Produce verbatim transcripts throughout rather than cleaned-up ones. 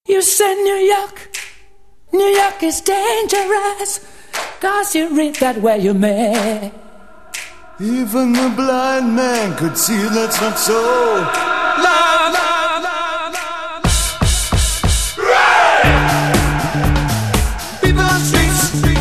You said New York, New York is dangerous, 'cause you read that where you may. Even the blind man could see that's not so. La, la, la, la. People on the streets.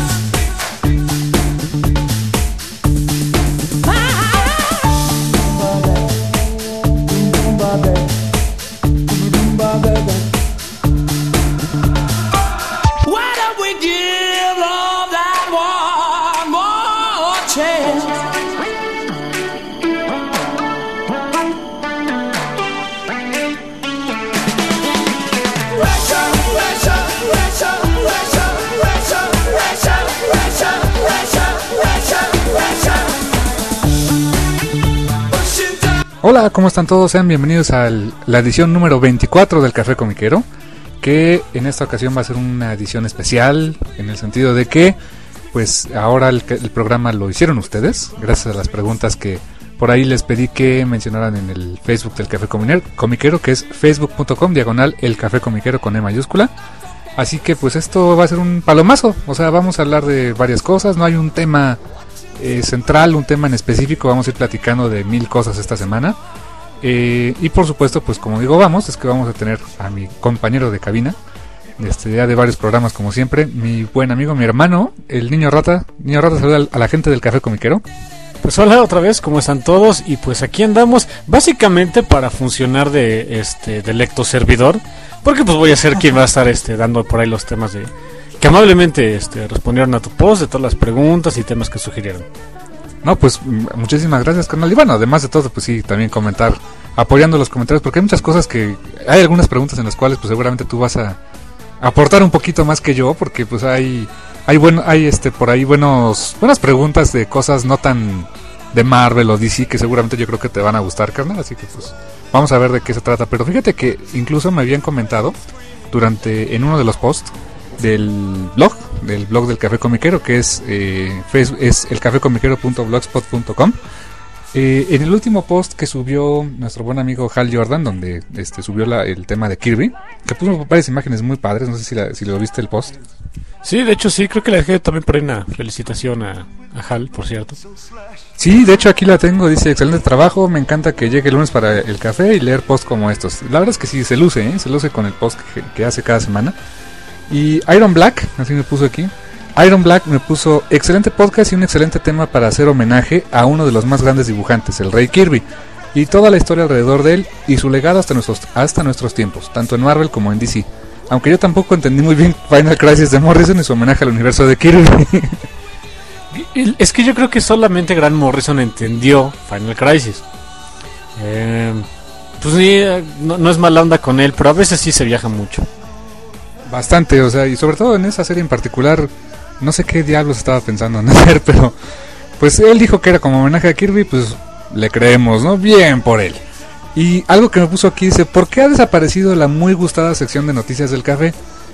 Hola, ¿cómo están todos? Sean bienvenidos a la edición número veinticuatro del Café Comiquero, que en esta ocasión va a ser una edición especial, en el sentido de que, pues ahora el, el programa lo hicieron ustedes, gracias a las preguntas que por ahí les pedí que mencionaran en el Facebook del Café Comiquero, que es facebook punto com diagonal el Café Comiquero con E mayúscula. Así que pues esto va a ser un palomazo, o sea, vamos a hablar de varias cosas, no hay un tema Eh, central, un tema en específico, vamos a ir platicando de mil cosas esta semana, eh, y por supuesto, pues como digo, vamos, es que vamos a tener a mi compañero de cabina, este, ya de varios programas como siempre, mi buen amigo, mi hermano, el Niño Rata. Niño Rata, saluda a la gente del Café Comiquero. Pues hola otra vez, ¿cómo están todos? Y pues aquí andamos, básicamente para funcionar de este de lectoservidor, porque pues voy a ser quien va a estar este dando por ahí los temas de que amablemente este, respondieron a tu post, de todas las preguntas y temas que sugirieron. No, pues muchísimas gracias, carnal. Y bueno, además de todo, pues sí, también comentar, apoyando los comentarios, porque hay muchas cosas que, hay algunas preguntas en las cuales pues seguramente tú vas a aportar un poquito más que yo, porque pues hay, hay bueno, hay este por ahí buenos, buenas preguntas de cosas no tan de Marvel o D C que seguramente yo creo que te van a gustar, carnal. Así que pues vamos a ver de qué se trata. Pero fíjate que incluso me habían comentado durante, en uno de los posts del blog, del blog del Café Comiquero, que es eh, Facebook, es el café comiquero punto blogspot punto com. Eh, en el último post que subió nuestro buen amigo Hal Jordan, donde este subió la, el tema de Kirby, que puso varias imágenes muy padres, no sé si, la, si lo viste el post. Sí, de hecho sí, creo que le dejé también por ahí una felicitación a, a Hal, por cierto. Sí, de hecho aquí la tengo, dice: excelente trabajo, me encanta que llegue el lunes para el café y leer posts como estos. La verdad es que sí, se luce, ¿eh? se luce con el post que, que hace cada semana. Y Iron Black, así me puso aquí, Iron Black me puso: excelente podcast y un excelente tema para hacer homenaje a uno de los más grandes dibujantes, el Rey Kirby, y toda la historia alrededor de él y su legado hasta nuestros, hasta nuestros tiempos, tanto en Marvel como en D C. Aunque yo tampoco entendí muy bien Final Crisis de Morrison y su homenaje al universo de Kirby. Es que yo creo que solamente Grant Morrison entendió Final Crisis. Eh, pues sí, no, no es mala onda con él, pero a veces sí se viaja mucho. Bastante, o sea, y sobre todo en esa serie en particular, no sé qué diablos estaba pensando en hacer, pero pues él dijo que era como homenaje a Kirby, pues le creemos, ¿no? Bien por él. Y algo que me puso aquí dice: ¿por qué ha desaparecido la muy gustada sección de noticias del café?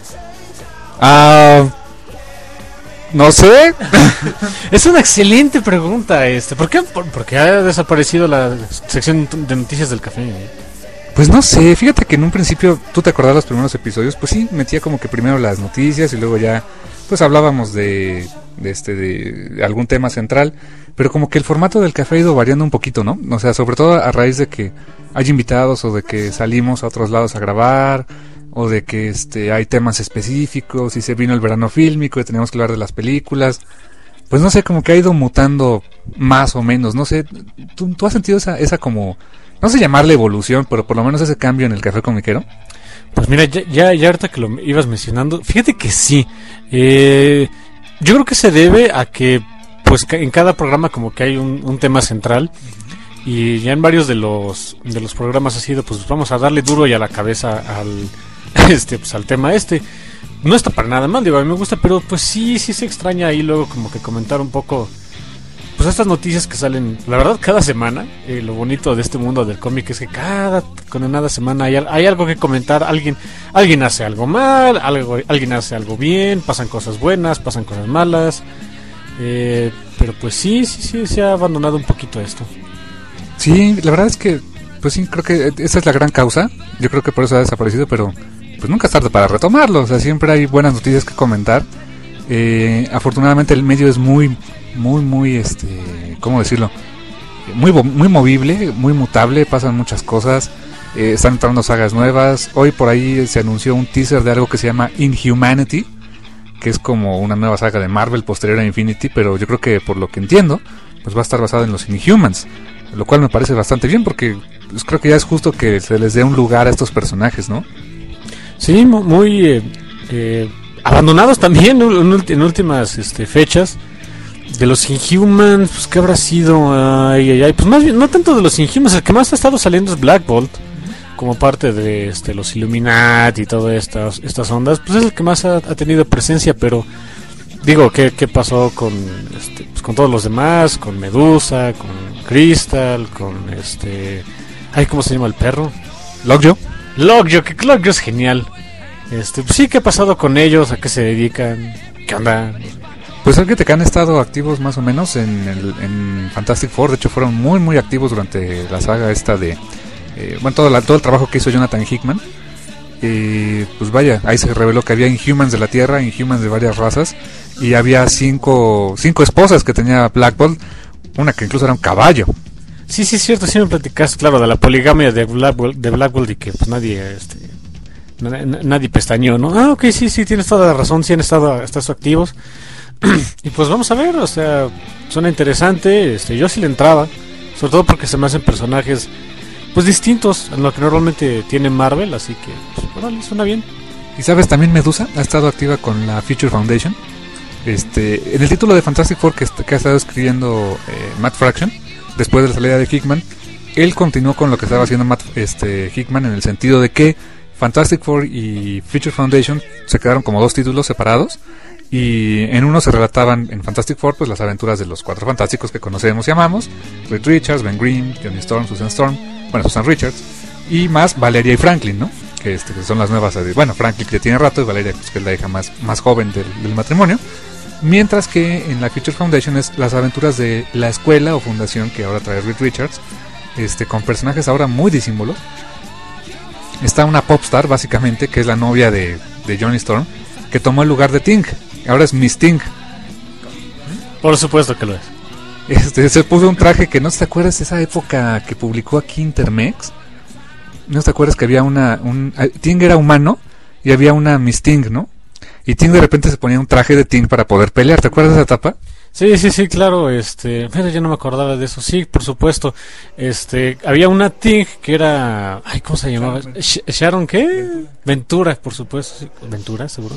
Ah, no sé. Es una excelente pregunta, este. ¿Por qué, por, por qué ha desaparecido la sección de noticias del café? Pues no sé, fíjate que en un principio, tú te acordás los primeros episodios, pues sí, metía como que primero las noticias y luego ya, pues hablábamos de, de este, de algún tema central, pero como que el formato del café ha ido variando un poquito, ¿no? O sea, sobre todo a raíz de que hay invitados o de que salimos a otros lados a grabar, o de que este hay temas específicos y se vino el verano fílmico y teníamos que hablar de las películas. Pues no sé, como que ha ido mutando más o menos, no sé, ¿tú, tú has sentido esa, esa como... no sé llamarle evolución, pero por lo menos ese cambio en el Café Comiquero? Pues mira, ya, ya, ya ahorita que lo ibas mencionando, fíjate que sí. Eh, yo creo que se debe a que, pues, en cada programa como que hay un, un tema central. Y ya en varios de los de los programas ha sido, pues, vamos a darle duro y a la cabeza al este pues al tema este. No está para nada mal, digo, a mí me gusta, pero pues sí, sí se extraña ahí luego como que comentar un poco, pues estas noticias que salen, la verdad, cada semana. Eh, lo bonito de este mundo del cómic es que cada condenada semana hay, hay algo que comentar. Alguien alguien hace algo mal, algo, alguien hace algo bien, pasan cosas buenas, pasan cosas malas. Eh, pero pues sí, sí, sí, se ha abandonado un poquito esto. Sí, la verdad es que, pues sí, creo que esa es la gran causa. Yo creo que por eso ha desaparecido, pero pues nunca es tarde para retomarlo. O sea, siempre hay buenas noticias que comentar. Eh, afortunadamente el medio es muy, muy, muy, este, ¿cómo decirlo? Muy, muy movible, muy mutable, pasan muchas cosas. Eh, están entrando sagas nuevas. Hoy por ahí se anunció un teaser de algo que se llama Inhumanity, que es como una nueva saga de Marvel posterior a Infinity, pero yo creo que por lo que entiendo, pues va a estar basada en los Inhumans, lo cual me parece bastante bien, porque pues, creo que ya es justo que se les dé un lugar a estos personajes, ¿no? Sí, muy eh, eh, abandonados también en, en últimas este, fechas. De los Inhumans, pues ¿qué habrá sido? Ay, ay, ay. Pues más bien, no tanto de los Inhumans, el que más ha estado saliendo es Black Bolt, como parte de este, los Illuminati y todas estas, estas ondas. Pues es el que más ha, ha tenido presencia, pero digo, ¿qué, qué pasó con este, pues con todos los demás? Con Medusa, con Crystal, con este... Ay, ¿cómo se llama el perro? Lockjaw. Lockjaw, que Lockjaw es genial. Este, pues sí, ¿qué ha pasado con ellos? ¿A qué se dedican? ¿Qué onda? Pues fíjate que han estado activos más o menos en, el, en Fantastic Four. De hecho fueron muy muy activos durante la saga esta de eh, bueno, todo, la, todo el trabajo que hizo Jonathan Hickman. Eh, pues vaya, ahí se reveló que había Inhumans de la Tierra, Inhumans de varias razas, y había cinco cinco esposas que tenía Black Bolt, una que incluso era un caballo. Sí, sí, es cierto, sí me platicaste, claro, de la poligamia de Black Bolt, de Black Bolt y que pues nadie este, n- nadie pestañó, ¿no? Ah, ok, sí, sí, tienes toda la razón, sí han estado, estado activos. Y pues vamos a ver, o sea, suena interesante, este, yo sí le entraba, sobre todo porque se me hacen personajes pues distintos a lo que normalmente tiene Marvel, así que pues vale, suena bien. Y sabes, también Medusa ha estado activa con la Future Foundation. Este, en el título de Fantastic Four que, est- que ha estado escribiendo eh, Matt Fraction, después de la salida de Hickman, él continuó con lo que estaba haciendo Matt este, Hickman, en el sentido de que Fantastic Four y Future Foundation se quedaron como dos títulos separados. Y en uno se relataban en Fantastic Four pues las aventuras de los cuatro fantásticos que conocemos y amamos: Reed Richards, Ben Grimm, Johnny Storm, Susan Storm, bueno, Susan Richards, y más Valeria y Franklin, ¿no? Que, este, que son las nuevas, bueno, Franklin que tiene rato y Valeria pues, que es la hija más, más joven del, del matrimonio. Mientras que en la Future Foundation es las aventuras de la escuela o fundación que ahora trae Reed Richards, este, con personajes ahora muy disímbolos. Está una popstar básicamente, que es la novia de, de Johnny Storm, que tomó el lugar de Ting. Ahora es Miss Ting. Por supuesto que lo es. Este, se puso un traje que no te acuerdas de esa época que publicó aquí Intermex. No te acuerdas que había una... Un, Ting era humano y había una Miss Ting, ¿no? Y Ting de repente se ponía un traje de Ting para poder pelear. ¿Te acuerdas de esa etapa? Sí, sí, sí, claro, este, pero yo no me acordaba de eso. Sí, por supuesto. Este, había una Ting que era, ay, ¿cómo se llamaba? Sh- Sharon, ¿qué? Ventura, Ventura por supuesto. Sí. Ventura, seguro.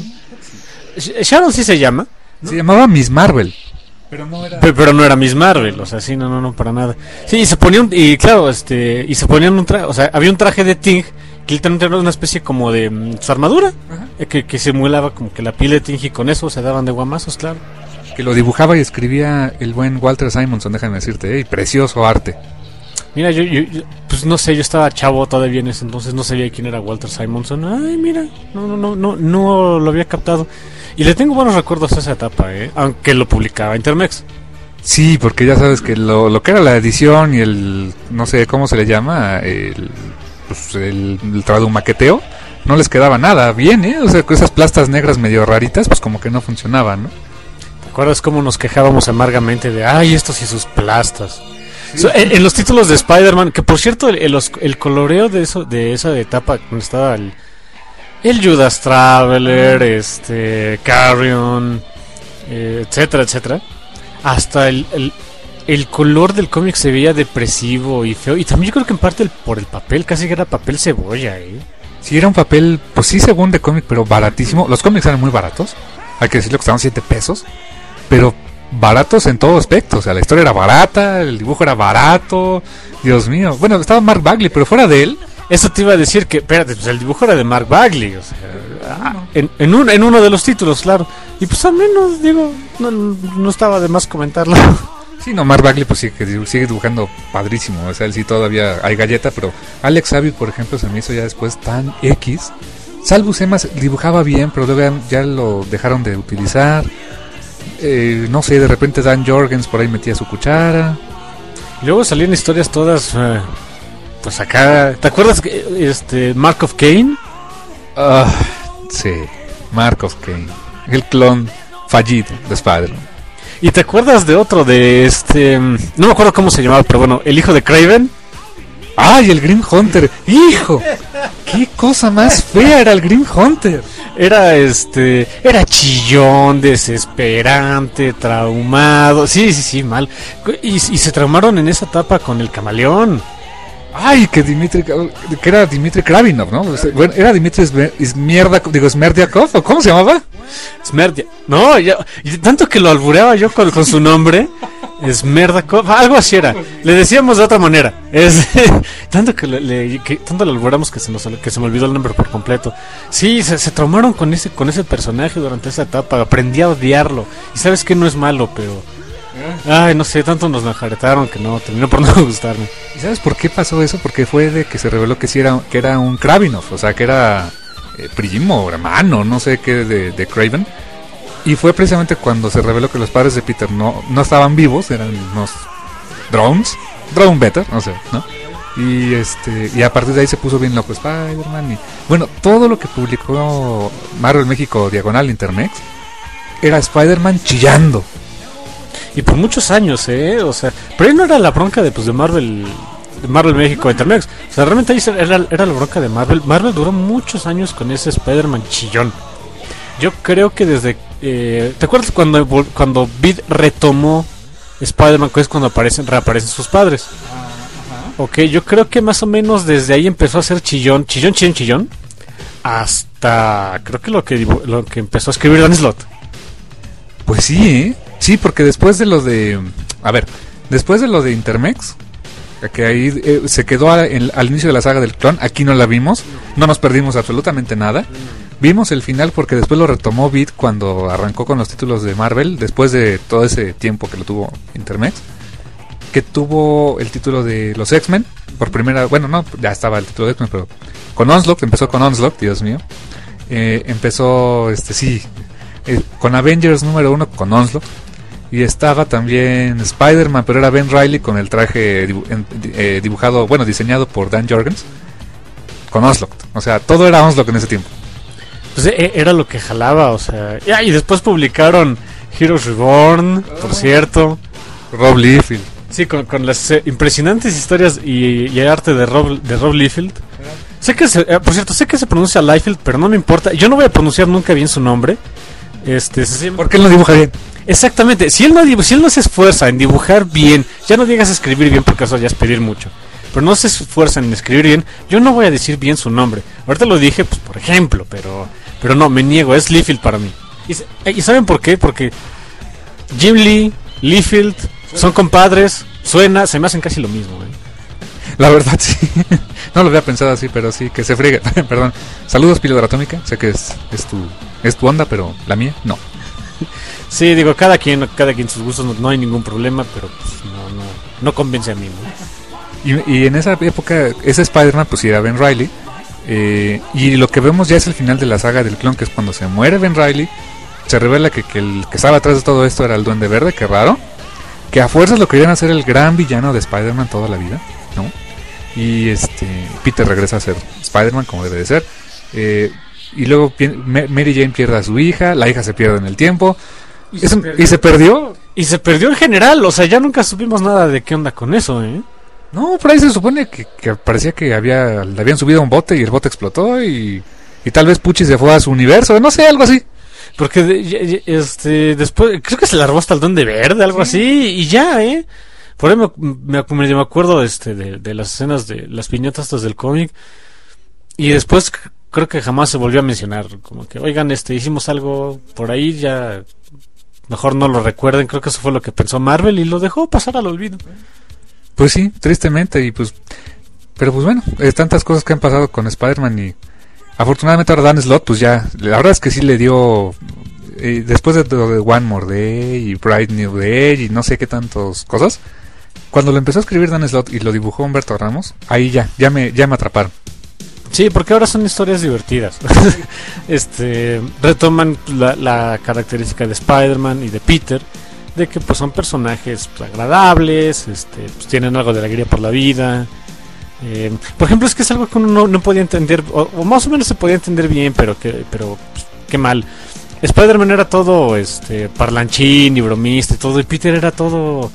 Sh- Sharon sí se llama, ¿no? Se llamaba Miss Marvel. Pero no era pero, pero no era Miss Marvel, o sea, sí, no, no, no, para nada. Sí, y se ponían, y claro, este, y se ponían un traje, o sea, había un traje de Ting que literalmente era una especie como de um, su armadura, eh, que, que simulaba como que la piel de Ting, y con eso se daban de guamazos, claro. Que lo dibujaba y escribía el buen Walter Simonson, déjame decirte, ¿eh? Y precioso arte. Mira, yo, yo, yo, pues no sé, yo estaba chavo todavía en ese entonces, no sabía quién era Walter Simonson. Ay, mira, no, no, no, no, no lo había captado. Y le tengo buenos recuerdos a esa etapa, ¿eh? Aunque lo publicaba Intermex. Sí, porque ya sabes que lo, lo que era la edición y el, no sé cómo se le llama, el, pues el, el tradumaqueteo, no les quedaba nada bien, ¿eh? O sea, con esas plastas negras medio raritas, pues como que no funcionaban, ¿no? ¿Te acuerdas cómo nos quejábamos amargamente de, ay, estos y sus plastas? Sí. So, en, en los títulos de Spider-Man, que por cierto, el, el, el coloreo de eso, de esa etapa, cuando estaba el, el Judas Traveler, este, Carrion, eh, etcétera, etcétera, hasta el, el, el color del cómic se veía depresivo y feo, y también yo creo que en parte el, por el papel, casi que era papel cebolla, ¿eh? Sí, era un papel, pues sí, según de cómic, pero baratísimo. Los cómics eran muy baratos, hay que decirlo, que estaban siete pesos, pero baratos en todo aspecto. O sea, la historia era barata, el dibujo era barato, Dios mío. Bueno, estaba Mark Bagley, pero fuera de él. Eso te iba a decir que, espérate, pues el dibujo era de Mark Bagley, o sea, ah, en, en, un, en uno de los títulos, claro. Y pues al menos, digo, no, no estaba de más comentarlo. Sí, no, Mark Bagley pues sí, que sigue dibujando padrísimo. O sea, él sí todavía hay galleta, pero Alex Saviuk, por ejemplo, se me hizo ya después tan X. Salvus Emas dibujaba bien, pero luego ya lo dejaron de utilizar. Eh, no sé, de repente Dan Jorgens por ahí metía su cuchara. Y luego salían historias todas, eh, pues acá. ¿Te acuerdas que este Mark of Cain? Ah, sí, Marcos Kane, el clon fallido de Spider-Man. ¿Y te acuerdas de otro de este... No me acuerdo cómo se llamaba, pero bueno, el hijo de Kraven? ¡Ay, el Grim Hunter! ¡Hijo! ¡Qué cosa más fea era el Grim Hunter! Era este... Era chillón, desesperante, traumado... Sí, sí, sí, mal. Y, y se traumaron en esa etapa con el camaleón. ¡Ay, que Dimitri... que era Dimitri Kravinov, ¿no? Bueno, era Dimitri Smierda... Digo, Smerdiakov, ¿o cómo se llamaba? Smerdia... No, ya, y tanto que lo albureaba yo con, con su nombre... Smerdakov, algo así era. Le decíamos de otra manera. Es tanto que le, le que, tanto lo alboramos que se nos que se me olvidó el nombre por completo. Sí, se, se traumaron con ese con ese personaje durante esa etapa. Aprendí a odiarlo. Y sabes que no es malo, pero ay, no sé, tanto nos najaretaron que no terminó por no gustarme. ¿Y sabes por qué pasó eso? Porque fue de que se reveló que sí era que era un Kravinov, o sea, que era eh, primo, hermano, no sé qué de, de Kraven. Y fue precisamente cuando se reveló que los padres de Peter no, no estaban vivos, eran unos drones, drone better, no sé, ¿no? Y este y a partir de ahí se puso bien loco Spider-Man. Y bueno, todo lo que publicó Marvel México Diagonal Intermex era Spider-Man chillando. Y por muchos años, ¿eh? O sea, pero ahí no era la bronca de, pues, de Marvel de Marvel México Intermex. O sea, realmente ahí era, era la bronca de Marvel. Marvel duró muchos años con ese Spider-Man chillón. Yo creo que desde... Eh, ¿te acuerdas cuando cuando Bid retomó Spider-Man? Que es cuando aparecen, reaparecen sus padres. Uh-huh. Ok, yo creo que más o menos desde ahí empezó a ser chillón, chillón, chillón, chillón. Hasta... creo que lo que lo que empezó a escribir Dan Slott. Pues sí, ¿eh? Sí, porque después de lo de... A ver, después de lo de Intermex, que ahí eh, se quedó a, en, al inicio de la saga del clon, aquí no la vimos, no nos perdimos absolutamente nada. Vimos el final porque después lo retomó Bid cuando arrancó con los títulos de Marvel, después de todo ese tiempo que lo tuvo Intermex, que tuvo el título de los X-Men, por primera, bueno, no, ya estaba el título de X-Men, pero con Onslaught, empezó con Onslaught, Dios mío, eh, empezó, este sí, eh, con Avengers número uno con Onslaught, y estaba también Spider-Man, pero era Ben Reilly con el traje dibu- eh, dibujado, bueno, diseñado por Dan Jorgens, con Onslaught, o sea, todo era Onslaught en ese tiempo. Pues era lo que jalaba, o sea... Y después publicaron Heroes Reborn, por cierto. Rob Liefeld. Sí, con, con las eh, impresionantes historias y, y arte de Rob, de Rob Liefeld. Sé que se, eh, por cierto, sé que se pronuncia Liefeld, pero no me importa. Yo no voy a pronunciar nunca bien su nombre. Este, se, ¿Por qué él no dibuja bien? Exactamente, si él, no, si él no se esfuerza en dibujar bien, ya no digas escribir bien porque eso ya es pedir mucho. Pero no se esfuerza en escribir bien, yo no voy a decir bien su nombre. Ahorita lo dije, pues por ejemplo, pero... Pero no, me niego, es Liefeld para mí. ¿Y, ¿Y saben por qué? Porque Jim Lee, Liefeld, son compadres, suena, se me hacen casi lo mismo, ¿eh? La verdad sí, no lo había pensado así, pero sí, que se friegue. Perdón, saludos Píldora Atómica, sé que es, es, tu, es tu onda, pero la mía no. Sí, digo, cada quien, cada quien sus gustos, no, no hay ningún problema, pero pues no, no, no convence a mí, ¿no? Y, y en esa época, ese Spider-Man pues sí era Ben Reilly. Eh, y lo que vemos ya es el final de la saga del clon, que es cuando se muere Ben Reilly. Se revela que, que el que estaba atrás de todo esto era el Duende Verde, qué raro. Que a fuerzas lo querían hacer el gran villano de Spider-Man toda la vida, ¿no? Y este Peter regresa a ser Spider-Man como debe de ser. eh, Y luego Mary Jane pierde a su hija, la hija se pierde en el tiempo. Y, es, se, y se perdió. Y se perdió en general, o sea, ya nunca supimos nada de qué onda con eso, ¿eh? No, por ahí se supone que, que parecía que había le habían subido a un bote y el bote explotó y, y tal vez Pucci se fue a su universo, no sé, algo así. Porque de, este después creo que se largó hasta el Duende Verde, algo sí. así, y ya, ¿eh? Por ahí me, me, me acuerdo este de, de las escenas de las piñatas estas del cómic y después creo que jamás se volvió a mencionar, como que, oigan, este hicimos algo por ahí, ya mejor no lo recuerden, creo que eso fue lo que pensó Marvel y lo dejó pasar al olvido. Pues sí, tristemente, y pues, pero pues bueno, eh, tantas cosas que han pasado con Spider-Man y afortunadamente ahora Dan Slott, pues ya, la verdad es que sí le dio, eh, después de lo de One More Day y Bright New Day y no sé qué tantas cosas, cuando lo empezó a escribir Dan Slott y lo dibujó Humberto Ramos, ahí ya, ya me, ya me atraparon. Sí, porque ahora son historias divertidas. este retoman la, la característica de Spider-Man y de Peter, de que pues son personajes pues, agradables, este, pues tienen algo de alegría por la vida, Eh, por ejemplo, es que es algo que uno no, no podía entender, o, o más o menos se podía entender bien, pero que, pero pues, qué mal. Spider-Man era todo este parlanchín y bromista y todo, y Peter era todo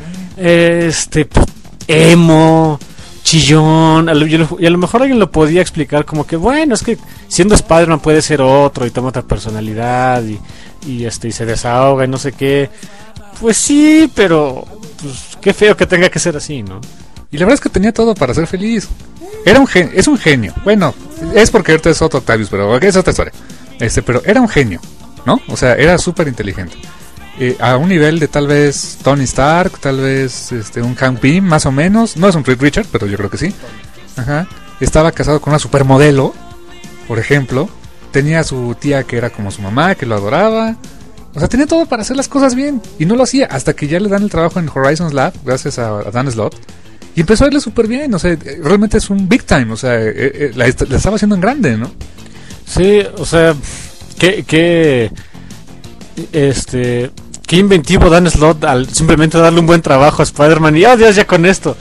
este emo, chillón. Y a lo mejor alguien lo podía explicar como que bueno, es que siendo Spider-Man puede ser otro y toma otra personalidad y, y este y se desahoga y no sé qué. Pues sí, pero pues, qué feo que tenga que ser así, ¿no? Y la verdad es que tenía todo para ser feliz. Era un gen es un genio. Bueno, es porque ahorita es otro Octavius, pero es otra historia. Este, pero era un genio, ¿no? O sea, era súper inteligente. Eh, a un nivel de tal vez Tony Stark, tal vez este, un Hank Pym, más o menos. No es un Reed Richard, pero yo creo que sí. Ajá. Estaba casado con una supermodelo, por ejemplo. Tenía a su tía que era como su mamá, que lo adoraba. O sea, tenía todo para hacer las cosas bien. Y no lo hacía hasta que ya le dan el trabajo en Horizons Lab, gracias a, a Dan Slott. Y empezó a irle súper bien. O sea, realmente es un big time. O sea, eh, eh, la, la estaba haciendo en grande, ¿no? Sí, o sea, qué, qué, este, qué inventivo Dan Slott al simplemente darle un buen trabajo a Spider-Man y oh Dios, ya con esto.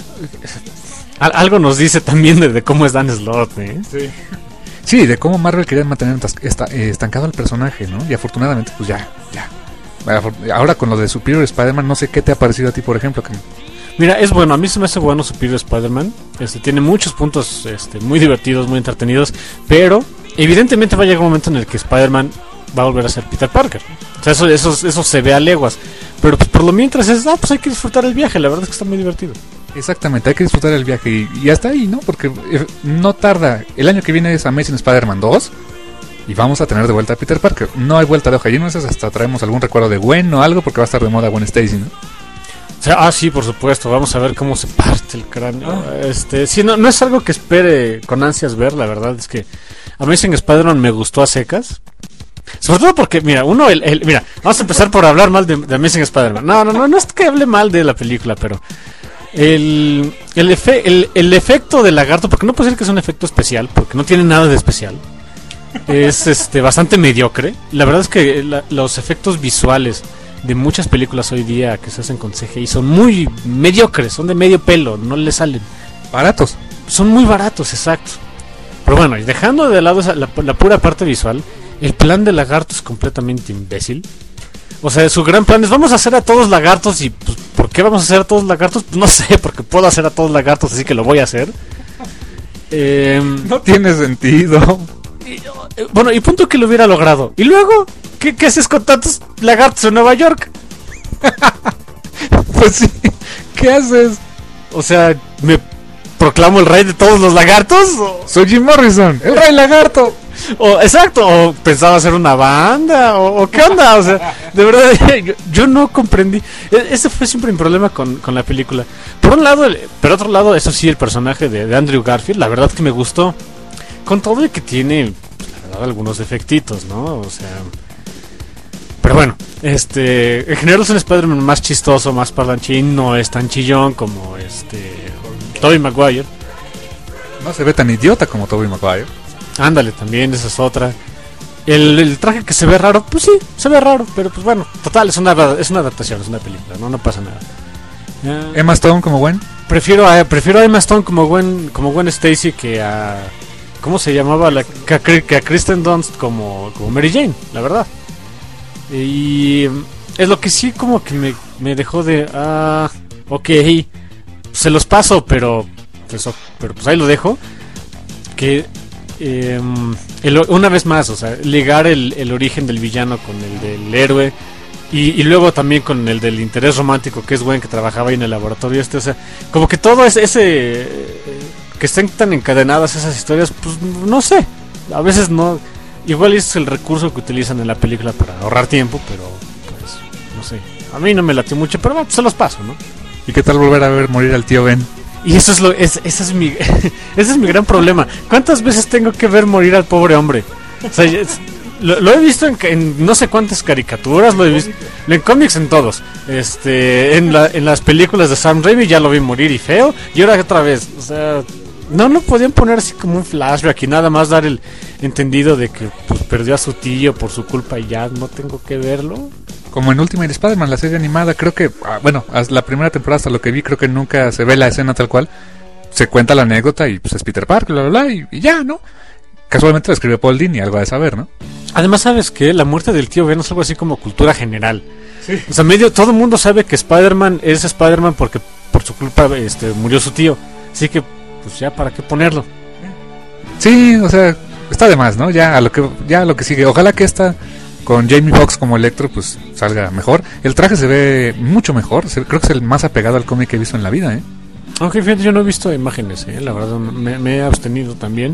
Al, algo nos dice también de, de cómo es Dan Slott, ¿eh? Sí. Sí, de cómo Marvel quería mantener esta, eh, estancado al personaje, ¿no? Y afortunadamente, pues ya, ya. Ahora con lo de Superior Spider-Man, no sé qué te ha parecido a ti, por ejemplo. Que... Mira, es bueno, a mí se me hace bueno Superior Spider-Man. Este, tiene muchos puntos este, muy divertidos, muy entretenidos, pero evidentemente va a llegar un momento en el que Spider-Man va a volver a ser Peter Parker. O sea, eso, eso, eso se ve a leguas. Pero pues, por lo mientras es, ah, pues hay que disfrutar el viaje, la verdad es que está muy divertido. Exactamente, hay que disfrutar el viaje y, y hasta ahí, ¿no? Porque eh, no tarda. El año que viene es Amazing Spider-Man dos y vamos a tener de vuelta a Peter Parker. No hay vuelta de hoja, y no sé, hasta traemos algún recuerdo de Gwen o algo porque va a estar de moda Gwen Stacy, ¿no? O sea, ah, sí, por supuesto, vamos a ver cómo se parte el cráneo. Oh. Este, sí, no, no es algo que espere con ansias ver, la verdad es que Amazing Spider-Man me gustó a secas. Sobre todo porque, mira, uno, el, el, mira, vamos a empezar por hablar mal de, de Amazing Spider-Man. No, no, no, no es que hable mal de la película, pero el, el, efe, el, el efecto del lagarto, porque no puedo decir que es un efecto especial, porque no tiene nada de especial. Es este bastante mediocre. La verdad es que la, los efectos visuales de muchas películas hoy día que se hacen con C G I son muy mediocres, son de medio pelo, no le salen. Baratos. Son muy baratos, exacto. Pero bueno, y dejando de lado esa, la, la pura parte visual, el plan del lagarto es completamente imbécil. O sea, su gran plan es vamos a hacer a todos lagartos y pues, ¿por qué vamos a hacer a todos lagartos? Pues no sé, porque puedo hacer a todos lagartos, así que lo voy a hacer. Eh, no tiene sentido. Y, eh, bueno, y punto que lo hubiera logrado. Y luego, ¿qué, qué haces con tantos lagartos en Nueva York? Pues sí, ¿qué haces? O sea, ¿me proclamo el rey de todos los lagartos? ¿O? Soy Jim Morrison, el rey lagarto. O, exacto, o pensaba hacer una banda, o, o qué onda, o sea, de verdad, yo, yo no comprendí. Ese fue siempre mi problema con, con la película. Por un lado, el, por otro lado, eso sí, el personaje de, de Andrew Garfield, la verdad que me gustó. Con todo el que tiene, pues, la verdad, algunos defectitos, ¿no? O sea, pero bueno, este, en general es un Spider-Man más chistoso, más parlanchín, no es tan chillón como este Tobey Maguire. No se ve tan idiota como Tobey Maguire. Ándale, también, esa es otra. El, el traje que se ve raro, pues sí, se ve raro, pero pues bueno, total, es una es una adaptación, es una película, no no pasa nada. Uh, Emma Stone como Gwen. Prefiero a prefiero a Emma Stone como Gwen como Gwen Stacy que a ¿cómo se llamaba la que a, que a Kristen Dunst como como Mary Jane, la verdad. Y es lo que sí como que me, me dejó de ah, ok, se los paso, pero pues, pero pues ahí lo dejo. Que Eh, el, una vez más, o sea, ligar el, el origen del villano con el del héroe y, y luego también con el del interés romántico que es Gwen, que trabajaba ahí en el laboratorio este, o sea, como que todo es ese eh, que estén tan encadenadas esas historias, pues no sé, a veces no, igual es el recurso que utilizan en la película para ahorrar tiempo, pero pues no sé, a mí no me latió mucho, pero bueno, pues se los paso, ¿no? ¿Y qué tal volver a ver morir al tío Ben? Y eso es lo es, ese es mi ese es mi gran problema. ¿Cuántas veces tengo que ver morir al pobre hombre? O sea, es, lo, lo he visto en, en no sé cuántas caricaturas, lo he visto en cómics, en todos. Este, en la, en las películas de Sam Raimi ya lo vi morir y feo, y ahora otra vez, o sea, no no podían poner así como un flashback y nada más dar el entendido de que pues, perdió a su tío por su culpa y ya no tengo que verlo. Como en Ultimate Spider-Man, la serie animada, creo que, ah, bueno, la primera temporada hasta lo que vi, creo que nunca se ve la escena tal cual, se cuenta la anécdota y pues es Peter Parker, bla, bla, bla, y, y ya, ¿no? Casualmente lo escribe Paul Dini, algo de saber, ¿no? Además, ¿sabes qué? La muerte del tío Ben es algo así como cultura general. Sí. O sea, medio, todo el mundo sabe que Spider-Man es Spider-Man porque por su culpa este, murió su tío. Así que, pues ya, ¿para qué ponerlo? Sí, o sea, está de más, ¿no? Ya a lo que, ya a lo que sigue. Ojalá que esta, con Jamie Foxx como Electro, pues salga mejor. El traje se ve mucho mejor. Creo que es el más apegado al cómic que he visto en la vida, ¿eh? Aunque fíjate, yo no he visto imágenes, ¿eh? La verdad, me, me he abstenido también.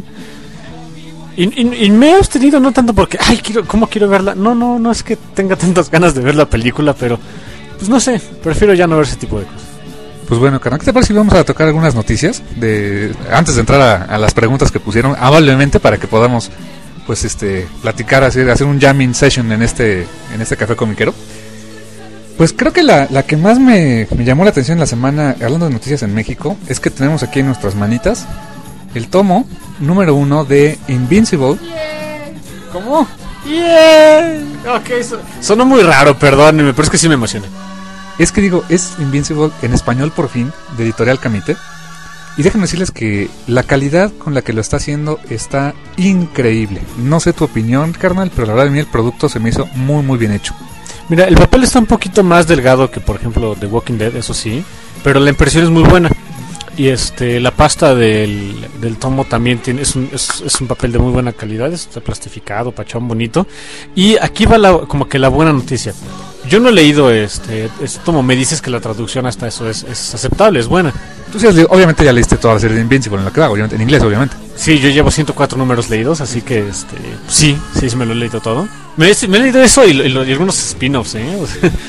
Y, y, y me he abstenido no tanto porque, ay, quiero, ¿cómo quiero verla? No, no, no es que tenga tantas ganas de ver la película, pero, pues no sé, prefiero ya no ver ese tipo de cosas. Pues bueno, carnal, ¿qué te parece si vamos a tocar algunas noticias de antes de entrar a, a las preguntas que pusieron amablemente para que podamos, pues, este, platicar, hacer, hacer un jamming session en este, en este café comiquero? Pues creo que la, la que más me, me llamó la atención la semana, hablando de noticias en México, es que tenemos aquí en nuestras manitas el tomo número uno de Invincible. Yeah. ¿Cómo? Yeah. Ok, so, sonó muy raro, perdónenme, pero es que sí me emocioné. Es que digo, es Invincible en español por fin, de Editorial Camite. Y déjenme decirles que la calidad con la que lo está haciendo está increíble. No sé tu opinión, carnal, pero la verdad a mí el producto se me hizo muy muy bien hecho. Mira, el papel está un poquito más delgado que, por ejemplo, The Walking Dead, eso sí, pero la impresión es muy buena. Y este la pasta del, del tomo también tiene es un, es, es un papel de muy buena calidad, está plastificado, pachón, bonito. Y aquí va la, como que la buena noticia. Yo no he leído este, este tomo, me dices que la traducción hasta eso es, es aceptable, es buena. Tú sí, obviamente ya leíste toda la serie de Invincible en la que hago, en inglés obviamente. Sí, yo llevo ciento cuatro números leídos, así que este sí, sí, sí me lo he leído todo. Me, me he leído eso y, y, y algunos spin-offs, ¿eh? O sea,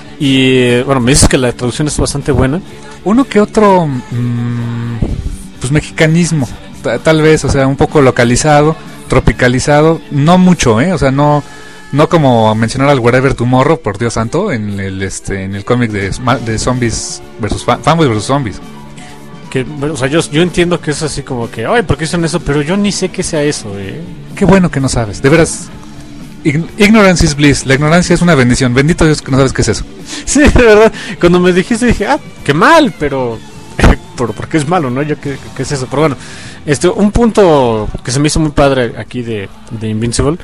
y bueno, me dices que la traducción es bastante buena. Uno que otro mmm, pues mexicanismo, t- tal vez, o sea, un poco localizado, tropicalizado, no mucho, eh, o sea, no no como mencionar al Wherever Tomorrow, por Dios santo, en el este en el cómic de, de zombies versus fan, fanboys versus zombies. Que, o sea, yo, yo entiendo que es así como que, ay, ¿por qué dicen eso? Pero yo ni sé qué sea eso, eh. Qué bueno que no sabes, de veras. Ignorance is bliss, la ignorancia es una bendición. Bendito Dios que no sabes qué es eso. Sí, de verdad, cuando me dijiste dije, ah, qué mal, pero pero ¿por qué es malo, no? Yo qué, qué es eso, pero bueno, este un punto que se me hizo muy padre aquí de, de Invincible,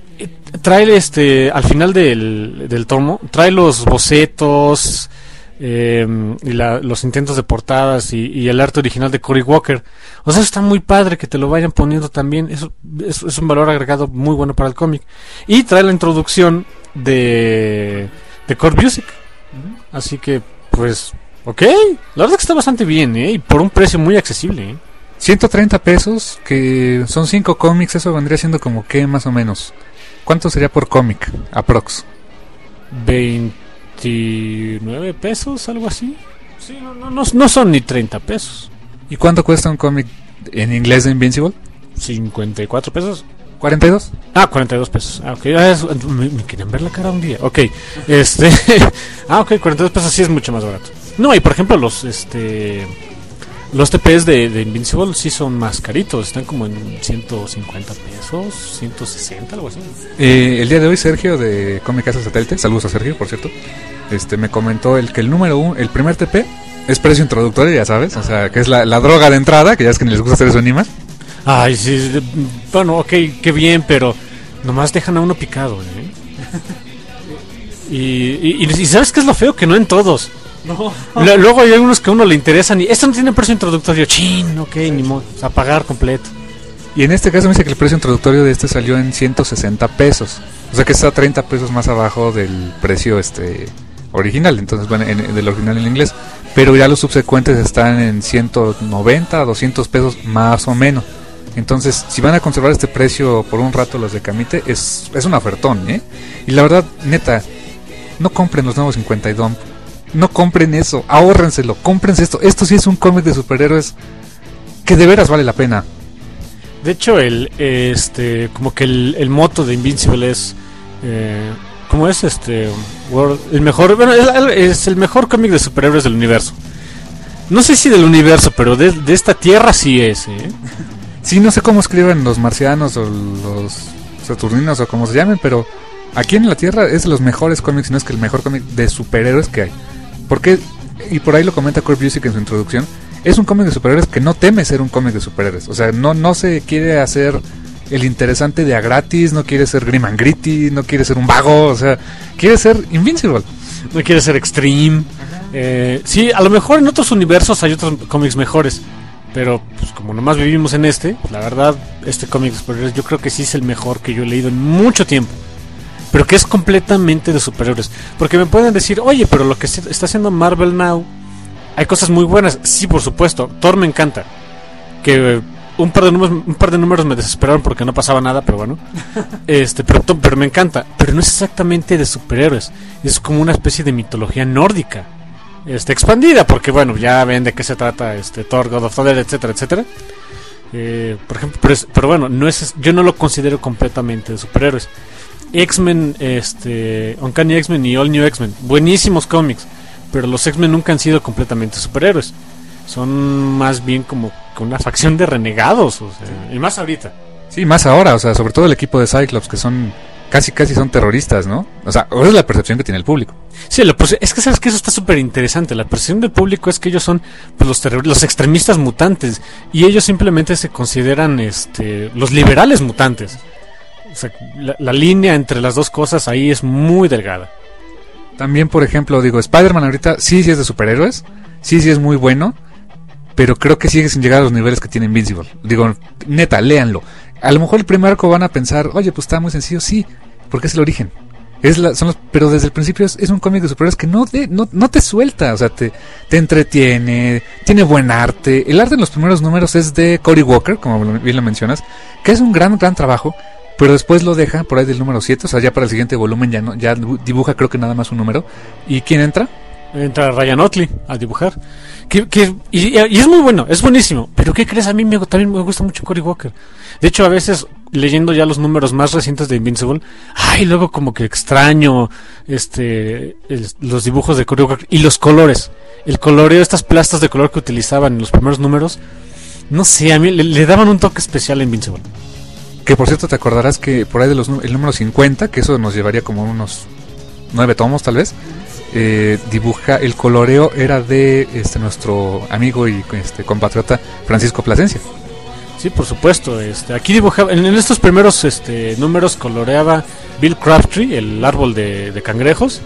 trae este al final del, del tomo, trae los bocetos eh, y la, los intentos de portadas y, y el arte original de Cory Walker. O sea, está muy padre que te lo vayan poniendo también. Eso es, es un valor agregado muy bueno para el cómic. Y trae la introducción de de Core Music. Así que, pues, ok. La verdad es que está bastante bien, ¿eh? Y por un precio muy accesible, ¿eh? ciento treinta pesos, que son cinco cómics. Eso vendría siendo como que más o menos. ¿Cuánto sería por cómic? Aprox. veintinueve pesos, algo así. Sí, no, no, no, no son ni treinta pesos. ¿Y cuánto cuesta un cómic en inglés de Invincible? cincuenta y cuatro pesos. ¿cuarenta y dos? Ah, cuarenta y dos pesos. Ah, ok. Ah, es, me, me querían ver la cara un día. Ok. Este. ah, ok, cuarenta y dos pesos sí es mucho más barato. No, y por ejemplo, los este. Los T Ps de, de Invincible sí son más caritos. Están como en ciento cincuenta pesos, ciento sesenta, algo así. Eh, el día de hoy, Sergio de Comic Casa Satélite, saludos a Sergio, por cierto. Este me comentó el que el número uno, el primer T P es precio introductorio, ya sabes, o sea, que es la, la droga de entrada, que ya es que ni les gusta hacer eso ni más. Ay, sí, bueno, ok, qué bien, pero nomás dejan a uno picado, ¿eh? y, y, y ¿sabes qué es lo feo? Que no en todos. No. Luego hay algunos que a uno le interesan y esto no tiene precio introductorio. Chin, ok, ni modo, o sea, pagar completo. Y en este caso me dice que el precio introductorio de este salió en ciento sesenta pesos. O sea que está treinta pesos más abajo del precio este original, entonces bueno, en, en, del original en inglés. Pero ya los subsecuentes están en ciento noventa, doscientos pesos más o menos. Entonces, si van a conservar este precio por un rato los de Camite, es, es un ofertón, ¿eh? Y la verdad, neta, no compren los nuevos cincuenta y Dump. No compren eso, ahórrenselo, cómprense esto. Esto sí es un cómic de superhéroes que de veras vale la pena. De hecho, el este como que el, el moto de Invincible es eh, ¿cómo es? Este World, el mejor, bueno, es, es el mejor cómic de superhéroes del universo. No sé si del universo, pero de, de esta tierra sí es, ¿eh? Sí, no sé cómo escriben los marcianos o los saturninos o como se llamen, pero aquí en la Tierra es de los mejores cómics, si no es que el mejor cómic de superhéroes que hay. Porque, y por ahí lo comenta Core Music en su introducción, es un cómic de superhéroes que no teme ser un cómic de superhéroes. O sea, no, no se quiere hacer el interesante de a gratis, no quiere ser grim and gritty, no quiere ser un vago, o sea, quiere ser Invincible. No quiere ser extreme. Eh, sí, a lo mejor en otros universos hay otros cómics mejores, pero pues como nomás vivimos en este, pues, la verdad, este cómic de superhéroes yo creo que sí es el mejor que yo he leído en mucho tiempo. Pero que es completamente de superhéroes. Porque me pueden decir, oye, pero lo que está haciendo Marvel Now, hay cosas muy buenas. Sí, por supuesto, Thor me encanta. Que un par de números, un par de números me desesperaron porque no pasaba nada, pero bueno. Este, pero, pero me encanta. Pero no es exactamente de superhéroes. Es como una especie de mitología nórdica. Este, expandida, porque bueno, ya ven de qué se trata este Thor, God of Thunder, etcétera, etcétera. Eh, por ejemplo, pero, es, pero bueno, no es, yo no lo considero completamente de superhéroes. X-Men, este, Uncanny X-Men y All New X-Men, buenísimos cómics, pero los X-Men nunca han sido completamente superhéroes. Son más bien como una facción de renegados, o sea, y más ahorita. Sí, más ahora, o sea, sobre todo el equipo de Cyclops, que son casi casi son terroristas, ¿no? O sea, esa es la percepción que tiene el público. Sí, lo, pues, es que sabes que eso está súper interesante. La percepción del público es que ellos son pues, los terror- los extremistas mutantes, y ellos simplemente se consideran este los liberales mutantes. O sea, la, la línea entre las dos cosas ahí es muy delgada. También, por ejemplo, digo, Spider-Man ahorita sí, sí es de superhéroes, sí, sí es muy bueno, pero creo que sigue sin llegar a los niveles que tiene Invincible. Digo, neta, léanlo. A lo mejor el primer arco van a pensar, oye, pues está muy sencillo, sí, porque es el origen. Es la, son los, pero desde el principio es, es un cómic de superhéroes que no, de, no, no te suelta, o sea, te, te entretiene, tiene buen arte. El arte en los primeros números es de Cory Walker, como bien lo mencionas, que es un gran, gran trabajo. Pero después lo deja por ahí del número siete, o sea, ya para el siguiente volumen ya no, ya dibuja creo que nada más un número. ¿Y quién entra? Entra Ryan Otley a dibujar. Que, que, y, y es muy bueno, es buenísimo. Pero ¿qué crees? A mí me, también me gusta mucho Cory Walker. De hecho, a veces, leyendo ya los números más recientes de Invincible, ay, luego como que extraño este el, los dibujos de Cory Walker y los colores. El coloreo, estas plastas de color que utilizaban en los primeros números, no sé, a mí le, le daban un toque especial a Invincible. Que por cierto te acordarás que por ahí de los el número cincuenta, que eso nos llevaría como unos nueve tomos tal vez, eh, dibuja, el coloreo era de este nuestro amigo y este compatriota Francisco Plasencia. Sí, por supuesto. Este, aquí dibujaba, en, en estos primeros este, números coloreaba Bill Crabtree, el árbol de, de cangrejos.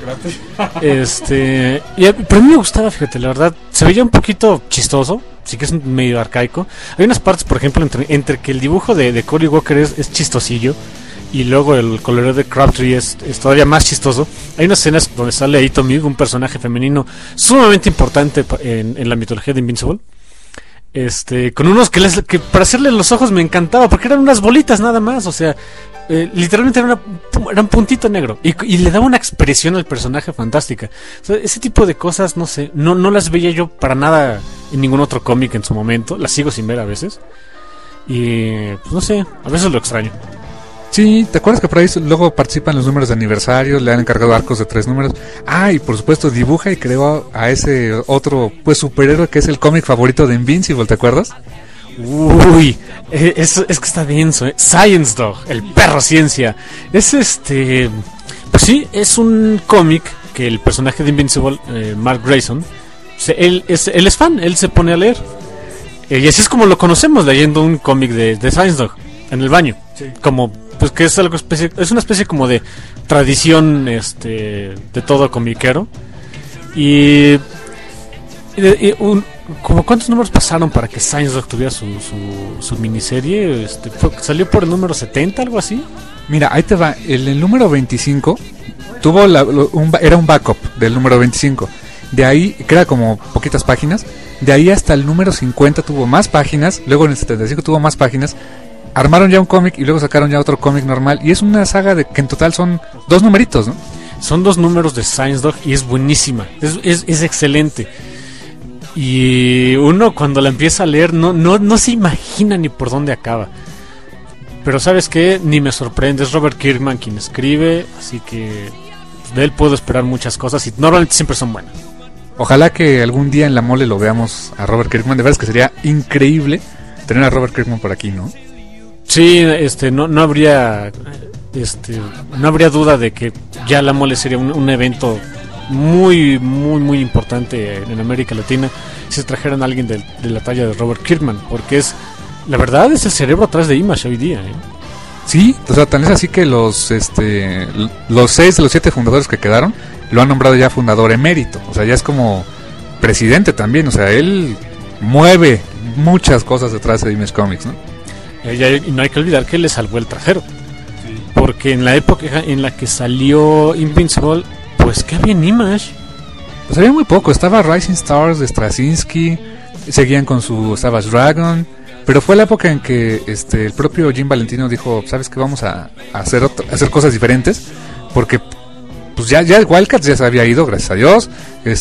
este, y a, pero a mí me gustaba, fíjate, la verdad, se veía un poquito chistoso. Sí que es medio arcaico. Hay unas partes, por ejemplo, entre, entre que el dibujo de, de Cory Walker es, es chistosillo y luego el coloreo de Crabtree es, es todavía más chistoso. Hay unas escenas donde sale Ito Mig, un personaje femenino sumamente importante en, en la mitología de Invincible. Este, con unos que, les, que para hacerle los ojos me encantaba, porque eran unas bolitas nada más, o sea, eh, literalmente era, una, era un puntito negro y, y le daba una expresión al personaje fantástica. O sea, ese tipo de cosas, no sé, no, no las veía yo para nada en ningún otro cómic en su momento, las sigo sin ver a veces y pues no sé, a veces lo extraño. Sí, ¿te acuerdas que por ahí luego participan los números de aniversario? Le han encargado arcos de tres números. Ah, y por supuesto dibuja y creó a ese otro pues superhéroe que es el cómic favorito de Invincible, ¿te acuerdas? Uy, es, es que está denso, ¿eh? Science Dog, el perro ciencia. Es este... Pues sí, es un cómic que el personaje de Invincible, eh, Mark Grayson, se, él, es, él es fan, él se pone a leer. Eh, y así es como lo conocemos, leyendo un cómic de, de Science Dog en el baño. Sí. Como... Pues que es algo especie, es una especie como de tradición este de todo comiquero. Y, y, y un, como cuántos números pasaron para que Science Dog tuviera su, su, su miniserie, este fue, salió por el número setenta, algo así. Mira, ahí te va, el, el número veinticinco tuvo la, lo, un, era un backup del número veinticinco. De ahí, que era como poquitas páginas, de ahí hasta el número cincuenta tuvo más páginas, luego en el setenta y cinco tuvo más páginas. Armaron ya un cómic y luego sacaron ya otro cómic normal. Y es una saga de que en total son dos numeritos, ¿no? Son dos números de Science Dog y es buenísima. Es, es, es excelente. Y uno cuando la empieza a leer no, no, no se imagina ni por dónde acaba. Pero ¿sabes qué? Ni me sorprende. Es Robert Kirkman quien escribe. Así que de él puedo esperar muchas cosas. Y normalmente siempre son buenas. Ojalá que algún día en la mole lo veamos a Robert Kirkman. De verdad es que sería increíble tener a Robert Kirkman por aquí, ¿no? Sí, este, no, no habría, este, no habría duda de que ya la mole sería un, un evento muy, muy, muy importante en América Latina si se trajeran a alguien de, de la talla de Robert Kirkman, porque es, la verdad, es el cerebro atrás de Image hoy día, ¿eh? Sí, o sea, tan es así que los este los seis de los siete fundadores que quedaron lo han nombrado ya fundador emérito, o sea, ya es como presidente también, o sea, él mueve muchas cosas detrás de Image Comics, ¿no? Y no hay que olvidar que le salvó el trasero, sí. Porque en la época en la que salió Invincible, pues ¿qué había en Image? Pues había muy poco, estaba Rising Stars de Straczynski, seguían con su Savage Dragon, pero fue la época en que este el propio Jim Valentino dijo, ¿sabes qué? Vamos a, a hacer otro, a hacer cosas diferentes, porque pues ya, ya Wildcats ya se había ido, gracias a Dios.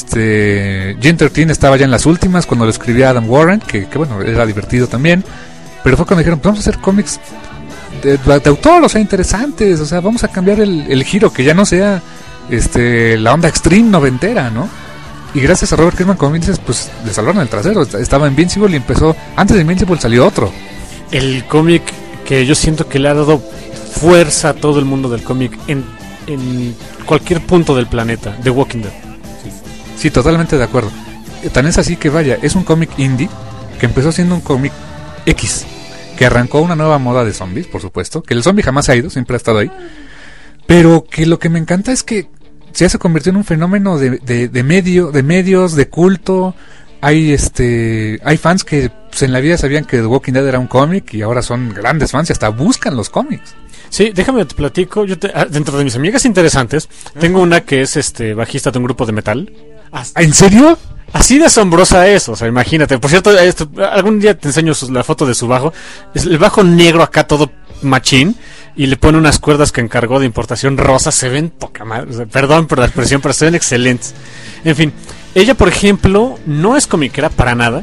Este Jim trece estaba ya en las últimas cuando lo escribía Adam Warren, que, que bueno, era divertido también. Pero fue cuando dijeron, pues vamos a hacer cómics de, de autor, o sea, interesantes, o sea, vamos a cambiar el, el giro, que ya no sea este la onda extreme noventera, ¿no? Y gracias a Robert Kirkman, como dices, pues le salvaron el trasero. Estaba Invincible y empezó, antes de Invincible salió otro. El cómic que yo siento que le ha dado fuerza a todo el mundo del cómic en, en cualquier punto del planeta, The Walking Dead. Sí, sí, totalmente de acuerdo. Tan es así que vaya, es un cómic indie que empezó siendo un cómic X, que arrancó una nueva moda de zombies, por supuesto, que el zombie jamás ha ido, siempre ha estado ahí, pero que lo que me encanta es que ya se convirtió en un fenómeno de, de, de medio, de medios, de culto. Hay este, hay fans que pues, en la vida sabían que The Walking Dead era un cómic y ahora son grandes fans y hasta buscan los cómics. Sí, déjame te platico. Yo te, dentro de mis amigas interesantes, tengo una que es este bajista de un grupo de metal. ¿En serio? Así de asombrosa es, o sea, imagínate. Por cierto, esto, algún día te enseño su, la foto de su bajo. Es el bajo negro acá todo machín y le pone unas cuerdas que encargó de importación rosas. Se ven poca madre, o sea, perdón por la expresión, pero se ven excelentes. En fin, ella, por ejemplo, no es comiquera para nada,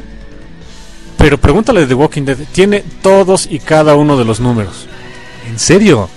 pero pregúntale de The Walking Dead, tiene todos y cada uno de los números. ¿En serio?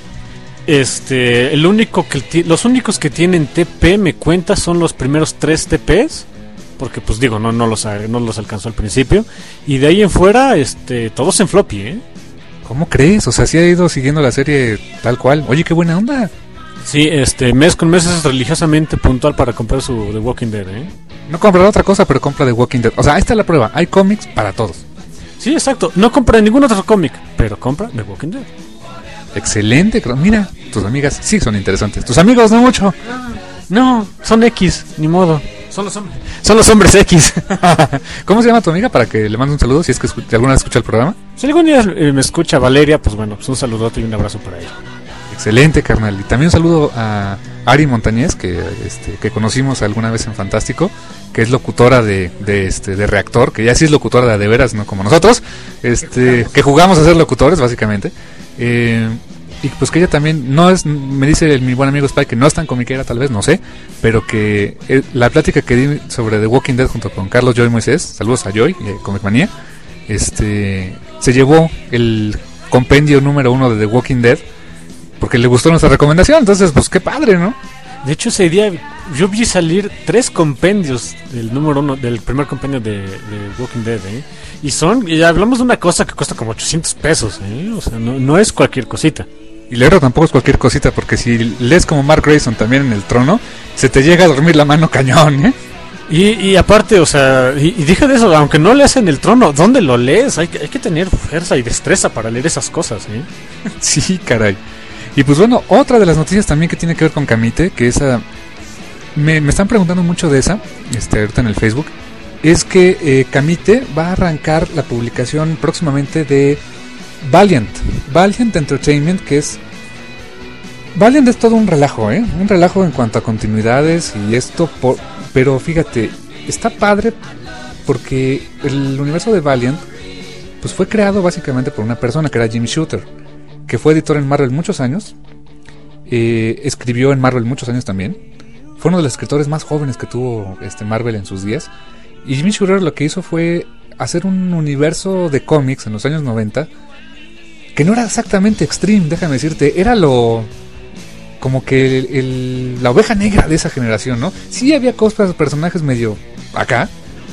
Este, el único que los únicos que tienen T P, me cuenta, son los primeros tres T Ps, porque pues digo, no no los no los alcanzó al principio, y de ahí en fuera este todos en floppy, ¿eh? ¿Cómo crees? O sea, sí ha ido siguiendo la serie tal cual. Oye, qué buena onda. Sí, este, mes con mes es religiosamente puntual para comprar su The Walking Dead, ¿eh? No comprará otra cosa, pero compra The Walking Dead. O sea, ahí está la prueba, hay cómics para todos. Sí, exacto, no compra ningún otro cómic, pero compra The Walking Dead. Excelente, mira, tus amigas sí son interesantes. Tus amigos no mucho. No, son X, ni modo. Son los hombres. Son los hombres X. ¿Cómo se llama tu amiga para que le mande un saludo si es que escu- alguna vez escucha el programa? Si algún día eh, me escucha Valeria, pues bueno, pues un saludote y un abrazo para ella. Excelente, carnal. Y también un saludo a Ari Montañez, que este que conocimos alguna vez en Fantástico, que es locutora de, de este de Reactor, que ya sí es locutora de, de veras, no como nosotros, este que jugamos a ser locutores básicamente. Eh, y pues que ella también no es, me dice el, mi buen amigo Spike, que no es tan comiquera tal vez, no sé, pero que eh, la plática que di sobre The Walking Dead junto con Carlos Joy Moisés, saludos a Joy, eh, Comic Manía, este se llevó el compendio número uno de The Walking Dead porque le gustó nuestra recomendación. Entonces pues qué padre, ¿no? De hecho ese día yo vi salir tres compendios del número uno, del primer compendio de, de Walking Dead, ¿eh? Y son, y hablamos de una cosa que cuesta como ochocientos pesos, ¿eh? O sea, no, no es cualquier cosita. Y leerlo tampoco es cualquier cosita, porque si lees como Mark Grayson también en El Trono, se te llega a dormir la mano cañón, ¿eh? Y, y aparte, o sea, y, y deja de eso, aunque no leas en El Trono, ¿dónde lo lees? Hay, hay que tener fuerza y destreza para leer esas cosas, ¿eh? Sí, caray. Y pues bueno, otra de las noticias también que tiene que ver con Camite, que esa... Me, me están preguntando mucho de esa, este, ahorita en el Facebook, es que eh, Camite va a arrancar la publicación próximamente de Valiant, Valiant Entertainment, que es... Valiant es todo un relajo, ¿eh? Un relajo en cuanto a continuidades y esto, por... pero fíjate, está padre porque el universo de Valiant pues fue creado básicamente por una persona que era Jim Shooter, que fue editor en Marvel muchos años, eh, escribió en Marvel muchos años también, fue uno de los escritores más jóvenes que tuvo este Marvel en sus días, y Jim Shooter lo que hizo fue hacer un universo de cómics en los años noventa que no era exactamente extreme, déjame decirte, era lo... como que el, el, la oveja negra de esa generación, ¿no? Sí había cosas, personajes medio acá,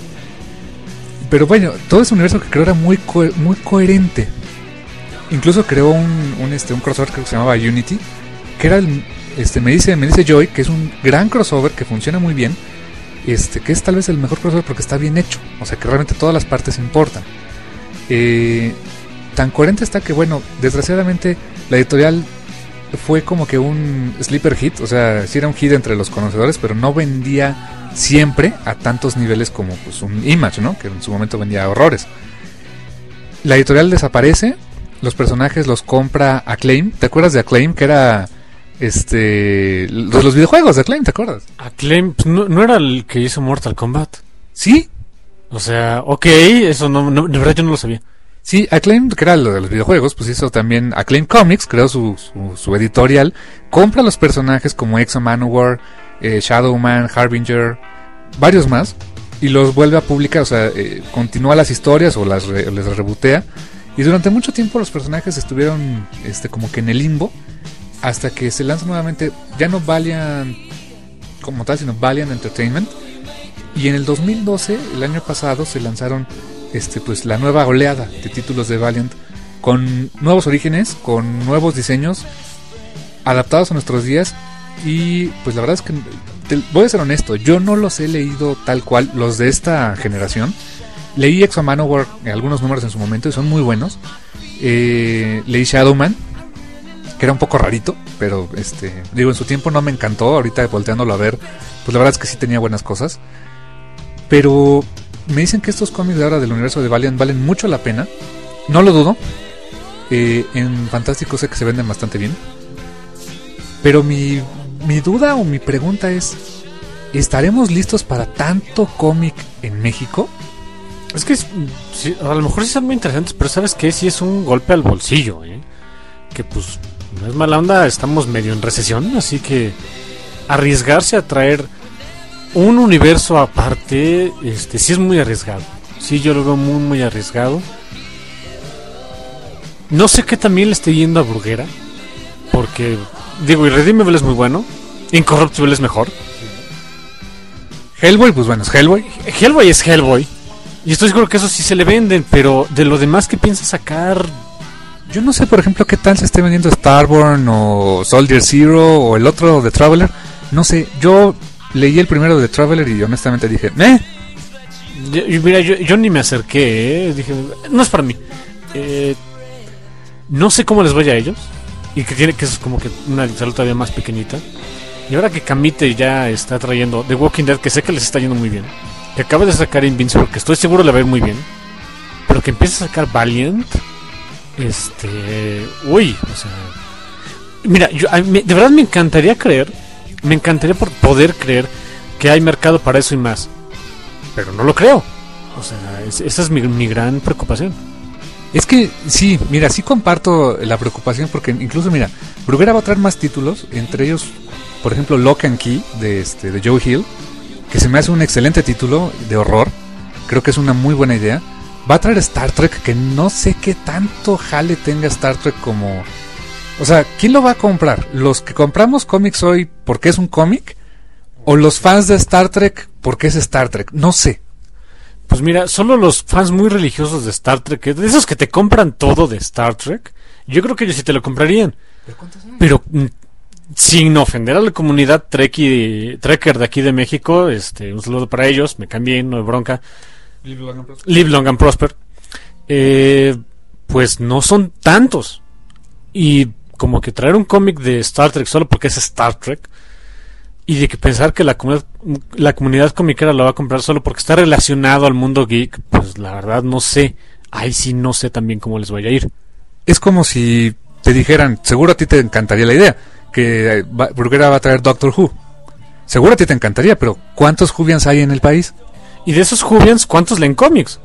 pero bueno, todo ese universo que creó era muy co- muy coherente. Incluso creó un, un este un crossover que se llamaba Unity, que era el, este me dice me dice Joy que es un gran crossover que funciona muy bien, este, que es tal vez el mejor crossover porque está bien hecho, o sea que realmente todas las partes importan. Eh, tan coherente está que, bueno, desgraciadamente la editorial fue como que un sleeper hit, o sea, sí era un hit entre los conocedores, pero no vendía siempre a tantos niveles como pues un Image, ¿no? Que en su momento vendía horrores. La editorial desaparece, los personajes los compra Acclaim. ¿Te acuerdas de Acclaim? Que era este los, los videojuegos de Acclaim, ¿te acuerdas? Acclaim, pues, ¿no, ¿no era el que hizo Mortal Kombat? Sí. O sea, ok, eso no, no, de verdad yo no lo sabía. Sí, Acclaim, que era lo de los videojuegos, pues hizo también Acclaim Comics, creó su, su, su editorial, compra los personajes como Exo Manowar, eh, Shadowman, Harbinger, varios más, y los vuelve a publicar, o sea, eh, continúa las historias o las re, les rebotea, y durante mucho tiempo los personajes estuvieron este como que en el limbo, hasta que se lanza nuevamente, ya no Valiant como tal, sino Valiant Entertainment, y en el dos mil doce, el año pasado, se lanzaron este pues la nueva oleada de títulos de Valiant con nuevos orígenes, con nuevos diseños adaptados a nuestros días, y pues la verdad es que te, voy a ser honesto, yo no los he leído tal cual los de esta generación. Leí Exo Manowar, algunos números en su momento, y son muy buenos. eh, leí Shadowman, que era un poco rarito, pero este digo, en su tiempo no me encantó. Ahorita volteándolo a ver, pues la verdad es que sí tenía buenas cosas, pero me dicen que estos cómics de ahora del universo de Valiant valen mucho la pena. No lo dudo. Eh, en Fantástico sé que se venden bastante bien. Pero mi, mi duda o mi pregunta es, ¿estaremos listos para tanto cómic en México? Es que es, sí, a lo mejor sí son muy interesantes, pero ¿sabes qué? Sí es un golpe al bolsillo, ¿eh? Que pues no es mala onda, estamos medio en recesión, así que arriesgarse a traer un universo aparte, este, sí es muy arriesgado. Sí, yo lo veo muy, muy arriesgado. No sé qué también le esté yendo a Bruguera, porque, digo, Irredeemable es muy bueno, Incorruptible es mejor. Hellboy, pues bueno, es Hellboy. Hellboy es Hellboy. Y estoy seguro que eso sí se le venden, pero de lo demás que piensa sacar... Yo no sé, por ejemplo, qué tal se esté vendiendo Starborn o Soldier Zero o el otro de Traveler. No sé, yo... leí el primero de Traveler y honestamente dije, ¿eh? Yo, mira, yo, yo ni me acerqué, ¿eh? Dije, no es para mí. Eh, no sé cómo les vaya a ellos. Y que tiene que es como que una salud todavía más pequeñita. Y ahora que Camite ya está trayendo The Walking Dead, que sé que les está yendo muy bien. Que acaba de sacar Invincible, que estoy seguro le va a ir muy bien. Pero que empiece a sacar Valiant. Este... Uy, o sea... Mira, yo, a mí, de verdad me encantaría creer... Me encantaría por poder creer que hay mercado para eso y más. Pero no lo creo. O sea, es, esa es mi, mi gran preocupación. Es que sí, mira, sí comparto la preocupación porque incluso, mira, Bruguera va a traer más títulos, entre ellos, por ejemplo, Lock and Key de, este, de Joe Hill, que se me hace un excelente título de horror. Creo que es una muy buena idea. Va a traer Star Trek, que no sé qué tanto jale tenga Star Trek como... O sea, ¿quién lo va a comprar? ¿Los que compramos cómics hoy porque es un cómic? ¿O los fans de Star Trek porque es Star Trek? No sé. Pues mira, solo los fans muy religiosos de Star Trek, de esos que te compran todo de Star Trek, yo creo que ellos sí te lo comprarían. ¿Pero cuántos son? Pero mm, sin ofender a la comunidad Trekkie, Trekker de aquí de México, este, un saludo para ellos, me caen bien, no hay bronca. Live long and prosper. Live long and prosper. Eh, pues no son tantos. Y como que traer un cómic de Star Trek solo porque es Star Trek, y de que pensar que la comunidad la comunidad comiquera lo va a comprar solo porque está relacionado al mundo geek, pues la verdad no sé. Ahí sí no sé también cómo les vaya a ir. Es como si te dijeran, seguro a ti te encantaría la idea, que Bruguera va a traer Doctor Who. Seguro a ti te encantaría, pero ¿cuántos Whovians hay en el país? Y de esos Whovians, ¿cuántos leen cómics?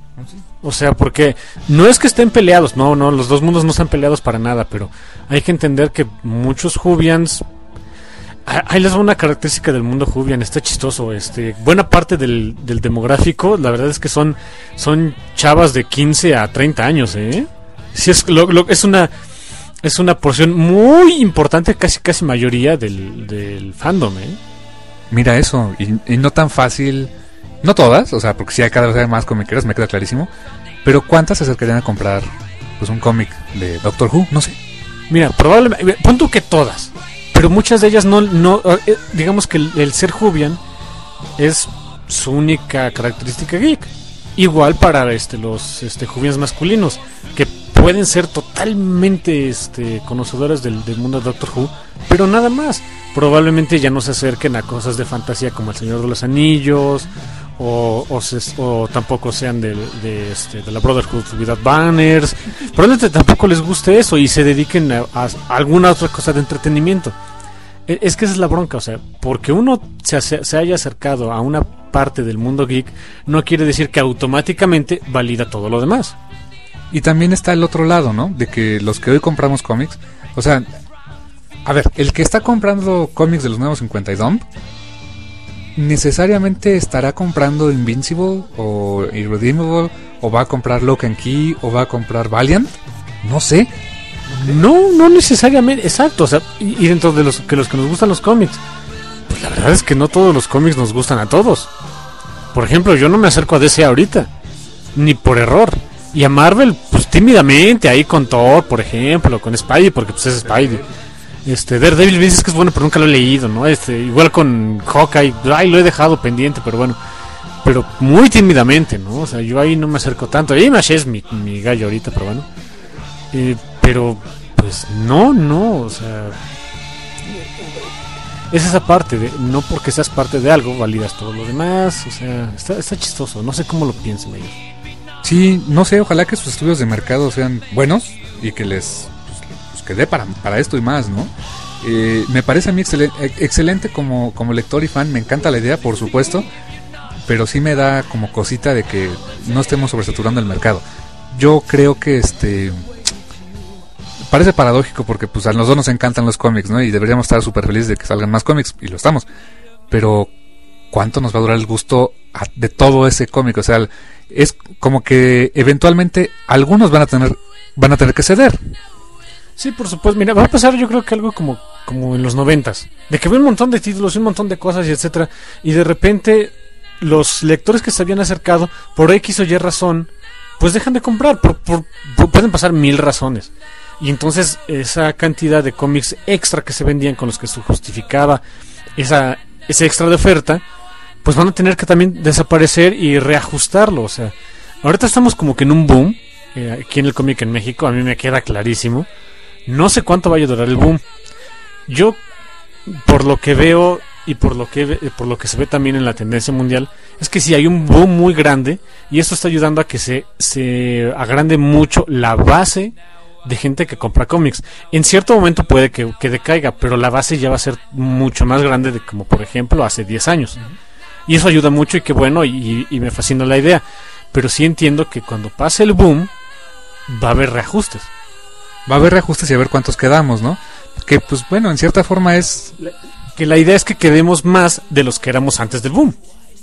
O sea, porque no es que estén peleados, no, no, los dos mundos no están peleados para nada, pero hay que entender que muchos Whovians... Ahí les va una característica del mundo Whovian, está chistoso, este, buena parte del, del demográfico, la verdad es que son, son chavas de quince a treinta años, ¿eh? Sí, es, lo, lo, es una... Es una porción muy importante, casi casi mayoría del, del fandom, ¿eh? Mira eso, y, y no tan fácil... No todas, o sea, porque si hay cada vez hay más comiqueros, me queda clarísimo. Pero ¿cuántas se acercarían a comprar pues un cómic de Doctor Who? No sé. Mira, probablemente, pon tú que todas, pero muchas de ellas no, no eh, digamos que el, el ser Whovian es su única característica geek. Igual para este los este jóvenes masculinos que pueden ser totalmente este conocedores del, del mundo de Doctor Who, pero nada más. Probablemente ya no se acerquen a cosas de fantasía como El Señor de los Anillos, o, o, se, o tampoco sean de, de, este, de la Brotherhood Without Banners. Probablemente tampoco les guste eso y se dediquen a, a alguna otra cosa de entretenimiento. Es que esa es la bronca, o sea, porque uno se, se haya acercado a una parte del mundo geek, no quiere decir que automáticamente valida todo lo demás. Y también está el otro lado, ¿no? De que los que hoy compramos cómics, o sea, a ver, el que está comprando cómics de los nuevos cincuenta y Dump, necesariamente estará comprando Invincible o Irredeemable, o va a comprar Lock and Key, o va a comprar Valiant, no sé. No, no necesariamente, exacto, o sea, y, y dentro de los que los que nos gustan los cómics, pues la verdad es que no todos los cómics nos gustan a todos. Por ejemplo, yo no me acerco a D C ahorita, ni por error, y a Marvel, pues tímidamente, ahí con Thor, por ejemplo, con Spidey, porque pues es Spidey. Este, Daredevil me dices que es bueno, pero nunca lo he leído, ¿no? Este, igual con Hawkeye, ay, lo he dejado pendiente, pero bueno, pero muy tímidamente, ¿no? O sea, yo ahí no me acerco tanto. Image es mi, mi gallo ahorita, pero bueno. Eh, pero, pues, no, no, o sea, es esa parte de, no porque seas parte de algo, validas todo lo demás, o sea, está, está chistoso, no sé cómo lo piensen ellos. Sí, no sé, ojalá que sus estudios de mercado sean buenos y que les... que dé para, para esto y más, ¿no? Eh, me parece a mí excelen, excelente como, como lector y fan, me encanta la idea, por supuesto, pero sí me da como cosita de que no estemos sobresaturando el mercado. Yo creo que este parece paradójico porque pues a los dos nos encantan los cómics, ¿no? Y deberíamos estar súper felices de que salgan más cómics, y lo estamos, pero ¿cuánto nos va a durar el gusto a, de todo ese cómic? O sea, es como que eventualmente algunos van a tener van a tener que ceder. Sí, por supuesto. Mira, va a pasar yo creo que algo como, como en los noventas, de que ve un montón de títulos y un montón de cosas y etcétera, y de repente los lectores que se habían acercado por X o Y razón, pues dejan de comprar, por, por, por, pueden pasar mil razones, y entonces esa cantidad de cómics extra que se vendían, con los que se justificaba esa, ese extra de oferta, pues van a tener que también desaparecer y reajustarlo. O sea, ahorita estamos como que en un boom, eh, aquí en el cómic en México, a mí me queda clarísimo. No sé cuánto vaya a durar el boom. Yo, por lo que veo y por lo que por lo que se ve también en la tendencia mundial, es que sí hay un boom muy grande, y esto está ayudando a que se, se agrande mucho la base de gente que compra cómics. En cierto momento puede que, que decaiga, pero la base ya va a ser mucho más grande de como por ejemplo hace diez años. Y eso ayuda mucho, y qué bueno, y, y me fascina la idea. Pero sí entiendo que cuando pase el boom va a haber reajustes. Va a haber reajustes y a ver cuántos quedamos, ¿no? Que pues bueno, en cierta forma es... Que la idea es que quedemos más de los que éramos antes del boom.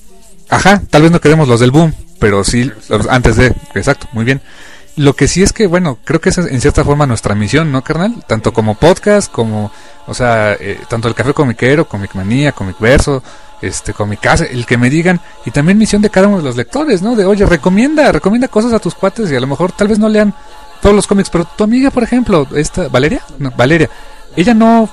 Ajá, tal vez no quedemos los del boom, pero sí los antes de... Exacto, muy bien. Lo que sí es que, bueno, creo que esa es en cierta forma nuestra misión, ¿no, carnal? Tanto como podcast, como... O sea, eh, tanto el Café Comiquero, Comic Manía, Comic Verso, este, Comicasa, el que me digan, y también misión de cada uno de los lectores, ¿no? De, oye, recomienda, recomienda cosas a tus cuates, y a lo mejor tal vez no lean todos los cómics, pero tu amiga, por ejemplo, esta Valeria, no, Valeria, ella no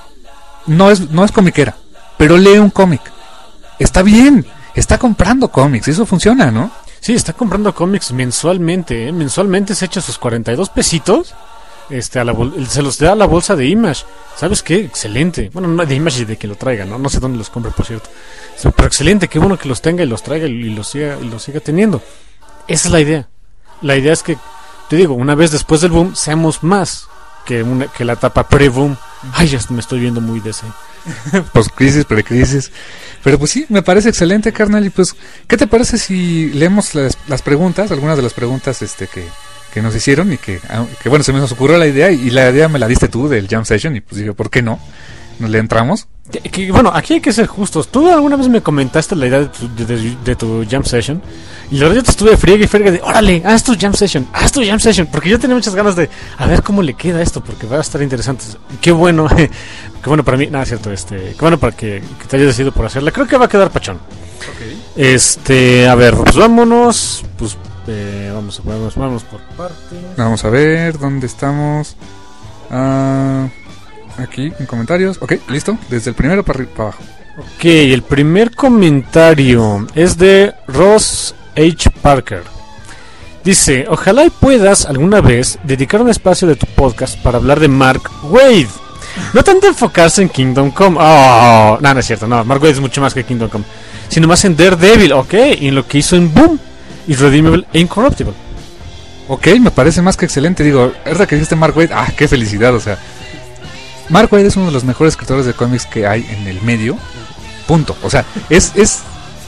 no es no es comiquera, pero lee un cómic. Está bien, está comprando cómics, eso funciona, ¿no? Sí, está comprando cómics mensualmente, ¿eh? Mensualmente se echa sus cuarenta y dos pesitos, este a la bol- se los da a la bolsa de Image. ¿Sabes qué? Excelente. Bueno, no de Image y de que lo traiga, ¿no? No sé dónde los compre, por cierto. Pero excelente, qué bueno que los tenga y los traiga y los siga y los siga teniendo. Esa es la idea. La idea es que, te digo, una vez después del boom, seamos más que una, que la etapa pre-boom. Ay, ya me estoy viendo muy de ese. Post-crisis, pre-crisis. Pero pues sí, me parece excelente, carnal. Y pues, ¿qué te parece si leemos las, las preguntas, algunas de las preguntas este que, que nos hicieron? Y que, que, bueno, se me nos ocurrió la idea, y la idea me la diste tú del Jam Session, y pues dije, ¿por qué no? ¿Nos le entramos? Que, que, bueno, aquí hay que ser justos. Tú alguna vez me comentaste la idea de tu, de, de, de tu Jam Session, y la verdad yo te estuve friega y friega de, órale, haz tu Jam Session, haz tu Jam Session, porque yo tenía muchas ganas de a ver cómo le queda esto, porque va a estar interesante. Qué bueno, qué bueno para mí, nada, cierto, este, qué bueno para que, que te hayas decidido por hacerla. Creo que va a quedar pachón. Okay. Este, a ver, pues vámonos, pues eh, vamos, vamos, vamos por partes. Vamos a ver, ¿dónde estamos? Ah... aquí en comentarios. Ok, listo. Desde el primero para, para abajo. Ok, el primer comentario es de Ross H. Parker. Dice, ojalá y puedas alguna vez dedicar un espacio de tu podcast para hablar de Mark Waid. No tanto enfocarse en Kingdom Come. Oh, no, no es cierto, no. Mark Waid es mucho más que Kingdom Come. Sino más en Daredevil, ok, y en lo que hizo en Boom, Irredeemable e Incorruptible. Ok, me parece más que excelente. Digo, es verdad que dijiste Mark Waid. Ah, qué felicidad, o sea. Mark Waid es uno de los mejores escritores de cómics que hay en el medio. Punto. O sea, es, es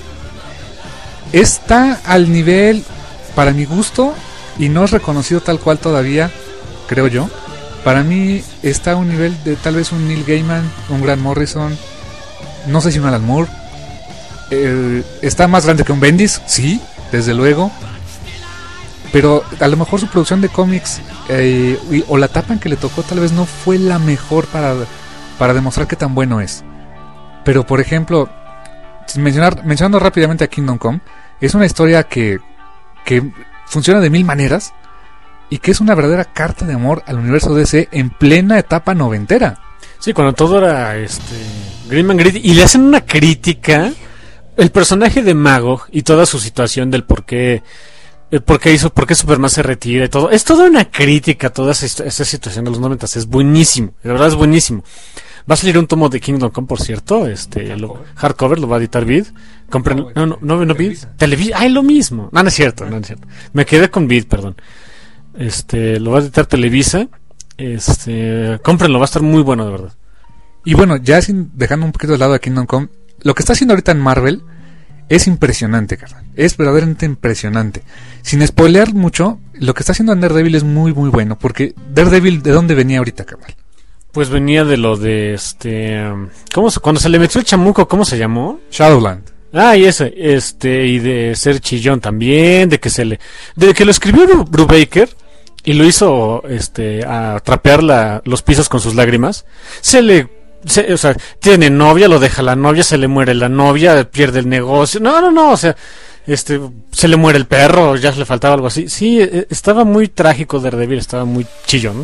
está al nivel, para mi gusto, y no es reconocido tal cual todavía, creo yo. Para mí está a un nivel de tal vez un Neil Gaiman, un Grant Morrison, no sé si un Alan Moore. Eh, está más grande que un Bendis, sí, desde luego. Pero a lo mejor su producción de cómics eh, y, o la etapa en que le tocó tal vez no fue la mejor para, para demostrar qué tan bueno es. Pero por ejemplo, mencionar, mencionando rápidamente a Kingdom Come, es una historia que, que funciona de mil maneras y que es una verdadera carta de amor al universo D C en plena etapa noventera. Sí, cuando todo era este Grim and Gritty, y le hacen una crítica, el personaje de Magog y toda su situación del por qué, el por qué hizo, por qué Superman se retira y todo, es toda una crítica a toda esa, esa situación de los noventas, es buenísimo, de verdad es buenísimo. Va a salir un tomo de Kingdom Come, por cierto, este hardcover, lo, hardcover lo va a editar Vid. Compren, no, no, no, no Vid, Televisa, ah, es lo mismo. No, no es cierto, no, no es cierto. Me quedé con Vid, perdón. Este, lo va a editar Televisa. Este, cómprenlo, va a estar muy bueno, de verdad. Y bueno, ya sin dejando un poquito de lado a Kingdom Come, lo que está haciendo ahorita en Marvel es impresionante, carnal. Es verdaderamente impresionante. Sin spoilear mucho, lo que está haciendo en Daredevil es muy, muy bueno, porque Daredevil, ¿de dónde venía ahorita, carnal? Pues venía de lo de este, ¿cómo se, cuando se le metió el chamuco, ¿cómo se llamó? Shadowland. Ah, y ese, este, y de ser chillón también, de que se le, de que lo escribió Brubaker y lo hizo, este, a trapear la, los pisos con sus lágrimas. Se le, se, o sea, tiene novia, lo deja la novia, se le muere la novia, pierde el negocio. No, no, no, o sea, este, se le muere el perro, ya le faltaba algo así. Sí, estaba muy trágico Daredevil, estaba muy chillón.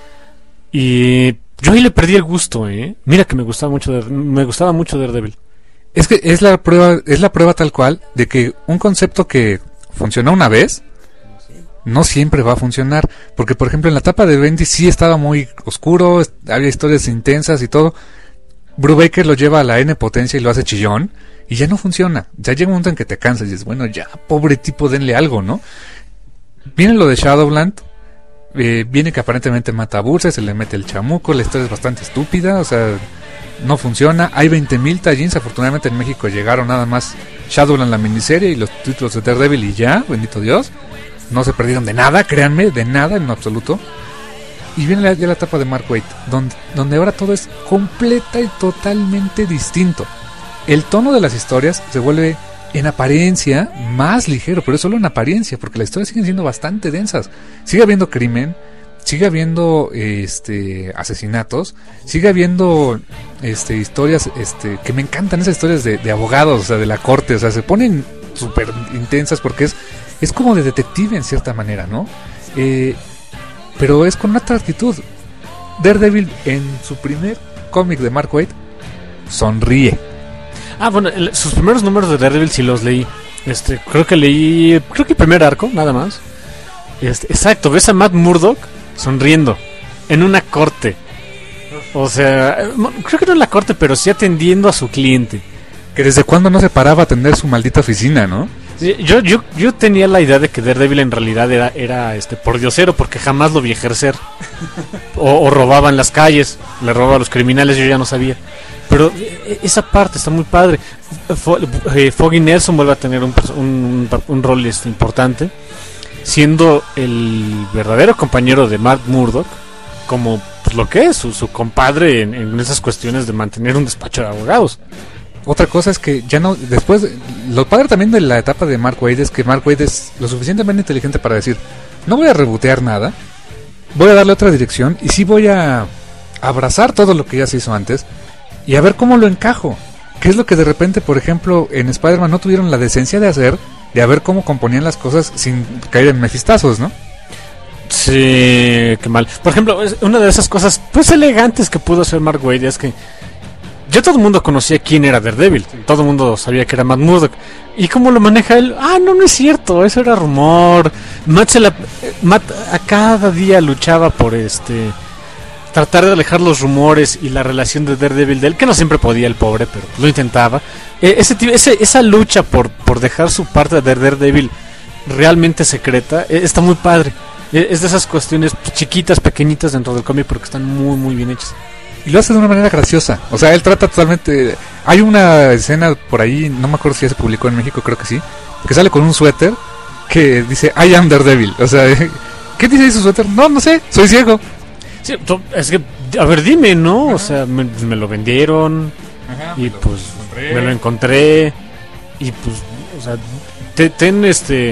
Y yo ahí le perdí el gusto, eh. Mira que me gustaba mucho, de, me gustaba mucho Daredevil. Es que es la prueba, es la prueba tal cual de que un concepto que funcionó una vez no siempre va a funcionar, porque por ejemplo en la etapa de Bendis sí estaba muy oscuro, había historias intensas y todo. Brubaker lo lleva a la N potencia y lo hace chillón y ya no funciona. Ya llega un momento en que te cansas y dices, bueno, ya pobre tipo, denle algo, ¿no? Viene lo de Shadowland. Eh, viene que aparentemente mata a Bursa, se le mete el chamuco, la historia es bastante estúpida, o sea, no funciona. Hay veinte mil tallins, afortunadamente en México llegaron nada más Shadowland, la miniserie, y los títulos de Daredevil y ya, bendito Dios. No se perdieron de nada, créanme, de nada en lo absoluto. Y viene la, ya la etapa de Mark Waid, donde, donde ahora todo es completa y totalmente distinto. El tono de las historias se vuelve en apariencia más ligero, pero es solo en apariencia, porque las historias siguen siendo bastante densas. Sigue habiendo crimen, sigue habiendo este asesinatos, sigue habiendo este historias este que me encantan, esas historias de, de abogados, o sea, de la corte, o sea, se ponen súper intensas porque es es como de detective en cierta manera, ¿no? Eh, pero es con otra actitud. Daredevil en su primer cómic de Mark Waid sonríe. Ah, bueno, el, sus primeros números de Daredevil sí los leí. Este, creo que leí, creo que el primer arco, nada más. Este, exacto, ves a Matt Murdock sonriendo en una corte. O sea, creo que no en la corte, pero sí atendiendo a su cliente. Que desde cuándo no se paraba a atender su maldita oficina, ¿no? Sí, yo, yo, yo tenía la idea de que Daredevil en realidad era, era este pordiosero, porque jamás lo vi ejercer. O, o robaba en las calles, le robaba a los criminales, yo ya no sabía. Pero esa parte está muy padre. Foggy Nelson vuelve a tener un, un, un rol este, importante, siendo el verdadero compañero de Matt Murdock, como pues, lo que es su, su compadre en, en esas cuestiones de mantener un despacho de abogados. Otra cosa es que ya no, después, lo padre también de la etapa de Mark Waid es que Mark Waid es lo suficientemente inteligente para decir, no voy a rebotear nada, voy a darle otra dirección y sí voy a abrazar todo lo que ya se hizo antes y a ver cómo lo encajo. Que es lo que de repente, por ejemplo, en Spider-Man no tuvieron la decencia de hacer, de a ver cómo componían las cosas sin caer en mefistazos, ¿no? Sí, qué mal. Por ejemplo, una de esas cosas pues elegantes que pudo hacer Mark Waid es que ya todo el mundo conocía quién era Daredevil. Sí. Todo el mundo sabía que era Matt Murdock. ¿Y cómo lo maneja él? Ah, no, no es cierto, eso era rumor. Matt, se la, Matt a cada día luchaba por este tratar de alejar los rumores y la relación de Daredevil de él, que no siempre podía el pobre, pero lo intentaba. Eh, ese, ese Esa lucha por, por dejar su parte de Daredevil realmente secreta eh, está muy padre. Eh, es de esas cuestiones chiquitas, pequeñitas dentro del cómic, pero que están muy, muy bien hechas. Y lo hace de una manera graciosa. O sea, él trata totalmente... Hay una escena por ahí, no me acuerdo si ya se publicó en México, creo que sí, que sale con un suéter que dice I am Daredevil. O sea, ¿qué dice su suéter? No, no sé, soy ciego. Sí, es que, a ver, dime, ¿no? Ajá. O sea, me, me lo vendieron. Ajá, y me pues lo me lo encontré. Y pues, o sea, te, ten este...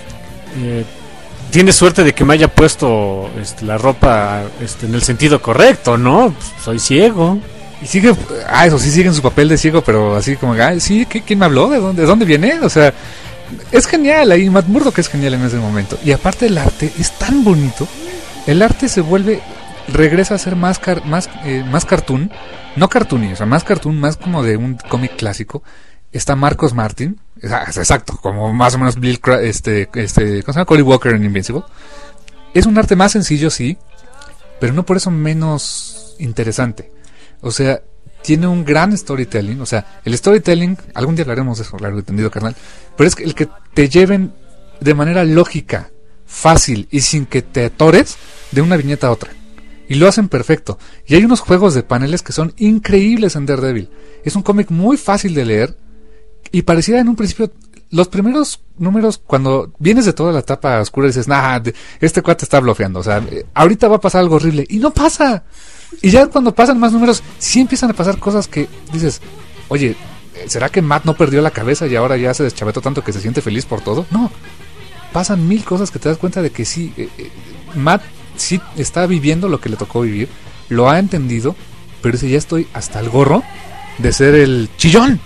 Eh, tienes suerte de que me haya puesto este, la ropa este, en el sentido correcto, ¿no? Pues, soy ciego. Y sigue, ah, eso sí, sigue en su papel de ciego, pero así como, ah, sí, ¿quién me habló? ¿De dónde, de dónde viene? O sea, es genial, ahí Matt Murdock es genial en ese momento. Y aparte el arte es tan bonito, el arte se vuelve, regresa a ser más, car, más, eh, más cartoon, no cartoony, o sea, más cartoon, más como de un cómic clásico. Está Marcos Martin, exacto, como más o menos Bill, este, este, ¿cómo se llama? Cory Walker en Invincible. Es un arte más sencillo, sí, pero no por eso menos interesante. O sea, tiene un gran storytelling. O sea, el storytelling, algún día hablaremos de eso, largo entendido, carnal. Pero es el que te lleven de manera lógica, fácil y sin que te atores de una viñeta a otra. Y lo hacen perfecto. Y hay unos juegos de paneles que son increíbles en Daredevil. Es un cómic muy fácil de leer. Y pareciera en un principio, los primeros números, cuando vienes de toda la etapa oscura, dices, nah, este cuate está blofeando, o sea, ahorita va a pasar algo horrible, y no pasa. Y ya cuando pasan más números, sí empiezan a pasar cosas que dices, oye, ¿será que Matt no perdió la cabeza y ahora ya se deschavetó tanto que se siente feliz por todo? No, pasan mil cosas que te das cuenta de que sí, eh, eh, Matt sí está viviendo lo que le tocó vivir, lo ha entendido, pero dice, ya estoy hasta el gorro de ser el chillón.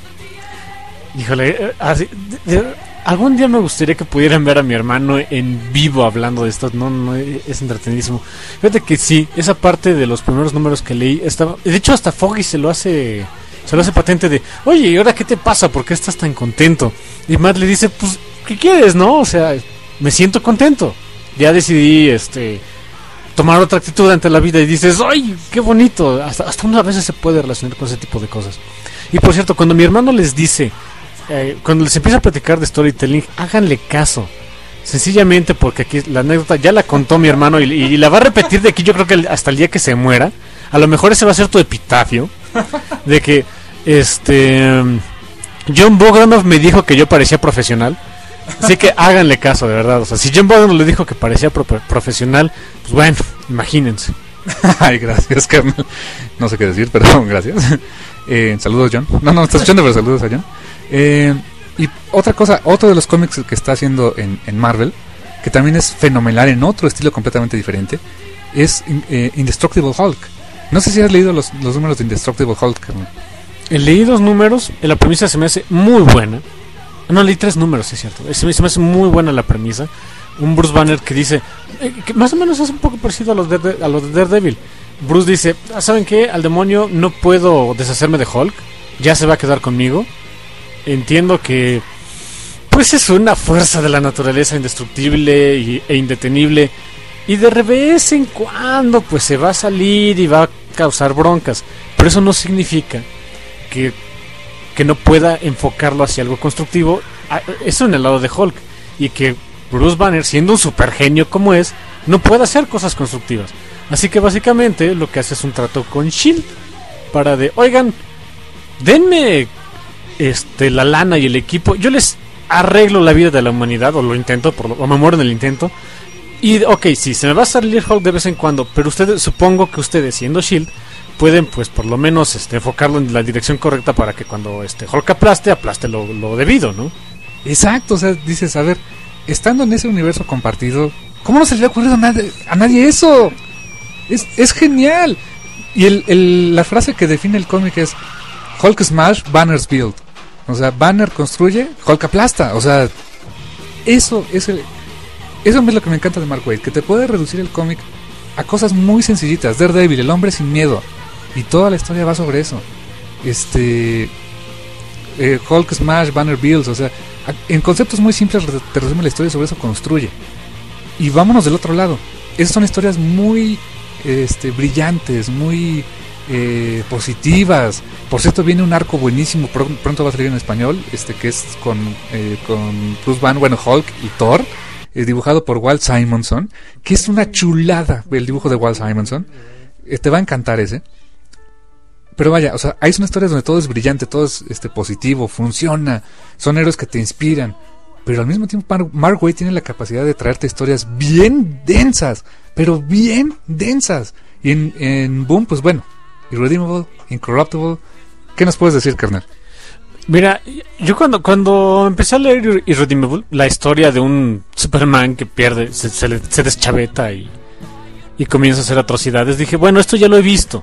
Híjole, así, de, de, algún día me gustaría que pudieran ver a mi hermano en vivo hablando de esto. No, no, es entretenidísimo. Fíjate que sí, esa parte de los primeros números que leí estaba, de hecho hasta Foggy se lo hace, se lo hace patente de, oye, ¿y ahora qué te pasa? ¿Por qué estás tan contento? Y Matt le dice, pues, ¿qué quieres, no? O sea, me siento contento. Ya decidí, este, tomar otra actitud ante la vida y dices, ¡ay, qué bonito! Hasta, hasta una vez se puede relacionar con ese tipo de cosas. Y por cierto, cuando mi hermano les dice, Eh, cuando les empieza a platicar de storytelling, háganle caso. Sencillamente porque aquí la anécdota ya la contó mi hermano y, y, y la va a repetir de aquí, yo creo que hasta el día que se muera. A lo mejor ese va a ser tu epitafio. De que este John Bogdanov me dijo que yo parecía profesional. Así que háganle caso, de verdad. O sea, si John Bogdanov le dijo que parecía pro- profesional, pues bueno, imagínense. Ay, gracias, carnal. No sé qué decir, pero gracias. Eh, saludos, John. No, no, me estás escuchando, pero saludos a John. Eh, y otra cosa, otro de los cómics que está haciendo en, en Marvel, que también es fenomenal en otro estilo completamente diferente, es eh, Indestructible Hulk. No sé si has leído los, los números de Indestructible Hulk, carnal. Leí dos números, la premisa se me hace muy buena. No, leí tres números, es cierto. Se me, se me hace muy buena la premisa. Un Bruce Banner que dice, eh, que más o menos es un poco parecido a los de, a los de Daredevil. Bruce dice, ¿saben qué? Al demonio no puedo deshacerme de Hulk, ya se va a quedar conmigo. Entiendo que pues es una fuerza de la naturaleza indestructible y, e indetenible, y de vez en cuando pues se va a salir y va a causar broncas, pero eso no significa que, que no pueda enfocarlo hacia algo constructivo. Eso en el lado de Hulk, y que Bruce Banner, siendo un super genio como es, no puede hacer cosas constructivas. Así que básicamente lo que hace es un trato con Shield para de, oigan, denme este la lana y el equipo, yo les arreglo la vida de la humanidad, o lo intento, por lo, o me muero en el intento. Y ok, sí, se me va a salir Hulk de vez en cuando, pero ustedes, supongo que ustedes, siendo Shield, pueden pues por lo menos este, enfocarlo en la dirección correcta para que cuando este Hulk aplaste, aplaste lo, lo debido, ¿no? Exacto, o sea, dices, a ver, estando en ese universo compartido, ¿cómo no se le ha ocurrido a nadie, a nadie eso? Es, es genial. Y el, el, la frase que define el cómic es Hulk smash, Banner's build. O sea, Banner construye, Hulk aplasta. O sea, eso es el... eso es lo que me encanta de Mark Waid, que te puede reducir el cómic a cosas muy sencillitas. Daredevil, el hombre sin miedo, y toda la historia va sobre eso. Este eh, Hulk Smash, Banner Bills, o sea, en conceptos muy simples te resume la historia, sobre eso construye. Y vámonos del otro lado. Esas son historias muy este, brillantes, muy eh, positivas. Por cierto, viene un arco buenísimo, pr- pronto va a salir en español, este que es con, eh, con Bruce Banner, bueno, Hulk y Thor, eh, dibujado por Walt Simonson, que es una chulada el dibujo de Walt Simonson. Eh, te va a encantar ese. Pero vaya, o sea, hay son historias donde todo es brillante, todo es este, positivo, funciona, son héroes que te inspiran. Pero al mismo tiempo Mark, Mark Waid tiene la capacidad de traerte historias bien densas, pero bien densas. Y en, en Boom, pues bueno, Irredeemable, Incorruptible. ¿Qué nos puedes decir, carnal? Mira, yo cuando cuando empecé a leer Irredeemable, la historia de un Superman que pierde, se, se, le, se deschaveta y, y comienza a hacer atrocidades, dije, bueno, esto ya lo he visto.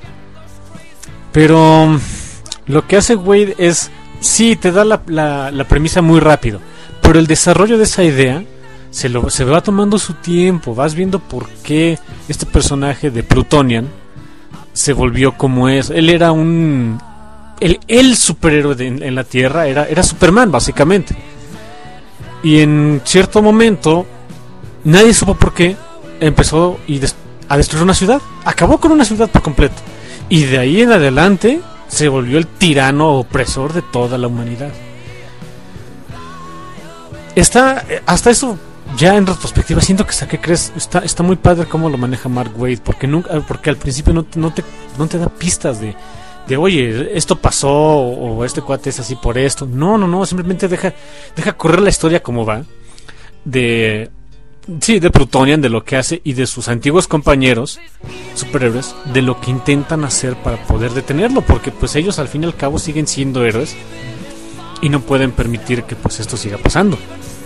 Pero lo que hace Waid es, sí, te da la, la, la premisa muy rápido, pero el desarrollo de esa idea se, lo, se va tomando su tiempo. Vas viendo por qué este personaje de Plutonian se volvió como es. Él era un... El, el superhéroe de, en, en la Tierra era, era Superman, básicamente. Y en cierto momento, nadie supo por qué, empezó y des, a destruir una ciudad. Acabó con una ciudad por completo. Y de ahí en adelante se volvió el tirano opresor de toda la humanidad. Está, hasta eso, ya en retrospectiva, siento que ¿qué crees? Está, está muy padre cómo lo maneja Mark Waid, porque nunca, porque al principio no, no te, no te da pistas de, de oye, esto pasó, o este cuate es así por esto. No, no, no, simplemente deja, deja correr la historia como va. De sí, de Plutonian, de lo que hace, y de sus antiguos compañeros superhéroes, de lo que intentan hacer para poder detenerlo, porque pues ellos al fin y al cabo siguen siendo héroes y no pueden permitir que pues esto siga pasando.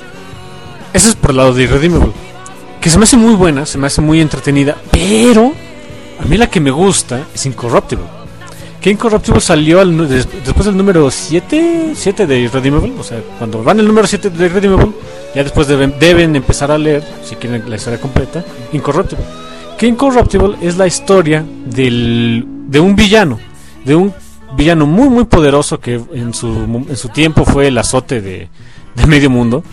Eso es por el lado de Irredeemable, que se me hace muy buena, se me hace muy entretenida, pero a mí la que me gusta es Incorruptible. Que Incorruptible salió al, des, después del número siete de Irredeemable, o sea, cuando van el número siete de Irredeemable, ya después deben, deben empezar a leer, si quieren la historia completa, Incorruptible. Que Incorruptible es la historia del, de un villano, de un villano muy muy poderoso que en su, en su tiempo fue el azote de, de medio mundo,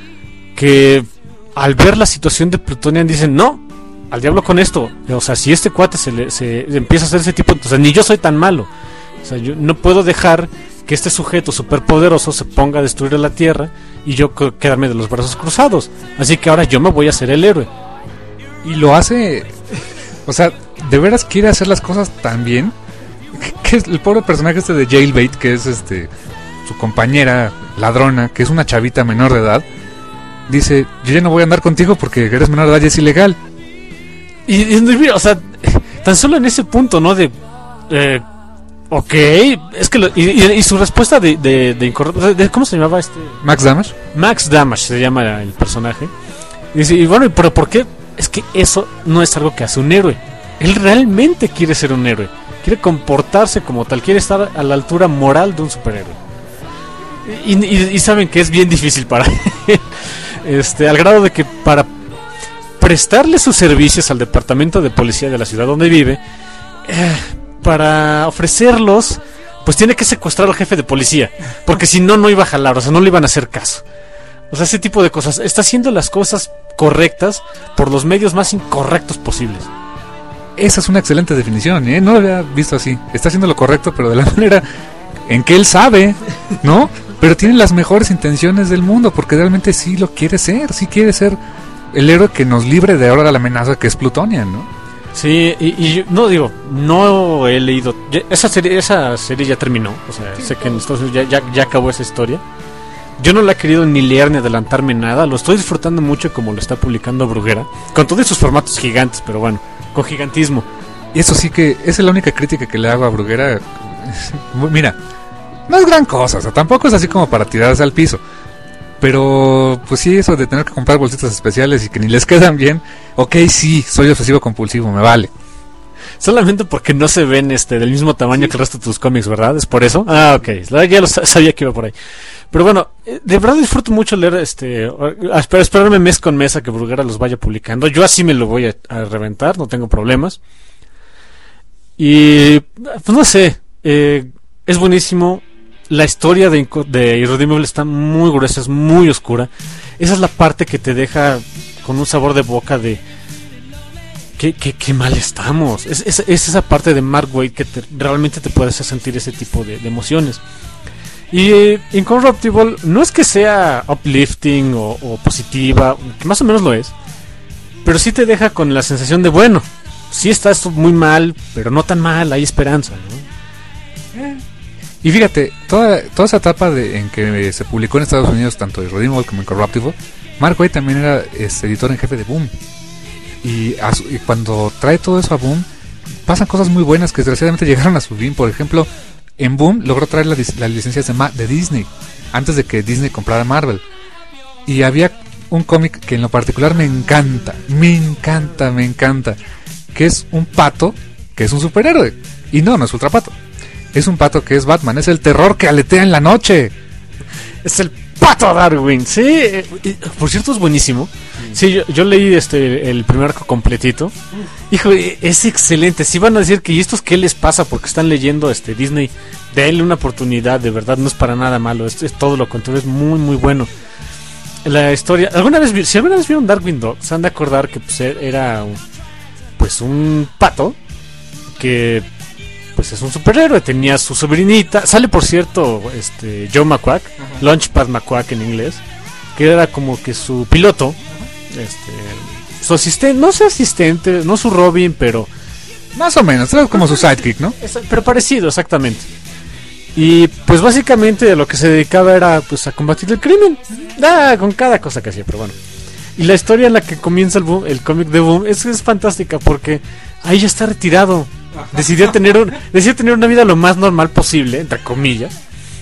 que al ver la situación de Plutonian dicen, no, al diablo con esto, o sea, si este cuate se, le, se empieza a hacer ese tipo, entonces ni yo soy tan malo, o sea, yo no puedo dejar que este sujeto superpoderoso se ponga a destruir la Tierra y yo quedarme de los brazos cruzados, así que ahora yo me voy a hacer el héroe. Y lo hace, o sea, de veras quiere hacer las cosas tan bien, que es el pobre personaje este de Jailbait, que es este su compañera ladrona, que es una chavita menor de edad, dice, yo ya no voy a andar contigo porque eres menor de edad y es ilegal. Y, y o sea, tan solo en ese punto, ¿no? De, eh, ok, es que lo, y, y, y su respuesta de, de, de, de, de ¿cómo se llamaba este? Max Damage. Max Damage se llama el personaje. Y dice, y bueno, pero ¿por qué? Es que eso no es algo que hace un héroe. Él realmente quiere ser un héroe, quiere comportarse como tal, quiere estar a la altura moral de un superhéroe. Y, y, y saben que es bien difícil para él, este, al grado de que para prestarle sus servicios al departamento de policía de la ciudad donde vive, eh, para ofrecerlos, pues tiene que secuestrar al jefe de policía, porque si no, no iba a jalar, o sea, no le iban a hacer caso. O sea, ese tipo de cosas. Está haciendo las cosas correctas por los medios más incorrectos posibles. Esa es una excelente definición, ¿eh? No lo había visto así. Está haciendo lo correcto, pero de la manera en que él sabe, ¿no? Pero tiene las mejores intenciones del mundo, porque realmente sí lo quiere ser, sí quiere ser el héroe que nos libre de ahora la amenaza que es Plutonian, ¿no? Sí, y, y yo, no digo, no he leído, ya, esa serie esa serie ya terminó, o sea, sí, sé que en Estados Unidos ya, ya, ya acabó esa historia. Yo no la he querido ni leer ni adelantarme nada, lo estoy disfrutando mucho como lo está publicando Bruguera, con todos sus formatos gigantes, pero bueno, con gigantismo. Y eso sí que, esa es la única crítica que le hago a Bruguera. Mira, no es gran cosa, o sea, tampoco es así como para tirarse al piso. Pero, pues sí, eso de tener que comprar bolsitas especiales y que ni les quedan bien. Ok, sí, soy obsesivo compulsivo, me vale. Solamente porque no se ven este del mismo tamaño que el resto de tus cómics, ¿verdad? ¿Es por eso? Ah, ok. Ya lo sabía que iba por ahí. Pero bueno, de verdad disfruto mucho leer este... Espero esperarme mes con mes a que Bruguera los vaya publicando. Yo así me lo voy a, a reventar, no tengo problemas. Y... pues no sé. Eh, es buenísimo. La historia de, de Irredeemable está muy gruesa, es muy oscura. Esa es la parte que te deja con un sabor de boca de... Qué, qué, qué mal estamos. Es, es, es esa parte de Mark Waid que te, realmente te puede hacer sentir ese tipo de, de emociones. Y eh, Incorruptible no es que sea uplifting o, o positiva, que más o menos lo es, pero sí te deja con la sensación de, bueno, sí está esto muy mal, pero no tan mal, hay esperanza, ¿no? Eh. Y fíjate, toda, toda esa etapa de, en que se publicó en Estados Unidos tanto Irredeemable como Incorruptible, Mark Waid también era este, editor en jefe de Boom. Y, a su, y cuando trae todo eso a Boom, pasan cosas muy buenas que desgraciadamente llegaron a su fin. Por ejemplo, en Boom logró traer la, las licencias de, Ma, de Disney antes de que Disney comprara Marvel. Y había un cómic que en lo particular me encanta, me encanta, me encanta, que es un pato que es un superhéroe. Y no, no es Ultra Pato. Es un pato que es Batman, es el terror que aletea en la noche. Es el Pato Darwin, sí. Eh, por cierto, es buenísimo. Sí, yo, yo leí este el primer arco completito. Hijo, es excelente. Si van a decir que ¿y estos qué les pasa? Porque están leyendo este Disney. Denle una oportunidad, de verdad, no es para nada malo. Es, es todo lo contrario, es muy, muy bueno. La historia. ¿Alguna vez si alguna vez vieron Darkwing Duck, se han de acordar que pues, era pues un pato que pues es un superhéroe, tenía su sobrinita, sale por cierto este Joe McQuack, uh-huh. Launchpad McQuack en inglés, que era como que su piloto, uh-huh. este su asistente, no su asistente, no su Robin, pero más o menos, era como su sidekick, ¿no? Es, pero parecido, exactamente. Y pues básicamente a lo que se dedicaba era pues a combatir el crimen, ah, con cada cosa que hacía, pero bueno. Y la historia en la que comienza el, boom, el cómic de Boom es, es fantástica porque ahí ya está retirado. Decidió tener un, decidió tener una vida lo más normal posible, entre comillas.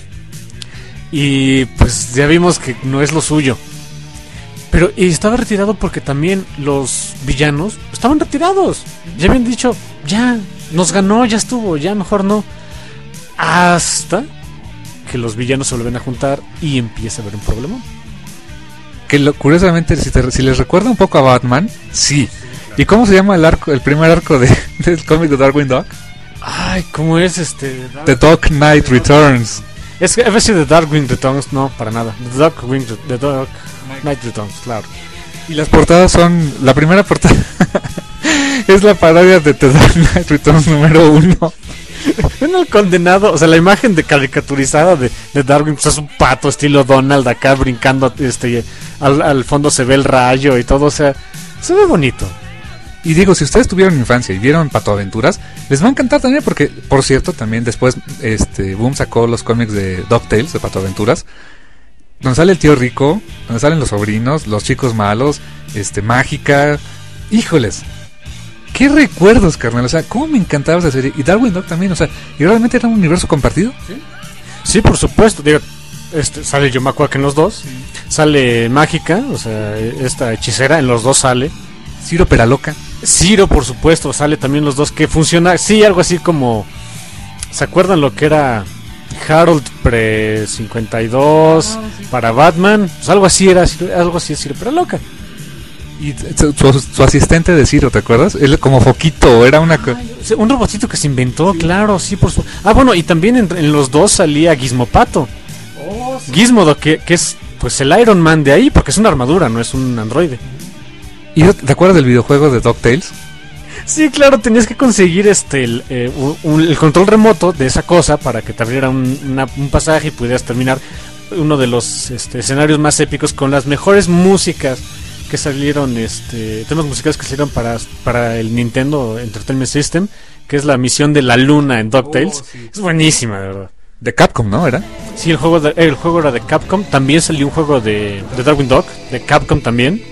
Y pues ya vimos que no es lo suyo. Pero y estaba retirado porque también los villanos estaban retirados. Ya habían dicho, ya, nos ganó, ya estuvo, ya mejor no. Hasta que los villanos se vuelven a juntar y empieza a haber un problema. Que lo, curiosamente, si, te, si les recuerda un poco a Batman, sí. ¿Y cómo se llama el arco, el primer arco de, del cómic de Darkwing Duck? Ay, ¿cómo es este? The Dark Knight Returns. Es que a veces The Darkwing Returns, no, para nada. The Darkwing, The Dark Knight Returns, claro. Y las portadas son, la primera portada es la parodia de The Dark Knight Returns número uno. Bueno, el condenado, o sea, la imagen de caricaturizada de, de Darwin, pues es un pato estilo Donald acá brincando, este, al, al fondo se ve el rayo y todo, o sea, se ve bonito. Y digo, si ustedes tuvieron infancia y vieron Patoaventuras, les va a encantar también porque, por cierto, también después este Boom sacó los cómics de DuckTales, de Patoaventuras, donde sale el tío rico, donde salen los sobrinos, los chicos malos, este Mágica, híjoles. ¿Qué recuerdos, carnal? O sea, cómo me encantaba esa serie. Y Darwin Duck también, o sea, ¿y realmente era un universo compartido? Sí, sí, por supuesto. Digo, este, sale Joe McQuack en los dos. Sí. Sale Mágica, o sea, esta hechicera, en los dos sale. Ciro Peraloca. Ciro, por supuesto, sale también los dos. Que funciona, sí, algo así como... ¿Se acuerdan lo que era Harold pre cincuenta y dos oh, sí. para Batman? Pues algo así era, algo así es Ciro Peraloca. Y su, su, su asistente de Ciro, ¿te acuerdas? Él como foquito, era una... Co- un robotito que se inventó, sí. Claro, sí, por su... Ah, bueno, y también en, en los dos salía Gizmopato. Oh, sí. Gizmodo, que, que es pues el Iron Man de ahí, porque es una armadura, no es un androide. ¿Y te acuerdas del videojuego de DuckTales? Sí, claro, tenías que conseguir este el, eh, un, el control remoto de esa cosa para que te abriera un, una, un pasaje y pudieras terminar uno de los este, escenarios más épicos con las mejores músicas que salieron, este temas musicales que salieron para, para el Nintendo Entertainment System, que es la misión de la luna en DuckTales. Oh, sí. Es buenísima, de verdad. De Capcom, ¿no? ¿Era? Sí, el juego, de, el juego era de Capcom. También salió un juego de, de Darkwing Duck, de Capcom también.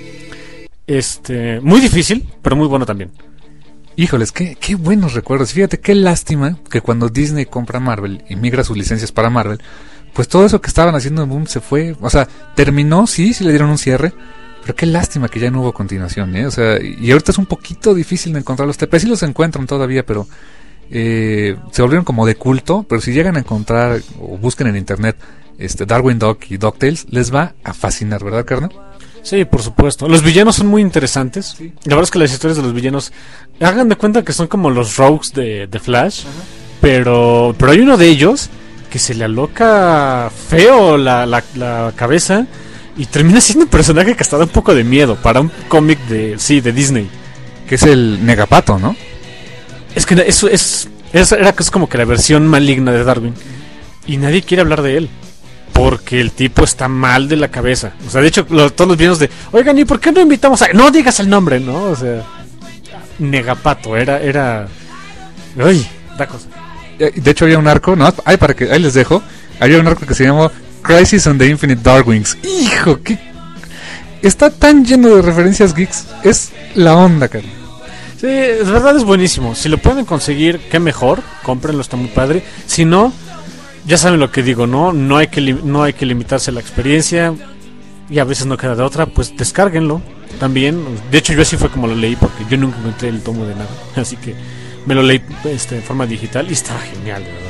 Este, muy difícil, pero muy bueno también. Híjoles, qué, qué buenos recuerdos. Fíjate, qué lástima que cuando Disney compra Marvel y migra sus licencias para Marvel, pues todo eso que estaban haciendo en Boom se fue. O sea, terminó, sí, sí le dieron un cierre, Pero qué lástima que ya no hubo continuación, ¿eh? O sea, y ahorita es un poquito difícil de encontrar los T P. Sí los encuentran todavía, pero eh, se volvieron como de culto. Pero si llegan a encontrar o busquen en internet este Darwin Duck y DuckTales, les va a fascinar, ¿verdad, carnal? Sí, por supuesto. Los villanos son muy interesantes. Sí. La verdad es que las historias de los villanos, hagan de cuenta que son como los rogues de, de Flash. Uh-huh. Pero, pero hay uno de ellos que se le aloca feo la, la, la cabeza y termina siendo un personaje que hasta da un poco de miedo para un cómic de, sí, de Disney. Que es el Negapato, ¿no? Es que eso es, es, era es como que la versión maligna de Darwin. Y nadie quiere hablar de él. Porque el tipo está mal de la cabeza. O sea, de hecho, lo, todos los villanos de, oigan, ¿y por qué no invitamos a...? No digas el nombre, ¿no? O sea, Negapato, era... era... Uy, da cosa. De hecho había un arco, no, ahí para que ahí les dejo, había un arco que se llamó Crisis on the Infinite Darkwings. Hijo, que está tan lleno de referencias geeks, es la onda, cara. Sí, de verdad es buenísimo. Si lo pueden conseguir, qué mejor, cómprenlo, está muy padre. Si no, ya saben lo que digo, no, no hay que li- no hay que limitarse a la experiencia y a veces no queda de otra, pues descárguenlo también. De hecho yo así fue como lo leí porque yo nunca encontré el tomo de nada, así que me lo leí este, en forma digital y estaba genial, de verdad.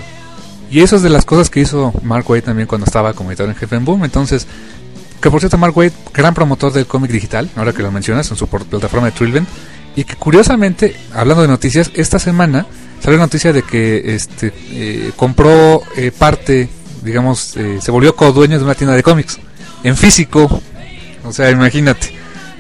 Y eso es de las cosas que hizo Mark Waid también cuando estaba como editor en jefe en Boom. Entonces, que por cierto, Mark Waid, gran promotor del cómic digital, ahora que lo mencionas, en su plataforma de Trillbent. Y que curiosamente, hablando de noticias, esta semana salió la noticia de que este eh, compró eh, parte, digamos, eh, se volvió codueño de una tienda de cómics en físico. O sea, imagínate.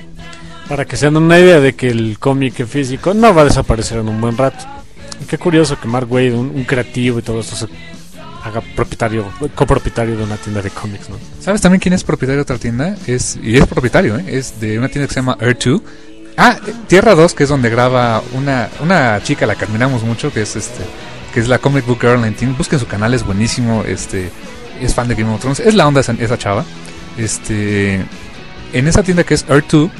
Para que se den una idea de que el cómic en físico no va a desaparecer en un buen rato. Y qué curioso que Mark Waid, un, un creativo y todo esto, se haga propietario, copropietario de una tienda de cómics, ¿no? ¿Sabes también quién es propietario de otra tienda? Es y es propietario, ¿eh? Es de una tienda que se llama Earth dos. Ah, Tierra dos, que es donde graba una una chica, la que admiramos mucho, que es este que es la Comic Book Girl diecinueve. Busquen su canal, es buenísimo, este es fan de Game of Thrones, es la onda esa, esa chava. Este en esa tienda que es Earth dos,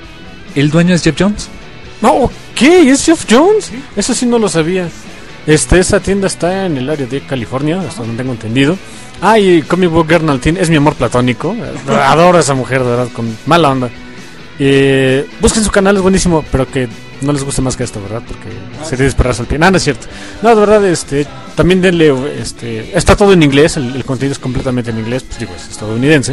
el dueño es Jeff Jones. No, ¿qué? ¿Es Jeff Jones? ¿Sí? Eso sí no lo sabía. Este, esa tienda está en el área de California, hasta donde tengo entendido. Ah, y Comic Book Girl diecinueve es mi amor platónico. Adoro a esa mujer, de verdad, con mala onda. Eh, busquen su canal, es buenísimo, pero que no les guste más que esto, ¿verdad? Porque sería dispararse al pie. No, no es cierto. No, de verdad, este, también denle, este, está todo en inglés, el, el contenido es completamente en inglés, pues digo, es estadounidense.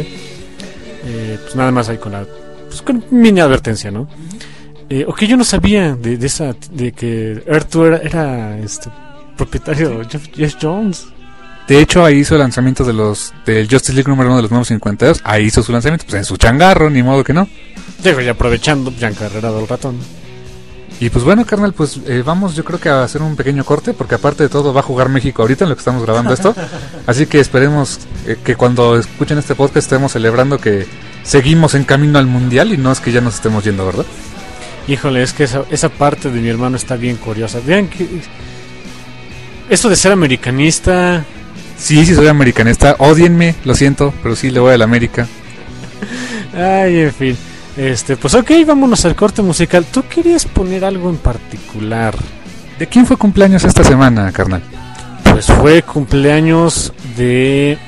Eh, pues nada más ahí con la, pues con mini advertencia, ¿no? Eh, ok, yo no sabía de, de esa, de que Earth dos era, era este propietario Jeff, Jeff Jones. De hecho, ahí hizo el lanzamiento de los del Justice League número uno de los nuevos cincuenta y dos. Ahí hizo su lanzamiento, pues en su changarro, ni modo que no. Digo, y aprovechando, ya encarrerado el ratón. Y pues bueno, carnal, pues eh, vamos yo creo que a hacer un pequeño corte, porque aparte de todo va a jugar México ahorita en lo que estamos grabando esto. Así que esperemos eh, que cuando escuchen este podcast estemos celebrando que seguimos en camino al mundial y no es que ya nos estemos yendo, ¿verdad? Híjole, es que esa, esa parte de mi hermano está bien curiosa. Vean que esto de ser americanista... Sí, sí soy americanista, ódienme, lo siento, pero sí le voy a la América. Ay, en fin. Este, pues ok, vámonos al corte musical. ¿Tú querías poner algo en particular? ¿De quién fue cumpleaños esta semana, carnal? Pues fue cumpleaños de...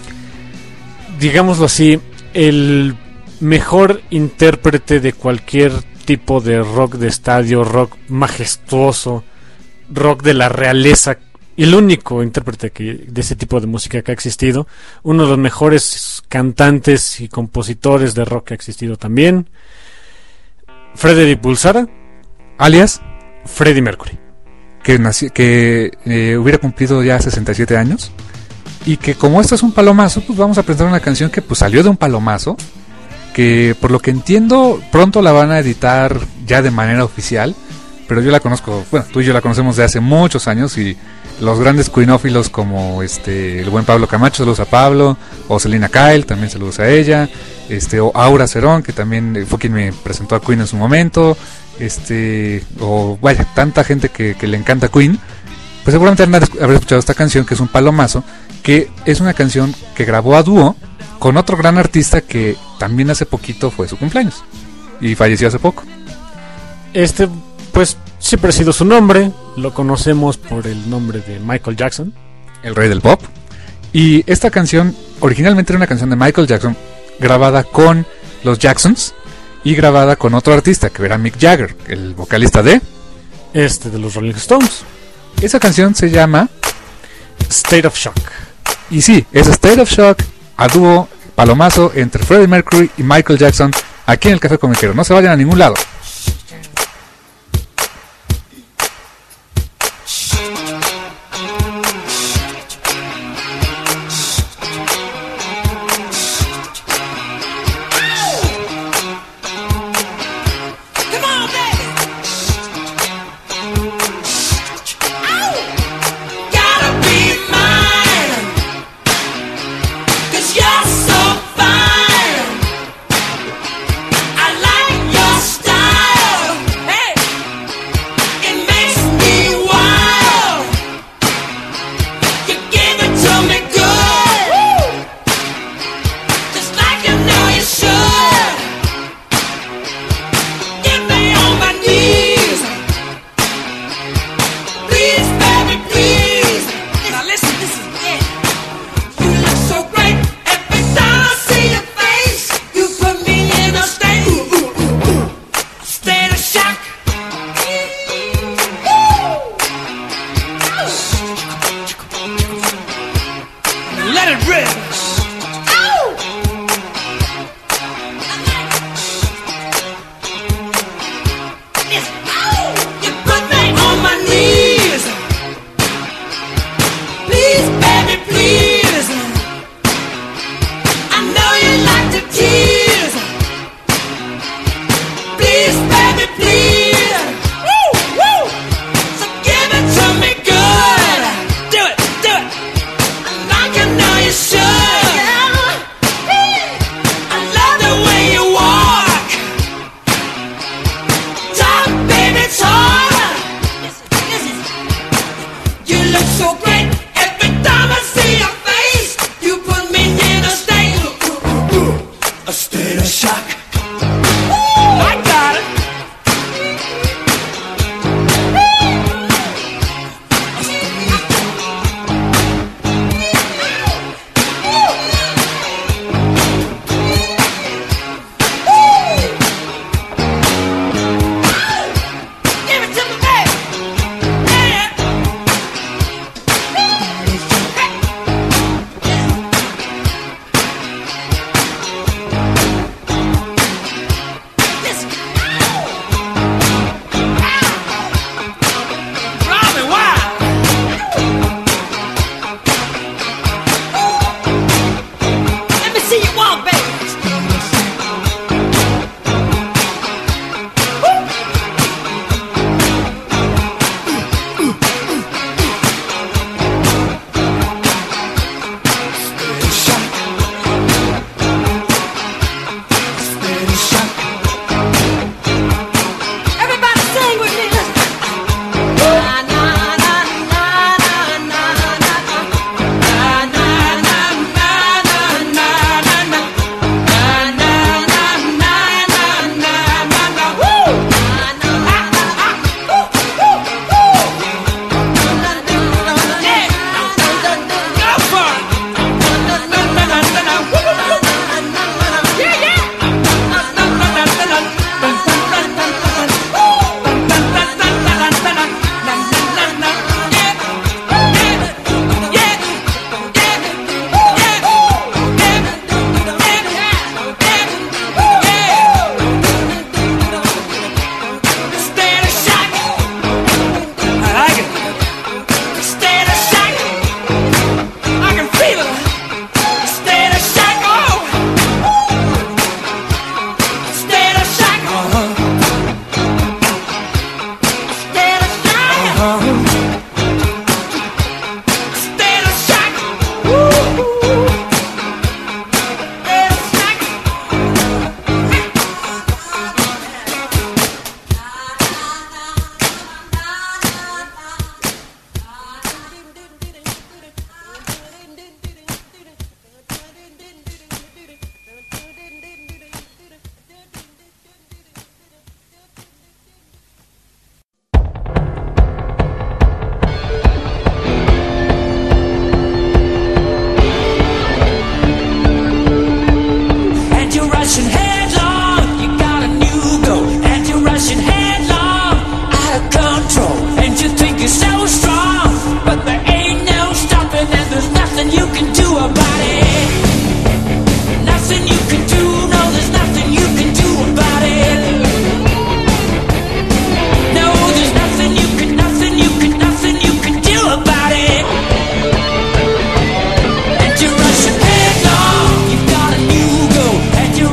digámoslo así, el mejor intérprete de cualquier tipo de rock de estadio, rock majestuoso, rock de la realeza, el único intérprete que, de ese tipo de música que ha existido, uno de los mejores cantantes y compositores de rock que ha existido también, Frederick Bulsara, alias Freddie Mercury, que, nació, que eh, hubiera cumplido ya sesenta y siete años, y que como esto es un palomazo, pues vamos a presentar una canción que pues salió de un palomazo, que por lo que entiendo pronto la van a editar ya de manera oficial, pero yo la conozco, bueno, tú y yo la conocemos de hace muchos años, y los grandes queenófilos como este el buen Pablo Camacho, saludos a Pablo, o Selina Kyle, también saludos a ella, este o Aura Cerón, que también fue quien me presentó a Queen en su momento, este o vaya, tanta gente que, que le encanta Queen, pues seguramente han haber escuchado esta canción, que es un palomazo, que es una canción que grabó a dúo con otro gran artista que también hace poquito fue su cumpleaños y falleció hace poco. Este, pues siempre ha sido su nombre, lo conocemos por el nombre de Michael Jackson, el rey del pop. Y esta canción originalmente era una canción de Michael Jackson grabada con los Jacksons, y grabada con otro artista, que era Mick Jagger, el vocalista de... Este, de los Rolling Stones. Esa canción se llama State of Shock. Y sí, es State of Shock a dúo palomazo entre Freddie Mercury y Michael Jackson aquí en el Café Comiquero. No se vayan a ningún lado. Sure.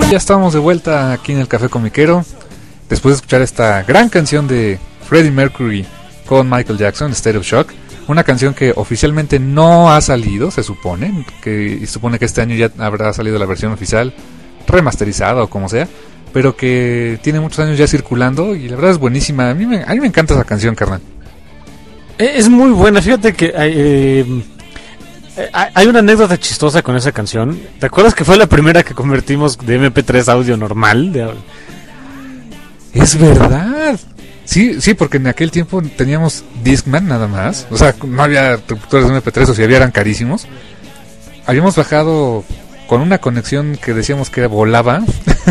Ya estamos de vuelta aquí en el Café Comiquero, después de escuchar esta gran canción de Freddie Mercury con Michael Jackson, State of Shock. Una canción que oficialmente no ha salido, se supone, que se supone que este año ya habrá salido la versión oficial, remasterizada o como sea, pero que tiene muchos años ya circulando y la verdad es buenísima. A mí me, a mí me encanta esa canción, carnal. Es muy buena, fíjate que hay, eh, hay una anécdota chistosa con esa canción. ¿Te acuerdas que fue la primera que convertimos de eme pe tres a audio normal? De... Es verdad. Sí, sí, porque en aquel tiempo teníamos Discman nada más. O sea, no había reproductores de eme pe tres, o si había eran carísimos. Habíamos bajado con una conexión que decíamos que volaba.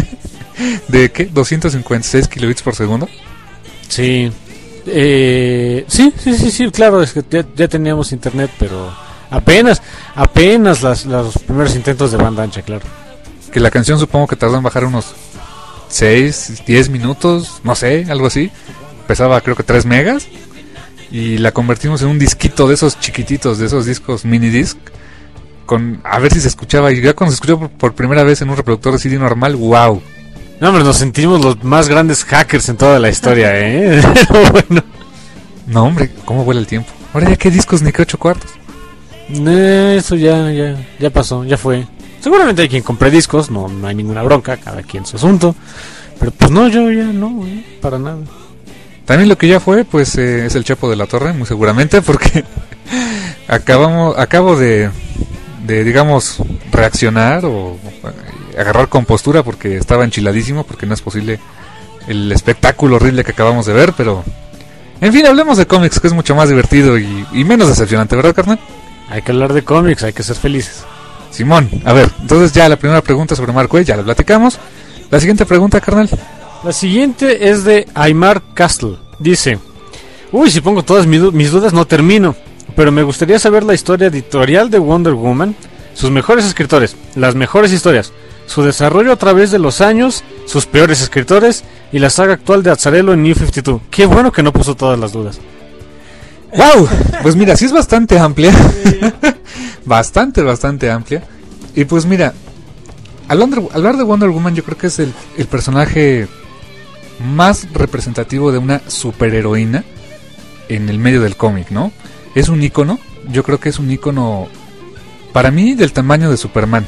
¿De qué? ¿doscientos cincuenta y seis kilobits por segundo? Sí. Eh, sí, sí, sí, sí, claro, es que ya, ya teníamos internet, pero apenas, apenas las, los primeros intentos de banda ancha, claro. Que la canción supongo que tardó en bajar unos seis, diez minutos, no sé, algo así. Pesaba creo que tres megas y la convertimos en un disquito de esos chiquititos, de esos discos mini disc, con a ver si se escuchaba, y ya cuando se escuchó por, por primera vez en un reproductor de ce de normal, wow. No, hombre, nos sentimos los más grandes hackers en toda la historia, ¿eh? Pero bueno. No, hombre, ¿cómo vuela el tiempo? Ahora ya qué discos ni qué ocho cuartos. Eh, eso ya, ya, ya pasó, ya fue. Seguramente hay quien compre discos, no, no hay ninguna bronca, cada quien su asunto. Pero pues no, yo ya no, ¿eh? Para nada. También lo que ya fue, pues eh, es el Chepo de la Torre, muy seguramente, porque acabamos, acabo de, de, digamos, reaccionar o agarrar compostura porque estaba enchiladísimo, porque no es posible el espectáculo horrible que acabamos de ver, pero en fin, hablemos de cómics, que es mucho más divertido y, y menos decepcionante, ¿verdad, carnal? Hay que hablar de cómics, hay que ser felices. Simón, a ver, entonces ya la primera pregunta sobre Mark Waid, ya la platicamos. La siguiente pregunta, carnal. La siguiente es de Aymar Castle. Dice: uy, si pongo todas mis, mis dudas no termino, pero me gustaría saber la historia editorial de Wonder Woman, sus mejores escritores, las mejores historias, su desarrollo a través de los años, sus peores escritores y la saga actual de Azzarello en New cincuenta y dos. Qué bueno que no puso todas las dudas. ¡Wow! Pues mira, sí es bastante amplia. bastante, bastante amplia. Y pues mira, hablar, hablar de Wonder Woman, yo creo que es el, el personaje más representativo de una superheroína en el medio del cómic, ¿no? Es un ícono, yo creo que es un ícono para mí del tamaño de Superman.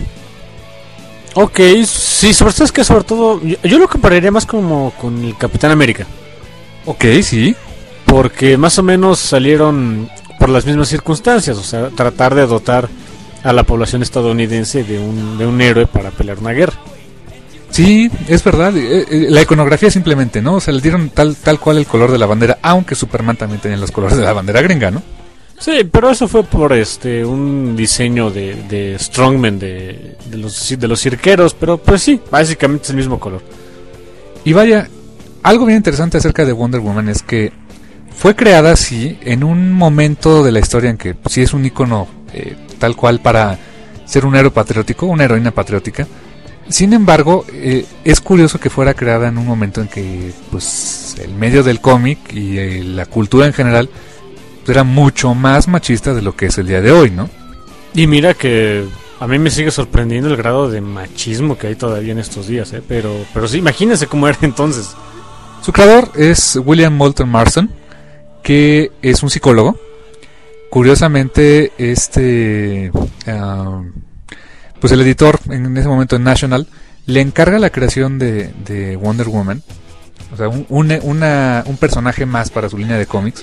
Ok, sí, sobre todo es que sobre todo yo, yo lo compararía más como con el Capitán América. Ok, sí. Porque más o menos salieron por las mismas circunstancias, o sea, tratar de dotar a la población estadounidense de un, de un héroe para pelear una guerra. Sí, es verdad, eh, eh, la iconografía simplemente, ¿no? O sea, le dieron tal, tal cual el color de la bandera, aunque Superman también tenía los colores de la bandera gringa, ¿no? Sí, pero eso fue por este un diseño de, de Strongman de, de los de los cirqueros, pero pues sí, básicamente es el mismo color. Y vaya, algo bien interesante acerca de Wonder Woman es que fue creada así en un momento de la historia en que pues, sí es un icono eh, tal cual para ser un héroe patriótico, una heroína patriótica. Sin embargo, eh, es curioso que fuera creada en un momento en que pues el medio del cómic y eh, la cultura en general era mucho más machista de lo que es el día de hoy, ¿no? Y mira que a mí me sigue sorprendiendo el grado de machismo que hay todavía en estos días, ¿eh? Pero, pero sí, imagínense cómo era entonces. Su creador es William Moulton Marston, que es un psicólogo. Curiosamente, este... Uh, pues el editor en ese momento en National le encarga la creación de, de Wonder Woman, o sea, un, una, una, un personaje más para su línea de cómics.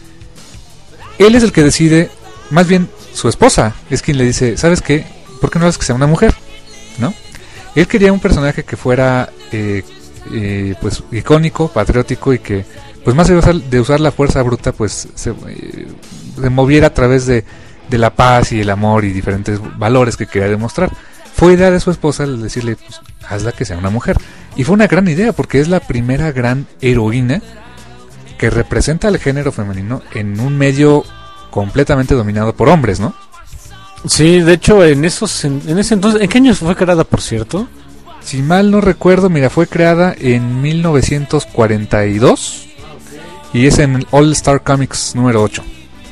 Él es el que decide, más bien su esposa es quien le dice, ¿sabes qué? ¿Por qué no haces que sea una mujer? ¿No? Él quería un personaje que fuera eh, eh, pues icónico, patriótico y que pues más de usar, de usar la fuerza bruta pues se, eh, se moviera a través de de la paz y el amor y diferentes valores que quería demostrar. Fue idea de su esposa el decirle, pues, hazla que sea una mujer. Y fue una gran idea porque es la primera gran heroína que representa al género femenino en un medio completamente dominado por hombres, ¿no? Sí, de hecho, en esos en, en ese entonces, ¿en qué año fue creada, por cierto? Si mal no recuerdo, mira, fue creada en mil novecientos cuarenta y dos y es en All Star Comics número ocho.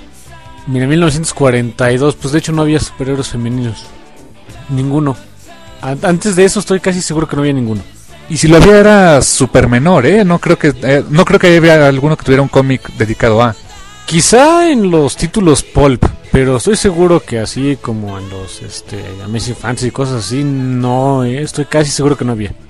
Mira, mil novecientos cuarenta y dos, pues de hecho no había superhéroes femeninos. Ninguno. Antes de eso estoy casi seguro que no había ninguno. Y si lo había era súper menor, ¿eh? No creo que eh, no creo que haya alguno que tuviera un cómic dedicado a. Quizá en los títulos pulp, pero estoy seguro que así como en los este, Amazing Fantasy y cosas así, no, ¿eh? Estoy casi seguro que no había.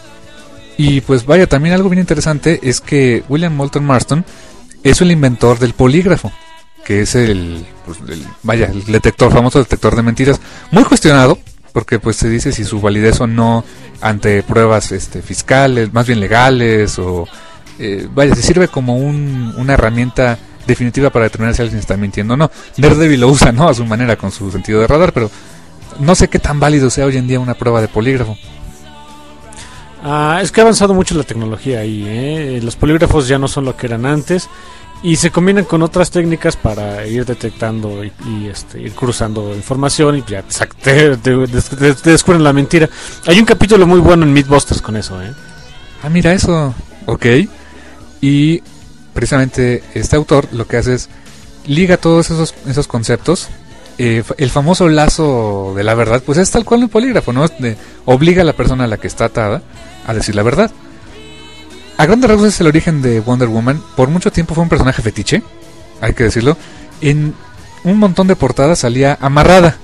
Y pues vaya, también algo bien interesante es que William Moulton Marston es el inventor del polígrafo, que es el, pues, el vaya, el detector, famoso detector de mentiras, muy cuestionado, porque pues se dice si su validez o no ante pruebas este, fiscales, más bien legales, o eh, vaya, si sirve como un, una herramienta definitiva para determinar si alguien está mintiendo o no. Daredevil lo usa, ¿no?, a su manera con su sentido de radar, pero no sé qué tan válido sea hoy en día una prueba de polígrafo. Ah, es que ha avanzado mucho la tecnología ahí, ¿eh? Los polígrafos ya no son lo que eran antes y se combinan con otras técnicas para ir detectando y, y este, ir cruzando información y ya te, te, te, te descubren la mentira. Hay un capítulo muy bueno en Mythbusters con eso, ¿eh? Ah, mira eso, ok. Y precisamente este autor lo que hace es liga todos esos, esos conceptos. Eh, el famoso lazo de la verdad, pues es tal cual un polígrafo, ¿no? De, obliga a la persona a la que está atada a decir la verdad. A grandes rasgos es el origen de Wonder Woman. Por mucho tiempo fue un personaje fetiche, hay que decirlo. En un montón de portadas salía amarrada.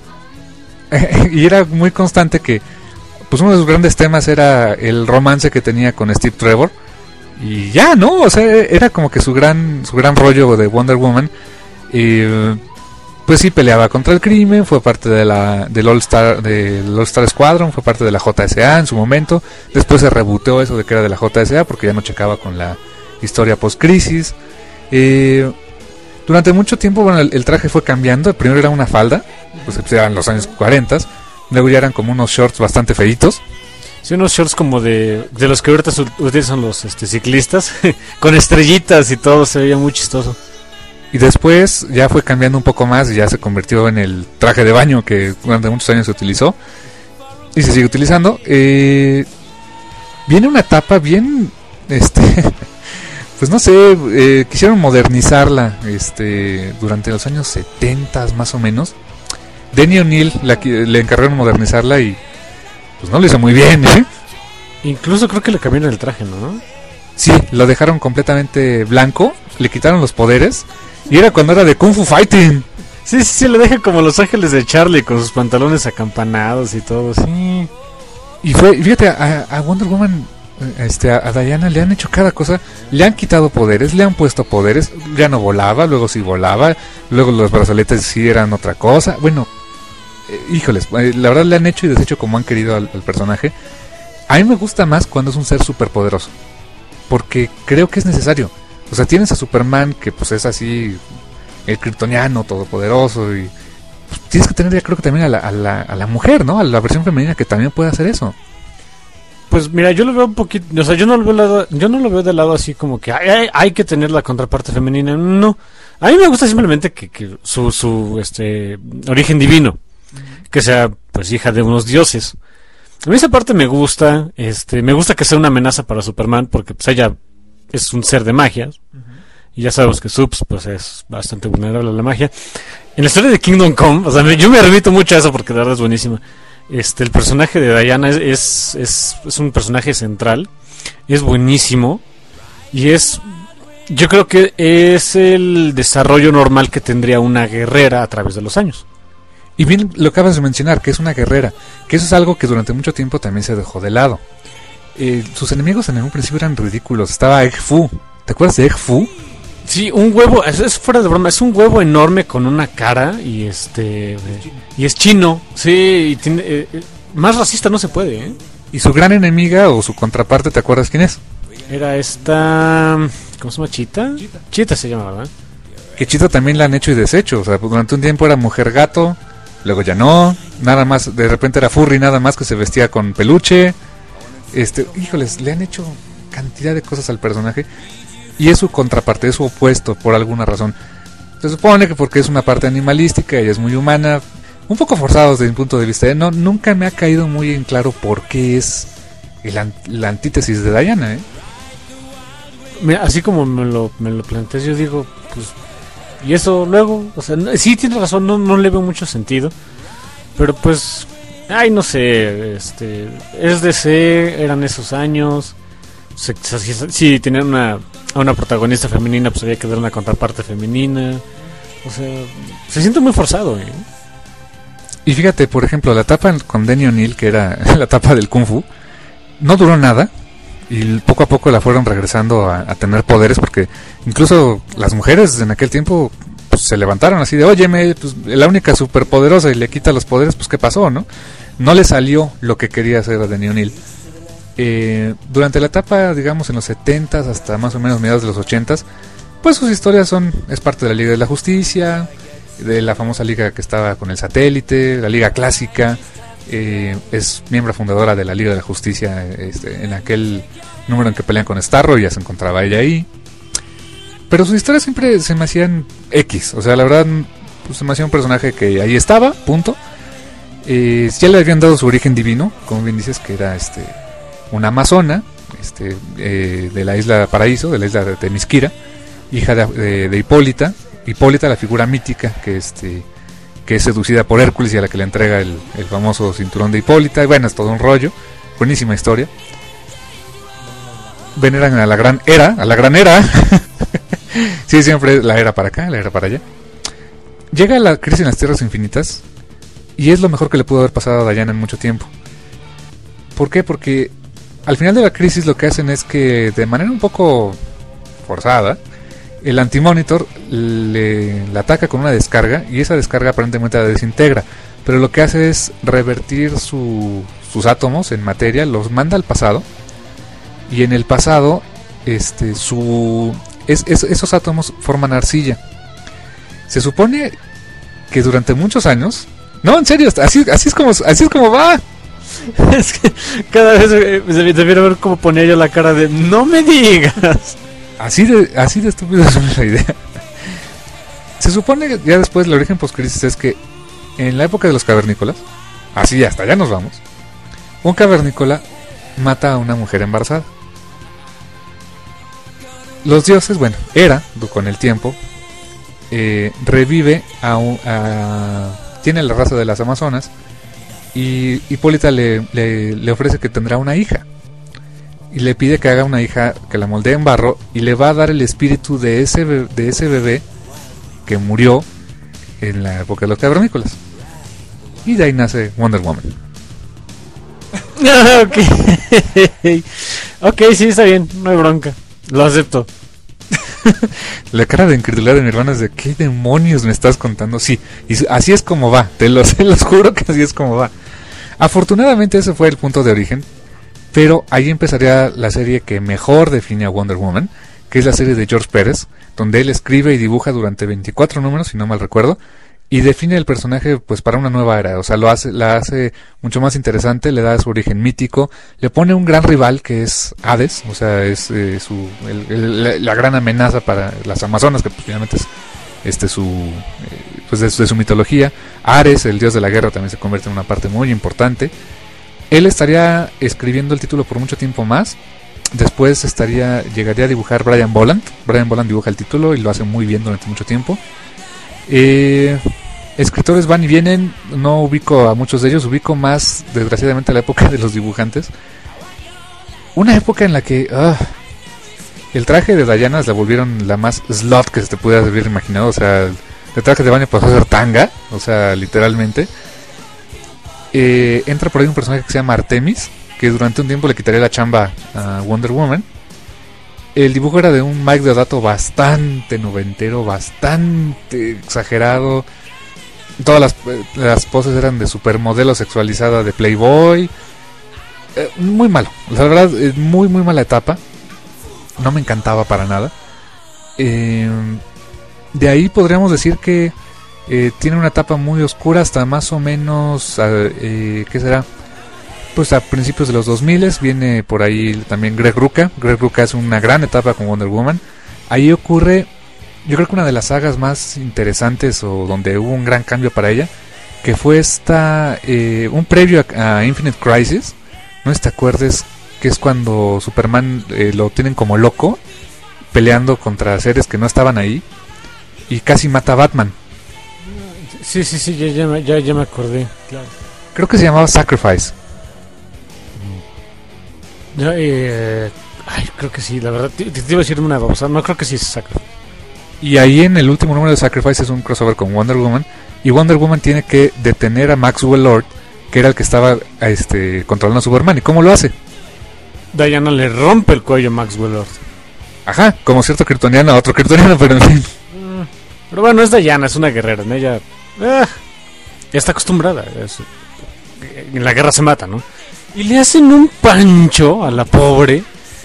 Y era muy constante que pues uno de sus grandes temas era el romance que tenía con Steve Trevor. Y ya, ¿no? O sea, era como que su gran su gran rollo de Wonder Woman. Y pues sí, peleaba contra el crimen, fue parte de la del All Star del All Star Squadron, fue parte de la J S A en su momento. Después se rebootó eso de que era de la J S A porque ya no checaba con la historia post-crisis. Eh, durante mucho tiempo, bueno, el, el traje fue cambiando. Primero era una falda, pues eran los años cuarenta. Luego ya eran como unos shorts bastante feitos. Sí, unos shorts como de, de los que ahorita utilizan los este, ciclistas, con estrellitas y todo, se veía muy chistoso. Y después ya fue cambiando un poco más y ya se convirtió en el traje de baño que durante muchos años se utilizó y se sigue utilizando. Eh, viene una etapa bien, este, pues no sé, eh, quisieron modernizarla, este, durante los años setenta más o menos. Denny O'Neil la, le encargaron modernizarla y pues no lo hizo muy bien, ¿eh? Incluso creo que le cambiaron el traje, ¿no? Sí, lo dejaron completamente blanco, le quitaron los poderes. Y era cuando era de Kung Fu Fighting. Sí, sí, sí, le deja como los ángeles de Charlie con sus pantalones acampanados y todo, sí. Y fue, fíjate, a, a Wonder Woman, este, a, a Diana le han hecho cada cosa. Le han quitado poderes, le han puesto poderes. Ya no volaba, luego sí volaba. Luego los brazaletes sí eran otra cosa. Bueno, eh, híjoles, eh, la verdad le han hecho y deshecho como han querido al, al personaje. A mí me gusta más cuando es un ser súper poderoso, porque creo que es necesario. O sea, tienes a Superman, que pues es así, el kryptoniano, todopoderoso, y pues, tienes que tener ya creo que también a la, a, la, a la mujer, ¿no? A la versión femenina que también puede hacer eso. Pues mira, yo lo veo un poquito, o sea, yo no lo veo, lado, yo no lo veo del lado así como que hay, hay, hay que tener la contraparte femenina, no. A mí me gusta simplemente que, que su, su este origen divino, que sea pues hija de unos dioses. A mí esa parte me gusta, este, me gusta que sea una amenaza para Superman, porque pues ella es un ser de magia, uh-huh. Y ya sabemos que Subs pues es bastante vulnerable a la magia. En la historia de Kingdom Come, o sea, me, yo me remito mucho a eso porque de verdad es buenísima. Este, el personaje de Diana es, es, es, es un personaje central, es buenísimo, y es, yo creo que es el desarrollo normal que tendría una guerrera a través de los años. Y bien lo acabas de mencionar, que es una guerrera, que eso es algo que durante mucho tiempo también se dejó de lado. Eh, sus enemigos en un principio eran ridículos. Estaba Egg Fu. ¿Te acuerdas de Egg Fu? Sí, un huevo, es, es fuera de broma, es un huevo enorme con una cara y este eh, y es chino. Sí, y tiene, eh, más racista no se puede, ¿eh? Y su gran enemiga o su contraparte, ¿te acuerdas quién es? Era esta, ¿cómo se llama? Chita. Chita, Chita se llama, ¿verdad? Que Chita también la han hecho y deshecho. O sea, durante un tiempo era mujer gato, luego ya no. Nada más, de repente era furry, nada más que se vestía con peluche. Este, híjoles, le han hecho cantidad de cosas al personaje y es su contraparte, es su opuesto por alguna razón. Se supone que porque es una parte animalística, ella es muy humana, un poco forzado desde mi punto de vista. No, nunca me ha caído muy en claro por qué es el, la antítesis de Diana, ¿eh? Así como me lo, me lo planteas, yo digo, pues, y eso luego, o sea, sí tiene razón, no, no le veo mucho sentido, pero pues ay, no sé, este, es D C, eran esos años, si, si, si tenían una, a una protagonista femenina, pues había que dar una contraparte femenina, o sea, se siente muy forzado, ¿eh? Y fíjate, por ejemplo, la etapa con Denny O'Neil, que era la etapa del Kung Fu, no duró nada, y poco a poco la fueron regresando a, a tener poderes, porque incluso las mujeres en aquel tiempo pues, se levantaron así de, óyeme, pues, la única superpoderosa y le quita los poderes, pues ¿qué pasó, no? No le salió lo que quería hacer a Denny O'Neil. Eh, durante la etapa, digamos, en los setentas hasta más o menos mediados de los ochentas, pues sus historias son, es parte de la Liga de la Justicia, de la famosa liga que estaba con el satélite, la Liga Clásica, eh, es miembro fundadora de la Liga de la Justicia, este, en aquel número en que pelean con Starro, ya se encontraba ella ahí. Pero sus historias siempre se me hacían X, o sea, la verdad, pues, se me hacía un personaje que ahí estaba, punto. Eh, ya le habían dado su origen divino, como bien dices, que era este una amazona, este, eh, de la isla Paraíso, de la isla de Themyscira, hija de, de, de Hipólita. Hipólita, la figura mítica que este que es seducida por Hércules y a la que le entrega el, el famoso cinturón de Hipólita. Y bueno, es todo un rollo, buenísima historia. Veneran a la gran Hera, a la gran Hera. Sí, siempre la Hera para acá, la Hera para allá. Llega la crisis en las Tierras Infinitas y es lo mejor que le pudo haber pasado a Diana en mucho tiempo. ¿Por qué? Porque al final de la crisis lo que hacen es que, de manera un poco forzada, el Antimonitor le, le ataca con una descarga y esa descarga aparentemente la desintegra, pero lo que hace es revertir su, sus átomos en materia, los manda al pasado, y en el pasado este su es, es, esos átomos forman arcilla. Se supone que durante muchos años, no, en serio, así, así es como así es como va. Es que cada vez eh, debiera ver cómo ponía yo la cara de no me digas. Así de, así de estúpido es la idea. Se supone que ya después el origen post-crisis es que en la época de los cavernícolas, así hasta allá nos vamos, un cavernícola mata a una mujer embarazada. Los dioses, bueno, Hera, con el tiempo, eh, revive a, un, a... tiene la raza de las amazonas y Hipólita le, le, le ofrece que tendrá una hija. Y le pide que haga una hija que la moldee en barro y le va a dar el espíritu de ese bebé, de ese bebé que murió en la época de los cavernícolas. Y de ahí nace Wonder Woman. Ok. Ok, sí, está bien, no hay bronca. Lo acepto. La cara de incredulidad de mi hermana es de ¿qué demonios me estás contando? Sí, y así es como va, te los, te los juro que así es como va. Afortunadamente ese fue el punto de origen. Pero ahí empezaría la serie que mejor define a Wonder Woman, que es la serie de George Pérez, donde él escribe y dibuja durante veinticuatro números, si no mal recuerdo, y define el personaje pues para una nueva era. O sea, lo hace, la hace mucho más interesante, le da su origen mítico, le pone un gran rival que es Hades, o sea, es eh, su el, el, la, la gran amenaza para las amazonas, que pues, finalmente es este su eh, pues de, de su mitología. Ares, el dios de la guerra, también se convierte en una parte muy importante. Él estaría escribiendo el título por mucho tiempo más. Después estaría llegaría a dibujar Brian Bolland. Brian Bolland dibuja el título y lo hace muy bien durante mucho tiempo. Eh, escritores van y vienen. No ubico a muchos de ellos. Ubico más, desgraciadamente, la época de los dibujantes. Una época en la que uh, el traje de Diana la volvieron la más slot que se te pudiera haber imaginado. O sea, el traje de baño pasó a ser tanga. O sea, literalmente. Eh, entra por ahí un personaje que se llama Artemis, que durante un tiempo le quitaría la chamba a Wonder Woman. El dibujo era de un Mike Deodato bastante noventero, bastante exagerado. Todas las, las poses eran de supermodelo sexualizada de Playboy. Eh, muy malo, la verdad, eh, muy muy mala etapa. No me encantaba para nada. Eh, de ahí podríamos decir que Eh, tiene una etapa muy oscura hasta más o menos, eh, ¿qué será? Pues a principios de los dos mil viene por ahí también Greg Rucka. Greg Rucka es una gran etapa con Wonder Woman. Ahí ocurre, yo creo que una de las sagas más interesantes o donde hubo un gran cambio para ella, que fue esta, eh, un previo a, a Infinite Crisis. No sé si te acuerdes, que es cuando Superman eh, lo tienen como loco, peleando contra seres que no estaban ahí, y casi mata a Batman. Sí, sí, sí, ya, ya, ya, ya me acordé. Claro. Creo que se llamaba Sacrifice. Yo, eh, ay, creo que sí, la verdad. Te, te iba a decir una cosa, no creo que sí es Sacrifice. Y ahí en el último número de Sacrifice es un crossover con Wonder Woman. Y Wonder Woman tiene que detener a Maxwell Lord, que era el que estaba este, controlando a Superman. ¿Y cómo lo hace? Diana le rompe el cuello a Maxwell Lord. Ajá, como cierto kryptoniano a otro kryptoniano, pero en fin. Pero bueno, es Diana, es una guerrera, ¿no? Ella eh, ya está acostumbrada. Es, en la guerra se mata, ¿no? Y le hacen un pancho a la pobre.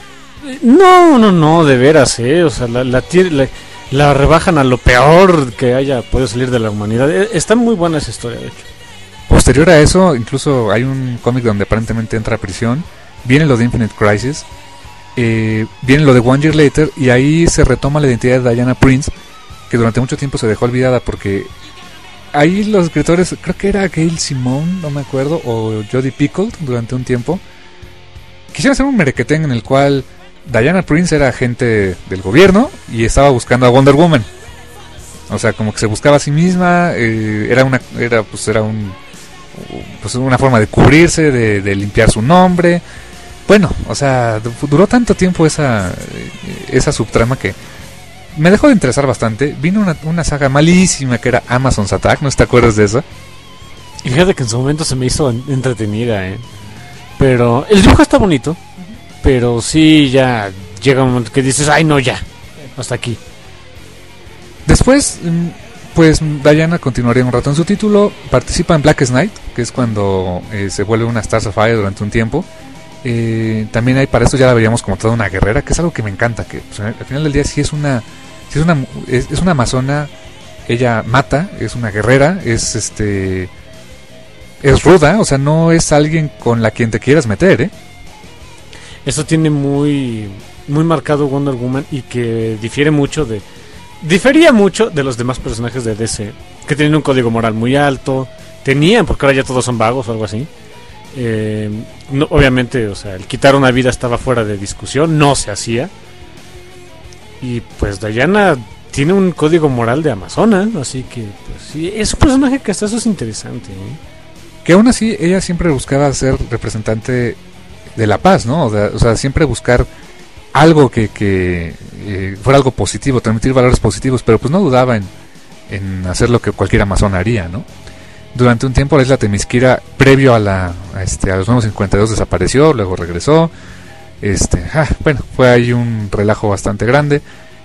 No, no, no, de veras, ¿eh? O sea, la, la, la, la rebajan a lo peor que haya podido salir de la humanidad. Está muy buena esa historia, de hecho. Posterior a eso, incluso hay un cómic donde aparentemente entra a prisión. Viene lo de Infinite Crisis. Eh, viene lo de One Year Later. Y ahí se retoma la identidad de Diana Prince, que durante mucho tiempo se dejó olvidada porque ahí los escritores, creo que era Gail Simone, no me acuerdo, o Jodie Picoult, durante un tiempo quisieron hacer un merequetén en el cual Diana Prince era agente del gobierno y estaba buscando a Wonder Woman. O sea, como que se buscaba a sí misma, eh, era una era pues era un pues una forma de cubrirse, de, de limpiar su nombre. Bueno, o sea, duró tanto tiempo esa esa subtrama que me dejó de interesar bastante. Vino una, una saga malísima que era Amazon's Attack, ¿no te acuerdas de eso? Y fíjate que en su momento se me hizo entretenida, ¿eh? Pero el dibujo está bonito, pero sí ya llega un momento que dices, ay no, ya, hasta aquí. Después, pues Diana continuaría un rato en su título, participa en Blackest Night, que es cuando eh, se vuelve una Stars of Fire durante un tiempo. Eh, también hay, para eso ya la veríamos como toda una guerrera, que es algo que me encanta, que pues, al final del día sí es una sí es una es, es una amazona. Ella mata, es una guerrera, es este es ruda, o sea, no es alguien con la quien te quieras meter, ¿eh? Eso tiene muy muy marcado Wonder Woman y que difiere mucho de difería mucho de los demás personajes de D C, que tienen un código moral muy alto, tenían, porque ahora ya todos son vagos o algo así. Eh, no, obviamente, o sea, el quitar una vida estaba fuera de discusión, no se hacía. Y pues Diana tiene un código moral de amazona, así que pues sí, es un personaje que hasta eso es interesante, ¿eh? Que aún así ella siempre buscaba ser representante de la paz, ¿no? O sea, o sea siempre buscar algo que, que eh, fuera algo positivo, transmitir valores positivos, pero pues no dudaba en, en hacer lo que cualquier amazona haría, ¿no? Durante un tiempo la isla Temisquira, previo a la a este a los nuevos cincuenta y dos, desapareció, luego regresó. Este, ah, bueno, fue ahí un relajo bastante grande.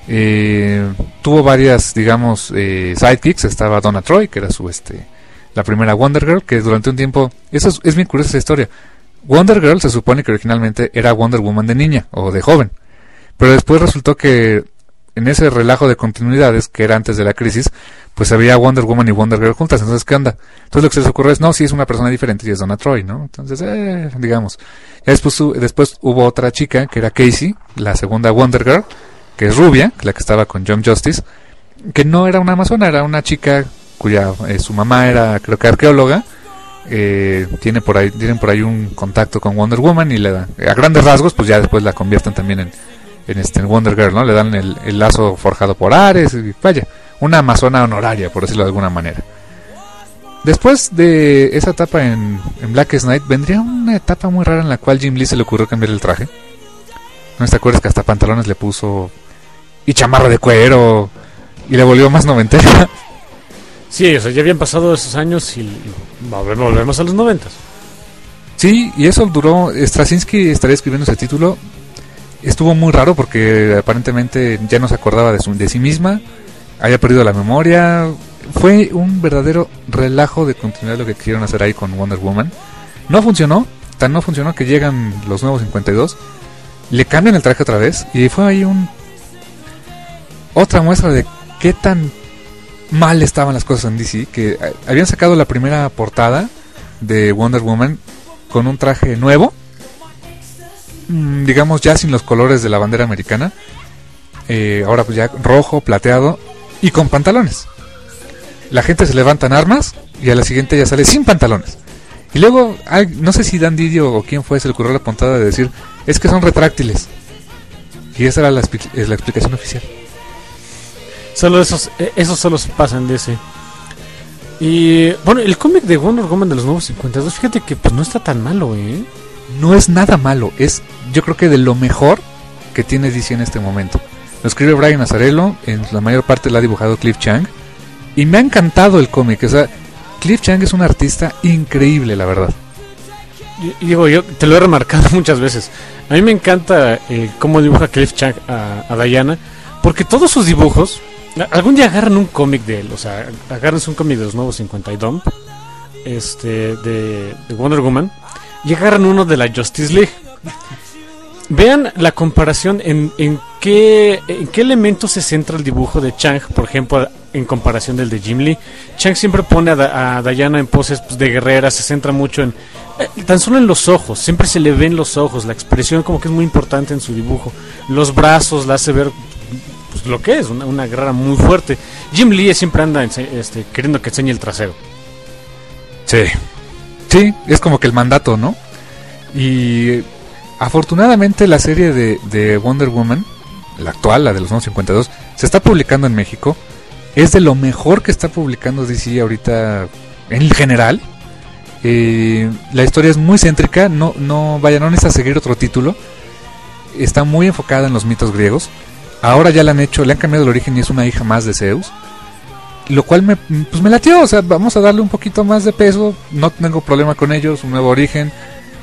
Eh, tuvo varias, digamos, eh, sidekicks. Estaba Donna Troy, que era su este la primera Wonder Girl, que durante un tiempo, eso es, es bien curiosa esa historia. Wonder Girl se supone que originalmente era Wonder Woman de niña o de joven, pero después resultó que en ese relajo de continuidades que era antes de la crisis, pues había Wonder Woman y Wonder Girl juntas. Entonces, ¿qué onda? Entonces lo que se les ocurrió es, no, sí es una persona diferente y es Donna Troy, ¿no? Entonces, eh, digamos. Ya después, después hubo otra chica que era Casey, la segunda Wonder Girl, que es rubia, la que estaba con Young Justice, que no era una amazona, era una chica cuya eh, su mamá era, creo que arqueóloga. Eh, tiene por ahí tienen por ahí un contacto con Wonder Woman y le da, a grandes rasgos, pues ya después la convierten también en en este en Wonder Girl, ¿no? Le dan el, el lazo forjado por Ares, y vaya, una amazona honoraria, por decirlo de alguna manera. Después de esa etapa en, en Blackest Night, vendría una etapa muy rara en la cual Jim Lee se le ocurrió cambiar el traje. ¿No te acuerdas que hasta pantalones le puso y chamarra de cuero y le volvió más noventera? Sí, o sea, ya habían pasado esos años y, y volvemos a los noventas. Sí, y eso duró. Straczynski estaría escribiendo ese título. Estuvo muy raro porque aparentemente ya no se acordaba de, su, de sí misma, había perdido la memoria. Fue un verdadero relajo de continuar lo que quisieron hacer ahí con Wonder Woman. No funcionó, tan no funcionó que llegan los nuevos cincuenta y dos, le cambian el traje otra vez y fue ahí un otra muestra de qué tan mal estaban las cosas en D C, que habían sacado la primera portada de Wonder Woman con un traje nuevo, digamos ya sin los colores de la bandera americana, eh, ahora pues ya rojo, plateado y con pantalones. La gente se levanta en armas y a la siguiente ya sale sin pantalones. Y luego, ay, no sé si Dan Didio o quién fue, se le ocurrió la puntada de decir, es que son retráctiles. Y esa era la, la explicación oficial. Solo esos, esos solo pasan de ese. Y bueno, el cómic de Wonder Woman de los Nuevos cincuenta y dos, fíjate que pues no está tan malo, ¿eh? No es nada malo, es yo creo que de lo mejor que tiene D C en este momento. Lo escribe Brian Azzarello, en la mayor parte lo ha dibujado Cliff Chiang, y me ha encantado el cómic. O sea, Cliff Chiang es un artista increíble, la verdad. Y, y digo, yo te lo he remarcado muchas veces. A mí me encanta eh, cómo dibuja Cliff Chiang a, a Diana, porque todos sus dibujos, algún día agarran un cómic de él, o sea, agarran un cómic de los Nuevos cincuenta y dos, este, de, de Wonder Woman, y agarran uno de la Justice League. Vean la comparación en, en qué en qué elementos se centra el dibujo de Chiang, por ejemplo, en comparación del de Jim Lee. Chiang siempre pone a, a Diana en poses pues, de guerrera, se centra mucho en eh, tan solo en los ojos, siempre se le ven los ojos, la expresión como que es muy importante en su dibujo. Los brazos la hace ver pues, lo que es, una, una guerrera muy fuerte. Jim Lee siempre anda este, queriendo que enseñe el trasero. Sí, sí, es como que el mandato, ¿no? Y afortunadamente la serie de, de Wonder Woman, la actual, la de los Nuevos cincuenta y dos, se está publicando en México. Es de lo mejor que está publicando D C ahorita en general. Eh, la historia es muy céntrica, no, no, vaya, no necesita seguir otro título. Está muy enfocada en los mitos griegos. Ahora ya le han hecho, le han cambiado el origen y es una hija más de Zeus. Lo cual me, pues me latió, o sea, vamos a darle un poquito más de peso. No tengo problema con ellos, un nuevo origen.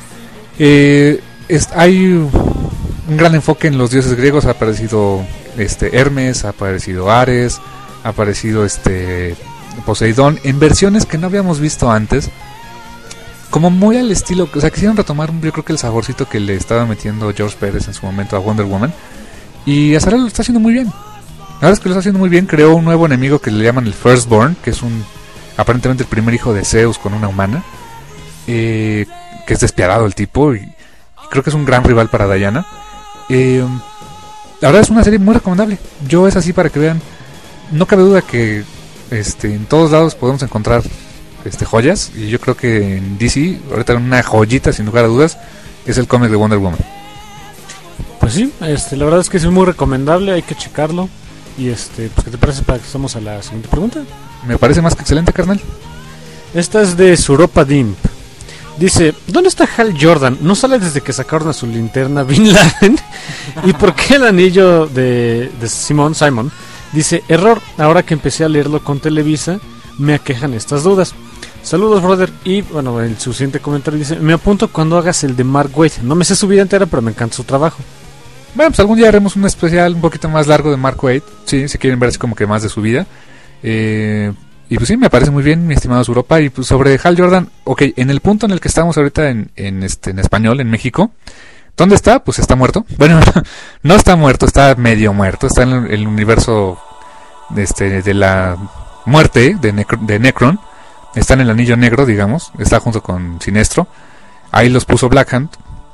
Eh, es, hay un gran enfoque en los dioses griegos. Ha aparecido este Hermes, ha aparecido Ares, ha aparecido este Poseidón en versiones que no habíamos visto antes, como muy al estilo, o sea, quisieron retomar yo creo que el saborcito que le estaba metiendo George Pérez en su momento a Wonder Woman, y Azzarello lo está haciendo muy bien. La verdad es que lo está haciendo muy bien. Creó un nuevo enemigo que le llaman el Firstborn, que es un aparentemente el primer hijo de Zeus con una humana, eh, que es despiadado el tipo, y creo que es un gran rival para Diana. Eh, la verdad es una serie muy recomendable. Yo es así para que vean. No cabe duda que este, en todos lados podemos encontrar este, joyas, y yo creo que en D C ahorita una joyita sin lugar a dudas es el cómic de Wonder Woman. Pues sí, este, la verdad es que es muy recomendable, hay que checarlo. Y este, pues ¿qué te parece para que pasemos a la siguiente pregunta? Me parece más que excelente, carnal. Esta es de Suropa Dimp. Dice, ¿dónde está Hal Jordan? ¿No sale desde que sacaron a su linterna Bin Laden? ¿Y por qué el anillo de, de Simon Simon? Dice, error, ahora que empecé a leerlo con Televisa, me aquejan estas dudas. Saludos, brother. Y bueno, en su siguiente comentario dice, me apunto cuando hagas el de Mark Waid. No me sé su vida entera, pero me encanta su trabajo. Bueno, pues algún día haremos un especial un poquito más largo de Mark Waid. Sí, si quieren ver así como que más de su vida. Eh, y pues sí, me parece muy bien, mi estimado Europa. Y pues sobre Hal Jordan, ok, en el punto en el que estamos ahorita en, en, este, en español, en México, ¿dónde está? Pues está muerto. Bueno, no está muerto, está medio muerto. Está en el, el universo de, este, de la muerte de, Necro, de Necron. Está en el anillo negro, digamos. Está junto con Sinestro. Ahí los puso Blackhand.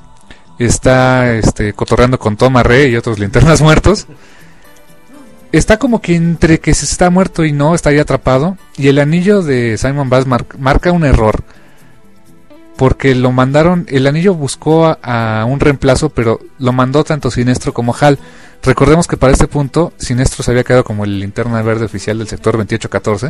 Está este, cotorreando con Toma Re y otros linternas muertos. Está como que entre que se está muerto y no, está ahí atrapado. Y el anillo de Simon Bass mar- marca un error, porque lo mandaron, el anillo buscó a, a un reemplazo, pero lo mandó tanto Sinestro como Hal. Recordemos que para este punto Sinestro se había quedado como el linterna verde oficial del sector veintiocho catorce,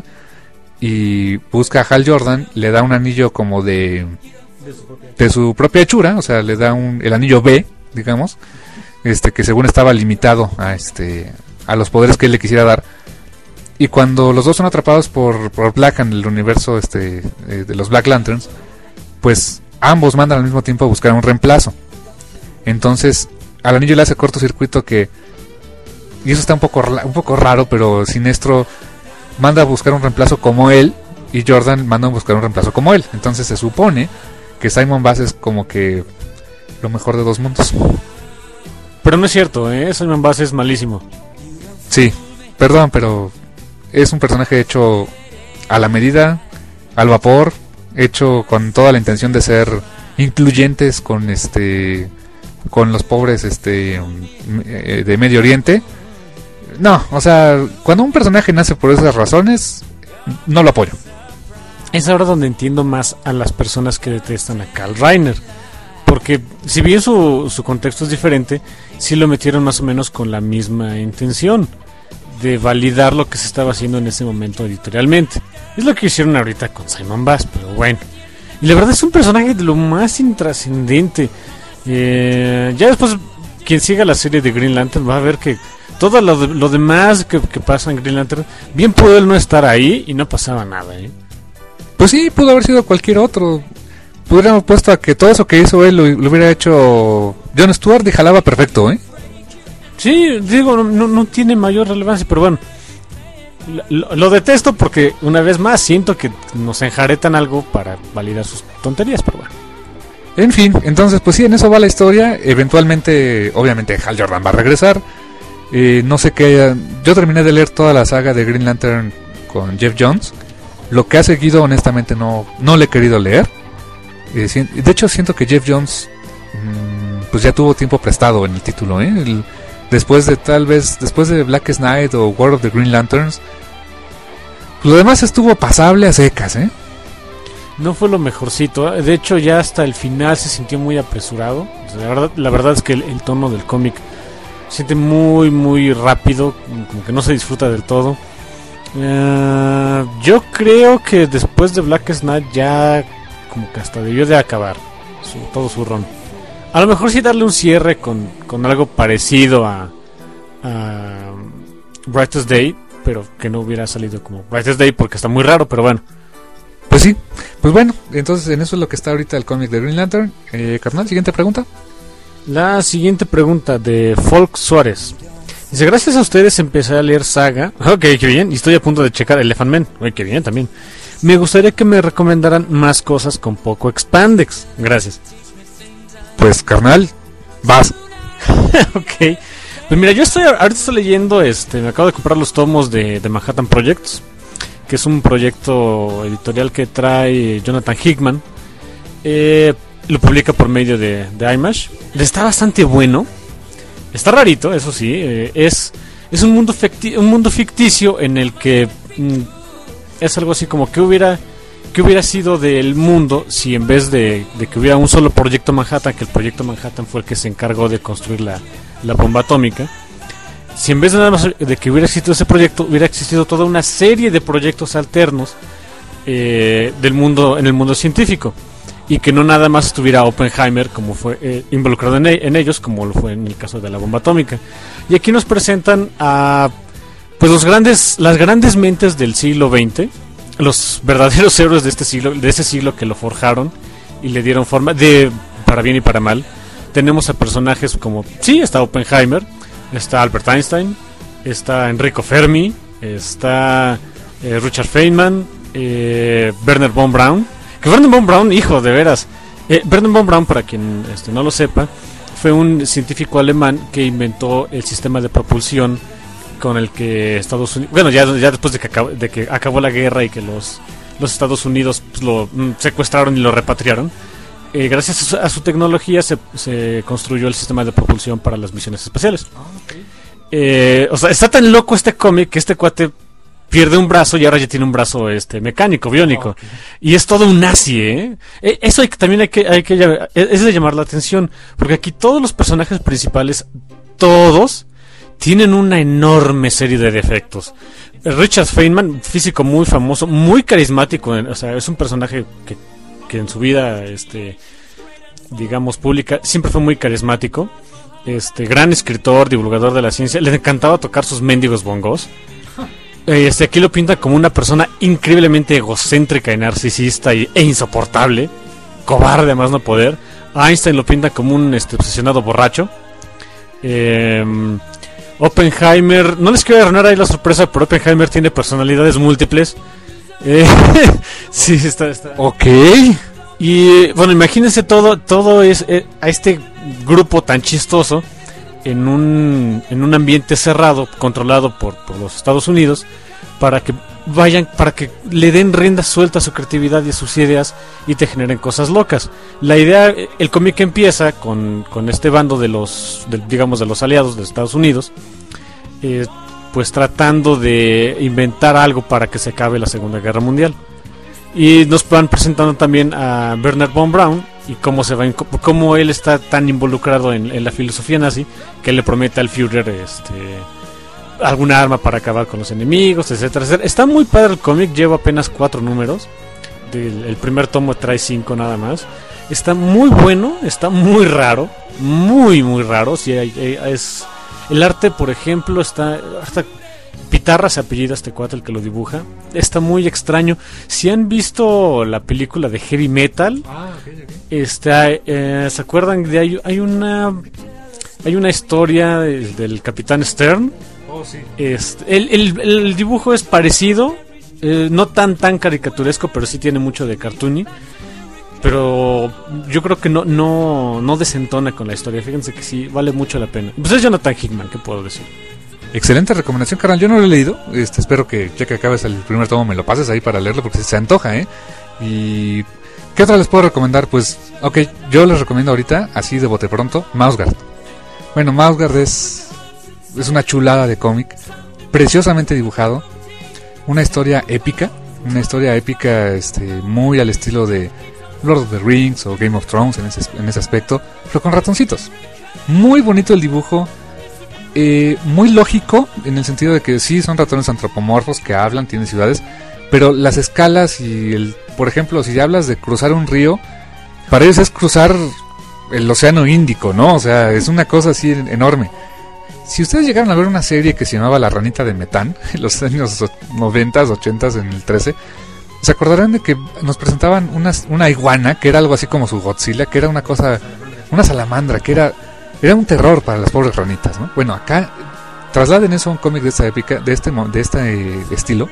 y busca a Hal Jordan, le da un anillo como de de su propia hechura, o sea, le da un, el anillo B, digamos, este que según estaba limitado a este a los poderes que él le quisiera dar. Y cuando los dos son atrapados por, por Black en el universo este eh, de los Black Lanterns, pues ambos mandan al mismo tiempo a buscar un reemplazo. Entonces al anillo le hace cortocircuito, que y eso está un poco un poco raro, pero Sinestro manda a buscar un reemplazo como él y Jordan manda a buscar un reemplazo como él. Entonces se supone que Simon Bass es como que lo mejor de dos mundos. Pero no es cierto, ¿eh? Simon Bass es malísimo. Sí, perdón, pero es un personaje hecho a la medida, al vapor, hecho con toda la intención de ser incluyentes con este con los pobres este de Medio Oriente. No, o sea, cuando un personaje nace por esas razones, no lo apoyo. Es ahora donde entiendo más a las personas que detestan a Carl Reiner, porque si bien su, su contexto es diferente, sí lo metieron más o menos con la misma intención de validar lo que se estaba haciendo en ese momento editorialmente. Es lo que hicieron ahorita con Simon Bass, pero bueno. Y la verdad es un personaje de lo más intrascendente. Eh, ya después, quien siga la serie de Green Lantern va a ver que todo lo, de, lo demás que, que pasa en Green Lantern, bien pudo él no estar ahí y no pasaba nada, ¿eh? Pues sí, pudo haber sido cualquier otro. Pudiéramos puesto a que todo eso que hizo él lo, lo hubiera hecho John Stewart y jalaba perfecto, ¿eh? Sí, digo, no, no tiene mayor relevancia, pero bueno. Lo, lo detesto porque una vez más siento que nos enjaretan algo para validar sus tonterías, pero bueno. En fin, entonces pues sí, en eso va la historia. Eventualmente, obviamente Hal Jordan va a regresar. eh, No sé qué. Yo terminé de leer toda la saga de Green Lantern con Jeff Jones. Lo que ha seguido honestamente no, no le he querido leer. eh, De hecho siento que Jeff Jones mmm, pues ya tuvo tiempo prestado en el título, ¿eh? el, Después de tal vez, después de Blackest Night o War of the Green Lanterns, lo demás estuvo pasable a secas, ¿eh? No fue lo mejorcito. De hecho, ya hasta el final se sintió muy apresurado. O sea, la verdad, la verdad es que el, el tono del cómic se siente muy, muy rápido, como que no se disfruta del todo. Uh, yo creo que después de Blackest Night ya como que hasta debió de acabar su, todo su ron. A lo mejor sí darle un cierre con, con algo parecido a, a Brightest Day, pero que no hubiera salido como Brightest Day porque está muy raro, pero bueno. Pues sí, pues bueno, entonces en eso es lo que está ahorita el cómic de Green Lantern. eh, Carnal, siguiente pregunta. La siguiente pregunta de Folk Suárez. Dice, gracias a ustedes empecé a leer Saga. Ok, qué bien, y estoy a punto de checar Elephant Man. Uy, qué bien también. Me gustaría que me recomendaran más cosas con poco expandex. Gracias. Pues carnal, vas. Ok. Pues mira, yo estoy ahorita estoy leyendo, este, me acabo de comprar los tomos de, de Manhattan Projects, que es un proyecto editorial que trae Jonathan Hickman. Eh, lo publica por medio de, de Image. Está bastante bueno. Está rarito, eso sí. Eh, es es un mundo ficti- un mundo ficticio en el que mm, es algo así como que hubiera que hubiera sido del mundo si en vez de, de que hubiera un solo proyecto Manhattan, que el proyecto Manhattan fue el que se encargó de construir la, la bomba atómica, si en vez de nada más de que hubiera existido ese proyecto, hubiera existido toda una serie de proyectos alternos eh, del mundo, en el mundo científico, y que no nada más estuviera Oppenheimer como fue eh, involucrado en, e- en ellos, como lo fue en el caso de la bomba atómica. Y aquí nos presentan a pues los grandes, las grandes mentes del siglo veinte, los verdaderos héroes de este siglo, de ese siglo que lo forjaron y le dieron forma, de para bien y para mal. Tenemos a personajes como, sí, está Oppenheimer, está Albert Einstein, está Enrico Fermi, está eh, Richard Feynman, eh, Werner von Braun. Que Werner von Braun, hijo, de veras. Eh, Werner von Braun, para quien este, no lo sepa, fue un científico alemán que inventó el sistema de propulsión con el que Estados Unidos, bueno, ya, ya después de que, acabó, de que acabó la guerra y que los, los Estados Unidos pues, lo mm, secuestraron y lo repatriaron, eh, gracias a su, a su tecnología se, se construyó el sistema de propulsión para las misiones espaciales. Okay. Eh, o sea, está tan loco este cómic que este cuate pierde un brazo y ahora ya tiene un brazo este mecánico, biónico. Okay. Y es todo un nazi, ¿eh? eh eso hay, también hay que, hay que es de llamar la atención, porque aquí todos los personajes principales, todos tienen una enorme serie de defectos. Richard Feynman, físico muy famoso, muy carismático, o sea, es un personaje que, que en su vida, este, digamos, pública, siempre fue muy carismático. Este, gran escritor, divulgador de la ciencia, le encantaba tocar sus mendigos bongos. Este, aquí lo pinta como una persona increíblemente egocéntrica y narcisista y, e insoportable, cobarde a más no poder. A Einstein lo pinta como un este, obsesionado borracho. Eh, Oppenheimer, no les quiero arruinar ahí la sorpresa, pero Oppenheimer tiene personalidades múltiples. Eh, sí, está, está. Ok. Y bueno, imagínense todo, todo es eh, a este grupo tan chistoso en un en un ambiente cerrado, controlado por, por los Estados Unidos, para que vayan, para que le den rienda suelta a su creatividad y a sus ideas y te generen cosas locas. La idea, el cómic empieza con, con este bando de los, de, digamos, de los aliados de Estados Unidos, eh, pues tratando de inventar algo para que se acabe la Segunda Guerra Mundial. Y nos van presentando también a Werner von Braun y cómo se va, cómo él está tan involucrado en, en la filosofía nazi que le promete al Führer este alguna arma para acabar con los enemigos, etcétera, etcétera. Está muy padre el cómic, lleva apenas cuatro números. Del, el primer tomo trae cinco nada más. Está muy bueno, está muy raro, muy muy raro. Sí, hay, hay, es el arte, por ejemplo, está hasta Pitarra se apellida este cuate el que lo dibuja. Está muy extraño. Si han visto la película de Heavy Metal, Ah, okay, okay. Este, eh, ¿se acuerdan de hay, hay una hay una historia de, del Capitán Stern? Oh, sí. Este, el, el, el dibujo es parecido, eh, no tan tan caricaturesco, pero sí tiene mucho de cartoony. Pero yo creo que no no no desentona con la historia. Fíjense que sí vale mucho la pena. Pues es Jonathan Hickman, ¿qué puedo decir? Excelente recomendación, carnal. Yo no lo he leído. Este, espero que ya que acabes el primer tomo me lo pases ahí para leerlo porque se antoja, ¿eh? Y ¿qué otra les puedo recomendar? Pues, ok, yo les recomiendo ahorita, así de bote pronto, Mouse Guard. Bueno, Mouse Guard es es una chulada de cómic, preciosamente dibujado, una historia épica, una historia épica, este, muy al estilo de Lord of the Rings o Game of Thrones en ese, en ese aspecto, pero con ratoncitos. Muy bonito el dibujo. Eh, muy lógico en el sentido de que sí son ratones antropomorfos que hablan, tienen ciudades, pero las escalas y el, por ejemplo, si hablas de cruzar un río, para ellos es cruzar el océano Índico, ¿no? O sea, es una cosa así enorme. Si ustedes llegaron a ver una serie que se llamaba La Ranita de Metán, en los años noventas, ochentas, en el trece, se acordarán de que nos presentaban una, una iguana, que era algo así como su Godzilla, que era una cosa, una salamandra, que era Era un terror para las pobres ranitas, ¿no? Bueno, acá trasladen eso a un cómic de esta épica, de este de este eh, estilo.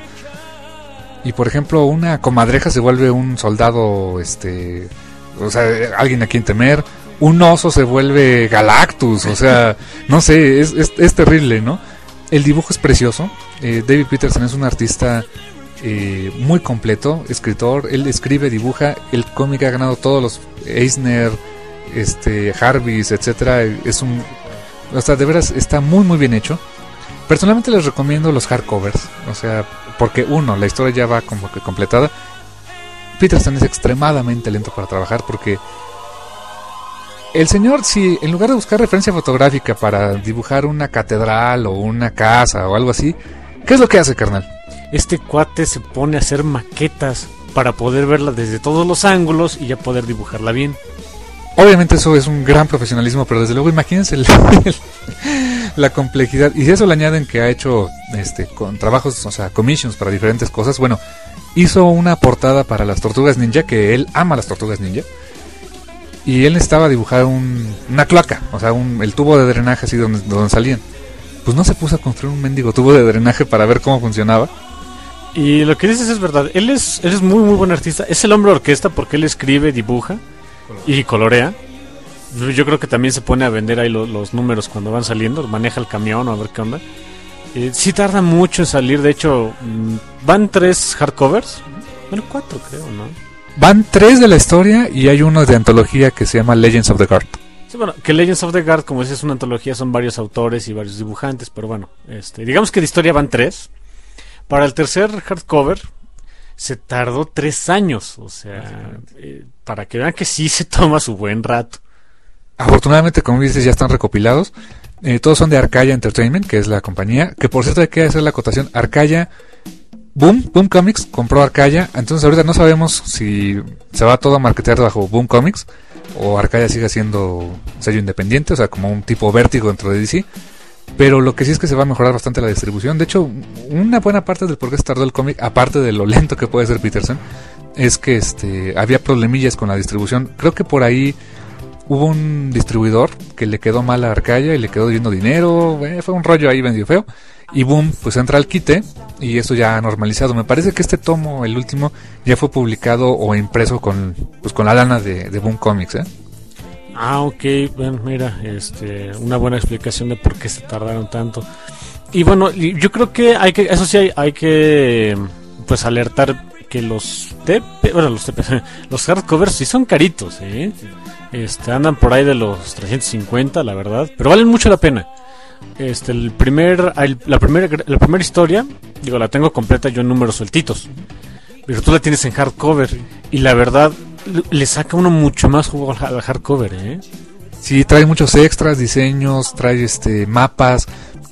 Y por ejemplo, una comadreja se vuelve un soldado, este, o sea, alguien a quien temer. Un oso se vuelve Galactus, o sea, no sé, es, es, es terrible, ¿no? El dibujo es precioso. Eh, David Peterson es un artista eh, muy completo, escritor. Él escribe, dibuja. El cómic ha ganado todos los Eisner, este Harvis, etcétera. Es un, o sea, de veras está muy muy bien hecho. Personalmente les recomiendo los hardcovers, o sea, porque uno, la historia ya va como que completada. Peterson es extremadamente lento para trabajar porque el señor, si en lugar de buscar referencia fotográfica para dibujar una catedral o una casa o algo así, ¿qué es lo que hace, carnal? Este cuate se pone a hacer maquetas para poder verla desde todos los ángulos y ya poder dibujarla bien. Obviamente eso es un gran profesionalismo, pero desde luego imagínense el, el, la complejidad. Y si eso le añaden que ha hecho este con trabajos, o sea, commissions para diferentes cosas. Bueno, hizo una portada para las Tortugas Ninja, que él ama las Tortugas Ninja. Y él necesitaba dibujar un, una cloaca, o sea, un, el tubo de drenaje así donde, donde salían. Pues no se puso a construir un mendigo tubo de drenaje para ver cómo funcionaba. Y lo que dices es verdad. Él es, él es muy muy buen artista. Es el hombre orquesta porque él escribe, dibuja y colorea. Yo creo que también se pone a vender ahí los, los números cuando van saliendo, maneja el camión o a ver qué onda. Eh, sí tarda mucho en salir, de hecho mmm, van tres hardcovers, bueno cuatro creo, ¿no? Van tres de la historia y hay uno de antología que se llama Legends of the Guard. Sí, bueno, que Legends of the Guard, como dices, es una antología, son varios autores y varios dibujantes, pero bueno, este, digamos que de historia van tres. Para el tercer hardcover se tardó tres años, o sea, eh, para que vean que sí se toma su buen rato. Afortunadamente, como dices, ya están recopilados. Eh, todos son de Arcaya Entertainment, que es la compañía. Que por cierto hay que hacer la acotación. Arcaya, Boom, Boom Comics compró Arcaya. Entonces ahorita no sabemos si se va todo a marketear bajo Boom Comics o Arcaya sigue siendo sello independiente, o sea, como un tipo Vértigo dentro de D C. Pero lo que sí es que se va a mejorar bastante la distribución. De hecho, una buena parte del por qué se tardó el cómic, aparte de lo lento que puede ser Peterson, es que este había problemillas con la distribución. Creo que por ahí hubo un distribuidor que le quedó mal a Arcaya y le quedó debiendo dinero. Eh, fue un rollo ahí medio feo. Y Boom, pues entra al quite y eso ya ha normalizado. Me parece que este tomo, el último, ya fue publicado o impreso con, pues, con la lana de, de Boom Comics, ¿eh? Ah, ok, bueno, mira, este, una buena explicación de por qué se tardaron tanto. Y bueno, yo creo que hay que, eso sí, hay, hay que, pues, alertar que los T P, bueno, los T P, los hardcovers sí son caritos, ¿eh? Este, andan por ahí de los trescientos cincuenta, la verdad, pero valen mucho la pena. Este, el primer, el, la primera, la primera historia, digo, la tengo completa yo en números sueltitos, pero tú la tienes en hardcover y la verdad le saca uno mucho más jugo al hardcover, ¿eh? Sí, trae muchos extras, diseños, trae este mapas.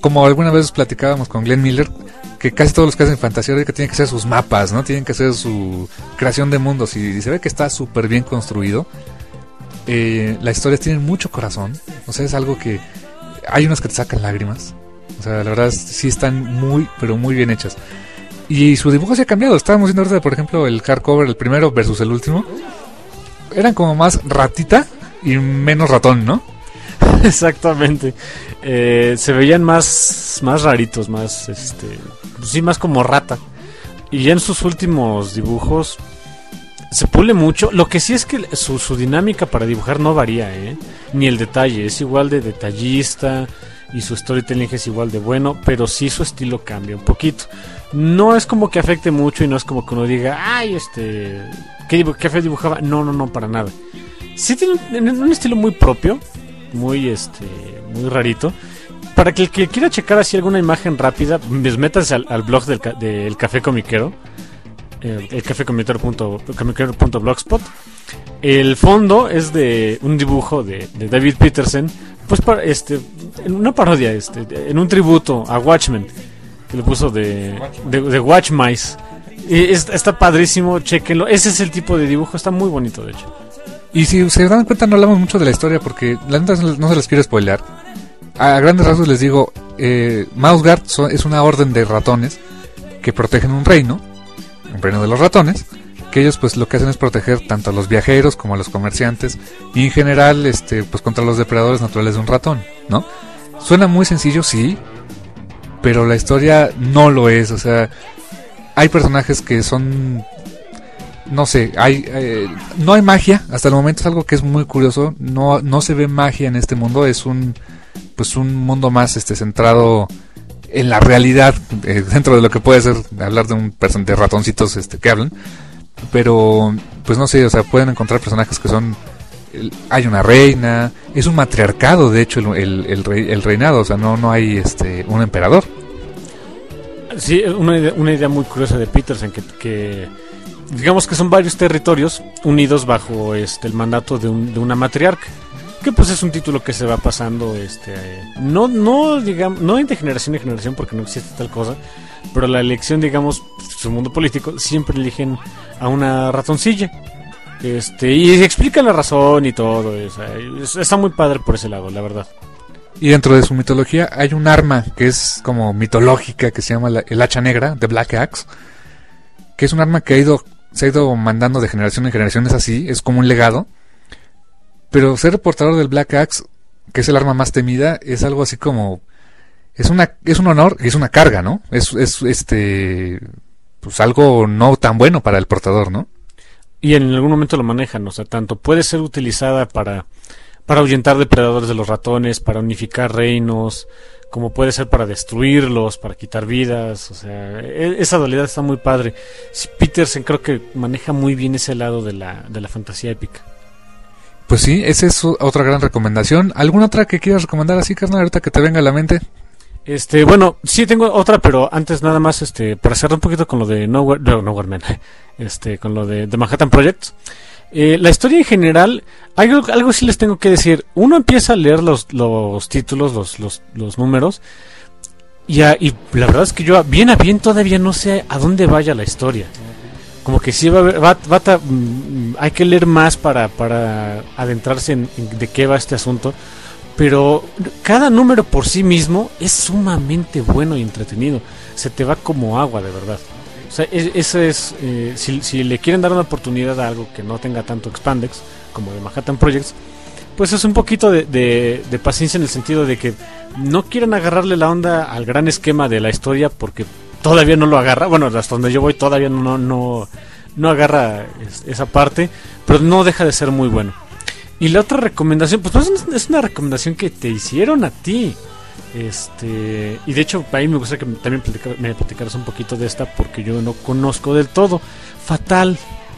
como alguna vez platicábamos con Glenn Miller, que casi todos los que hacen fantasía ahorita tienen que hacer sus mapas, ¿no? Tienen que hacer su creación de mundos, y se ve que está súper bien construido. Eh, las historias tienen mucho corazón, o sea, es algo que hay unas que te sacan lágrimas, o sea, la verdad sí están muy, pero muy bien hechas. Y su dibujo se ha cambiado. Estábamos viendo ahorita, por ejemplo, el hardcover, el primero versus el último. Eran como más ratita y menos ratón, ¿no? Exactamente. Eh, se veían más, más raritos, más, este, sí, más como rata. Y ya en sus últimos dibujos se pule mucho. Lo que sí es que su, su dinámica para dibujar no varía, ¿eh? Ni el detalle, es igual de detallista y su storytelling es igual de bueno, pero sí su estilo cambia un poquito. No es como que afecte mucho y no es como que uno diga, ay, este, ¿qué, qué feo dibujaba? No, no, no, para nada. Sí tiene un, un estilo muy propio, muy, este, muy rarito. Para que el que quiera checar así alguna imagen rápida, pues métanse al, al blog del, del Café Comiquero, el, el café comiquero punto blogspot. El fondo es de un dibujo de, de David Petersen, pues para, este, en una parodia, este, en un tributo a Watchmen, que le puso de, de, de Watch Mice. Y está, está padrísimo, chequenlo. Ese es el tipo de dibujo, está muy bonito, de hecho. Y si se dan cuenta, no hablamos mucho de la historia porque la neta no se les quiero spoilear. A grandes rasgos les digo, eh, Mouse Guard so, es una orden de ratones que protegen un reino, un reino de los ratones, que ellos pues lo que hacen es proteger tanto a los viajeros como a los comerciantes y en general este pues contra los depredadores naturales de un ratón, ¿no? Suena muy sencillo, sí, pero la historia no lo es. O sea, hay personajes que son, no sé, hay eh, no hay magia hasta el momento, es algo que es muy curioso. No no se ve magia en este mundo, es un pues un mundo más este centrado en la realidad, eh, dentro de lo que puede ser hablar de un person de ratoncitos este que hablan, pero pues no sé, o sea, pueden encontrar personajes que son el, hay una reina, es un matriarcado, de hecho, el, el, el, rey, el reinado, o sea, no no hay este un emperador. Sí, una idea, una idea muy curiosa de Petersen, que, que digamos que son varios territorios unidos bajo este el mandato de, un, de una matriarca, que pues es un título que se va pasando, este no no digamos no de generación en generación porque no existe tal cosa, pero la elección, digamos, su mundo político siempre eligen a una ratoncilla, este y se explica la razón y todo, o sea, está muy padre por ese lado, la verdad. Y dentro de su mitología hay un arma que es como mitológica que se llama la, el hacha negra, The Black Axe, que es un arma que ha ido se ha ido mandando de generación en generación, es así, es como un legado. Pero ser portador del Black Axe, que es el arma más temida, es algo así como es una es un honor y es una carga, ¿no? Es es este pues algo no tan bueno para el portador, ¿no? Y en algún momento lo manejan, o sea, tanto puede ser utilizada para para ahuyentar depredadores de los ratones, para unificar reinos, como puede ser para destruirlos, para quitar vidas, o sea, esa dualidad está muy padre. Petersen creo que maneja muy bien ese lado de la de la fantasía épica. Pues sí, esa es otra gran recomendación. ¿Alguna otra que quieras recomendar así, carnal, ahorita que te venga a la mente? Este, bueno, sí tengo otra, pero antes nada más, este, para cerrar un poquito con lo de Nowhere, no, Nowhere Man, este, con lo de, de Manhattan Project. Eh, la historia en general, algo, algo sí les tengo que decir. Uno empieza a leer los, los títulos, los, los, los números, y, a, y la verdad es que yo bien a bien todavía no sé a dónde vaya la historia. Como que sí va a haber, va, va a, mm, hay que leer más para, para adentrarse en, en de qué va este asunto. Pero cada número por sí mismo es sumamente bueno y entretenido. Se te va como agua, de verdad. O sea, es, eso es, eh, si, si le quieren dar una oportunidad a algo que no tenga tanto expandex como de Manhattan Projects, pues es un poquito de, de, de paciencia, en el sentido de que no quieren agarrarle la onda al gran esquema de la historia, porque todavía no lo agarra. Bueno, hasta donde yo voy todavía no no no agarra es, esa parte, pero no deja de ser muy bueno. Y la otra recomendación, pues, pues es una recomendación que te hicieron a ti. Este, y de hecho, ahí me gustaría que también platicar, me platicaras un poquito de esta, porque yo no conozco del todo. Fatal.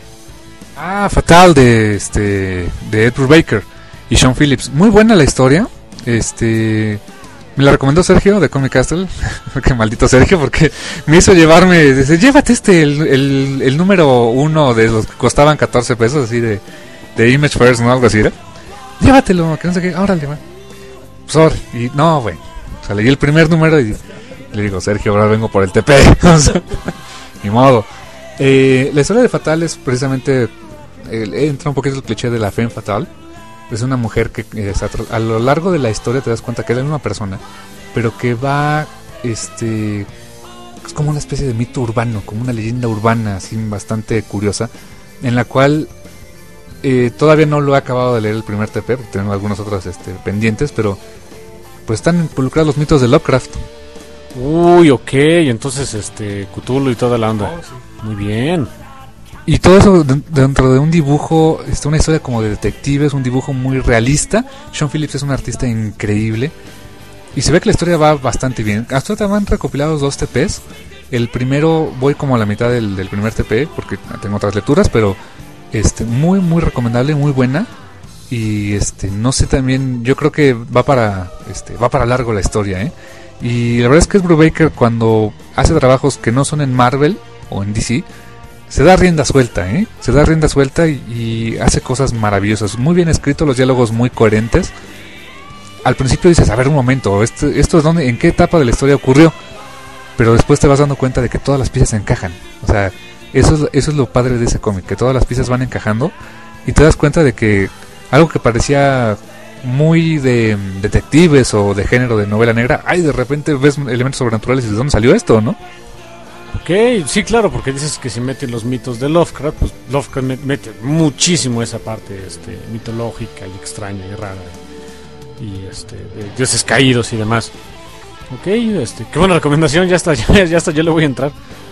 Ah, Fatal de este de Ed Brubaker y Sean Phillips. Muy buena la historia. Este, me la recomendó Sergio de Comic Castle. Qué maldito Sergio, porque me hizo llevarme. Dice, llévate este, el, el, el número uno de los que costaban catorce pesos, así de, de Image First, ¿no? Algo así, ¿eh? Llévatelo, que no sé qué. Órale, man. Pues, y no, güey. O sea, leí el primer número y le digo, Sergio, ahora vengo por el T P. O sea, ni modo. Eh, la historia de Fatal es precisamente, eh, entra un poquito el cliché de la femme fatal. Es una mujer que eh, a lo largo de la historia te das cuenta que es la misma persona, pero que va, este, es como una especie de mito urbano, como una leyenda urbana, así bastante curiosa, en la cual eh, todavía no lo he acabado de leer el primer T P, porque tengo algunos otros este, pendientes, pero pues están involucrados los mitos de Lovecraft. Uy, ok, entonces este Cthulhu y toda la onda. Oh, sí. Muy bien. Y todo eso dentro de un dibujo, está una historia como de detectives, un dibujo muy realista. Sean Phillips es un artista increíble. Y se ve que la historia va bastante bien. Hasta ahora van recopilados dos T Ps. El primero, voy como a la mitad del, del primer T P, porque tengo otras lecturas, pero este muy, muy recomendable, muy buena. Y este no sé también, yo creo que va para este va para largo la historia, ¿eh? Y la verdad es que es Brubaker, cuando hace trabajos que no son en Marvel o en D C, se da rienda suelta, ¿eh? Se da rienda suelta y, y hace cosas maravillosas. Muy bien escrito, los diálogos muy coherentes. Al principio dices, a ver un momento, ¿esto, esto es dónde, en qué etapa de la historia ocurrió? Pero después te vas dando cuenta de que todas las piezas encajan. O sea, eso es, eso es lo padre de ese cómic, que todas las piezas van encajando y te das cuenta de que algo que parecía muy de detectives o de género de novela negra, ay, de repente ves elementos sobrenaturales y ¿de dónde salió esto, no? Ok, sí, claro, porque dices que si meten los mitos de Lovecraft, pues Lovecraft mete muchísimo esa parte este, mitológica y extraña y rara, y este, de dioses caídos y demás. Ok, este, qué buena recomendación, ya está, ya, ya está, yo le voy a entrar.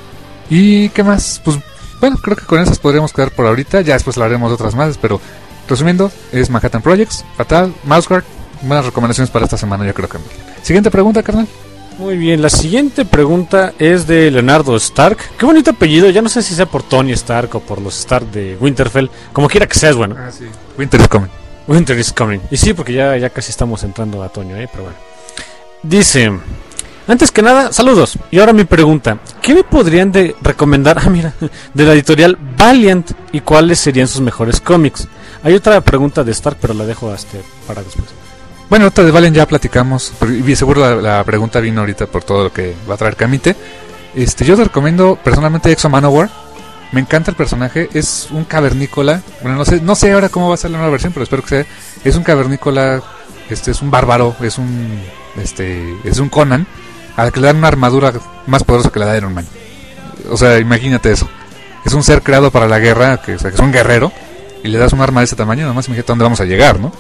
¿Y qué más? Pues bueno, creo que con esas podríamos quedar por ahorita, ya después hablaremos de otras más, pero resumiendo, es Manhattan Projects, Fatal, Mouseguard, buenas recomendaciones para esta semana, yo creo que. Siguiente pregunta, carnal. Muy bien, la siguiente pregunta es de Leonardo Stark. Qué bonito apellido, ya no sé si sea por Tony Stark o por los Stark de Winterfell. Como quiera que sea, es bueno. Ah, sí. Winter is coming. Winter is coming. Y sí, porque ya, ya casi estamos entrando a otoño, ¿eh? Pero bueno. Dice, antes que nada, saludos. Y ahora mi pregunta, ¿qué me podrían de recomendar, ah mira, de la editorial Valiant y cuáles serían sus mejores cómics? Hay otra pregunta de Stark, pero la dejo hasta para después. Bueno, ahorita de Valen ya platicamos, y seguro la, la pregunta vino ahorita por todo lo que va a traer Camite. Este, yo te recomiendo personalmente Exo Manowar. Me encanta el personaje, es un cavernícola. Bueno, no sé, no sé ahora cómo va a ser la nueva versión, pero espero que sea. Es un cavernícola, este, es un bárbaro, es un, este, es un Conan, al que le dan una armadura más poderosa que la de Iron Man. O sea, imagínate eso. Es un ser creado para la guerra, que, o sea, que es un guerrero, y le das un arma de ese tamaño, nada más imagínate dónde vamos a llegar, ¿no?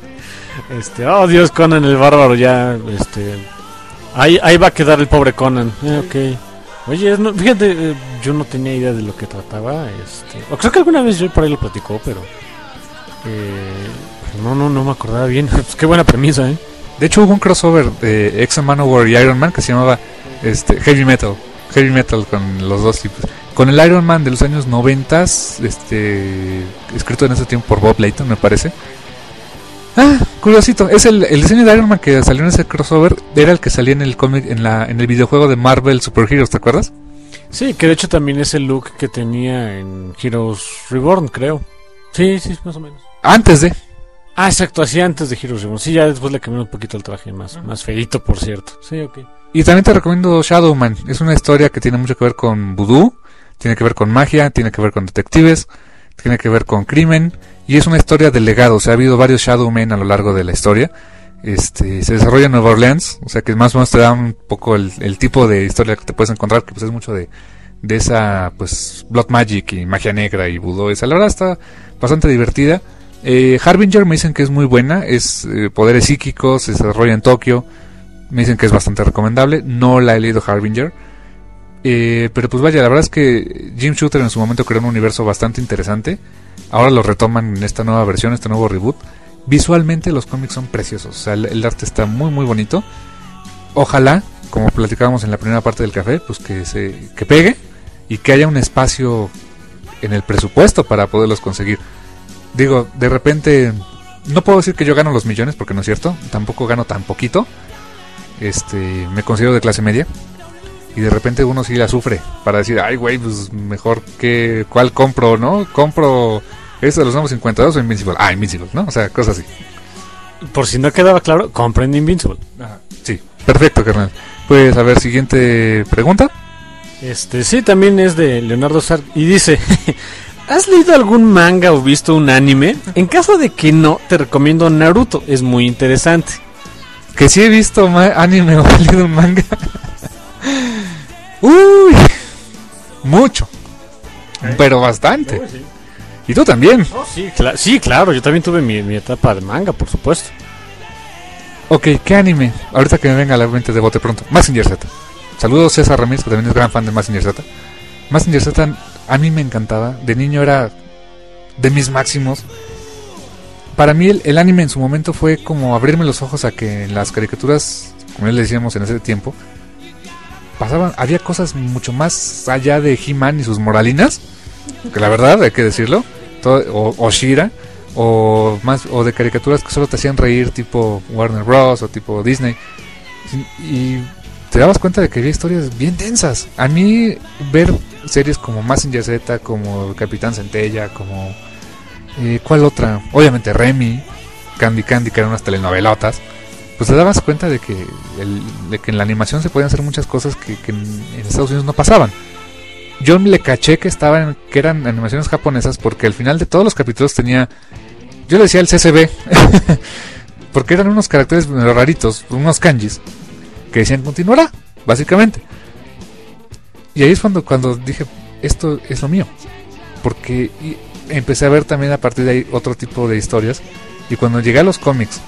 Este, oh Dios, Conan el bárbaro ya, este, ahí, ahí va a quedar el pobre Conan. Eh, ok. Oye, no, fíjate, eh, yo no tenía idea de lo que trataba, este, o creo que alguna vez yo por ahí lo platicó, pero, eh, no, no, no me acordaba bien. Pues qué buena premisa, eh. De hecho hubo un crossover de Exo Manowar y Iron Man que se llamaba, este, Heavy Metal, Heavy Metal con los dos tipos. Con el Iron Man de los años noventas, este, escrito en ese tiempo por Bob Layton, me parece. Ah, curiosito, es el, el diseño de Iron Man que salió en ese crossover, era el que salía en el cómic, en la, en el videojuego de Marvel Super Heroes, ¿te acuerdas? Sí, que de hecho también es el look que tenía en Heroes Reborn, creo. Sí, sí, más o menos. Antes de. Ah, exacto, así antes de Heroes Reborn. Sí, ya después le cambiaron un poquito el traje, más, uh-huh. más feito, por cierto. Sí, ok. Y también te recomiendo Shadowman, es una historia que tiene mucho que ver con vudú, tiene que ver con magia, tiene que ver con detectives, tiene que ver con crimen. Y es una historia de legado, o sea, ha habido varios Shadowmen a lo largo de la historia. Este, se desarrolla en Nueva Orleans, o sea que más o menos te da un poco el, el tipo de historia que te puedes encontrar, que pues es mucho de, de esa, pues, Blood Magic y magia negra y vudú. Esa, la verdad está bastante divertida. Eh, Harbinger me dicen que es muy buena, es eh, poderes psíquicos, se desarrolla en Tokio. Me dicen que es bastante recomendable, no la he leído Harbinger. Eh, pero pues vaya, la verdad es que Jim Shooter en su momento creó un universo bastante interesante. Ahora lo retoman en esta nueva versión, este nuevo reboot. Visualmente los cómics son preciosos, o sea, el, el arte está muy muy bonito. Ojalá, como platicábamos en la primera parte del café, pues que se que pegue y que haya un espacio en el presupuesto para poderlos conseguir. Digo, de repente no puedo decir que yo gano los millones porque no es cierto, tampoco gano tan poquito. Este, me considero de clase media. Y de repente uno sí la sufre para decir, ay güey, pues mejor que, ¿cuál compro, no? Compro este de los nuevos cincuenta y dos o Invincible. Ah, Invincible, ¿no? O sea, cosas así. Por si no quedaba claro, compren Invincible. Ajá. Sí, Perfecto, carnal. Pues a ver, siguiente pregunta. Este, sí, también es de Leonardo Sark y dice: ¿has leído algún manga o visto un anime? En caso de que no, te recomiendo Naruto, es muy interesante. Que sí he visto ma- anime o he leído un manga. Uy, mucho. ¿Eh? Pero bastante. Oh, sí. ¿Y tú también? Oh, sí, cl- sí, claro, yo también tuve mi, mi etapa de manga, por supuesto. Ok, ¿qué anime? Ahorita que me venga a la mente de bote pronto. Mazinger Z. Saludos César Ramírez, que también es gran fan de Mazinger Z. Mazinger Z a mí me encantaba. De niño era de mis máximos. Para mí el, el anime en su momento fue como abrirme los ojos a que en las caricaturas, como ya le decíamos en ese tiempo, pasaban, había cosas mucho más allá de He-Man y sus moralinas, que la verdad hay que decirlo, todo, o, o She-Ra, o más, o de caricaturas que solo te hacían reír, tipo Warner Bros. O tipo Disney, y, y te dabas cuenta de que había historias bien densas. A mí ver series como Mazinger Z, como Capitán Centella, como eh, ¿cuál otra? Obviamente Remy, Candy Candy, que eran unas telenovelotas, pues te dabas cuenta de que, el, de que en la animación se podían hacer muchas cosas que, que en, en Estados Unidos no pasaban. Yo le caché que estaban, que eran animaciones japonesas, porque al final de todos los capítulos tenía, yo le decía el C C B, porque eran unos caracteres raritos, unos kanjis, que decían continuará, básicamente. Y ahí es cuando, cuando dije, esto es lo mío, porque empecé a ver también a partir de ahí otro tipo de historias. Y cuando llegué a los cómics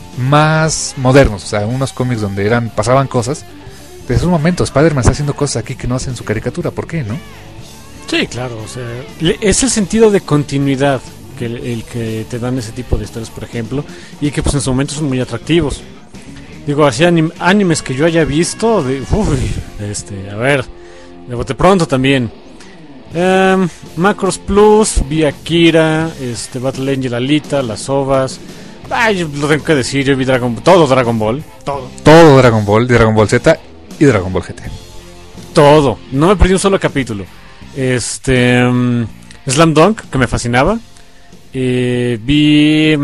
más modernos, o sea, unos cómics donde eran pasaban cosas, desde un momento Spider-Man está haciendo cosas aquí que no hace en su caricatura, ¿por qué, no? Sí, claro, o sea, es el sentido de continuidad que el, el que te dan ese tipo de historias, por ejemplo, y que pues en su momento son muy atractivos. Digo, así anim, animes que yo haya visto, de, uy, este, a ver, de bote pronto también. Um, Macross Plus, vi Akira, este, Battle Angel Alita, Las Ovas. Ay, lo tengo que decir, yo vi Dragon todo Dragon Ball, todo. Todo Dragon Ball, Dragon Ball Z y Dragon Ball G T. Todo, no me perdí un solo capítulo. Este, um, Slam Dunk, que me fascinaba. Eh, vi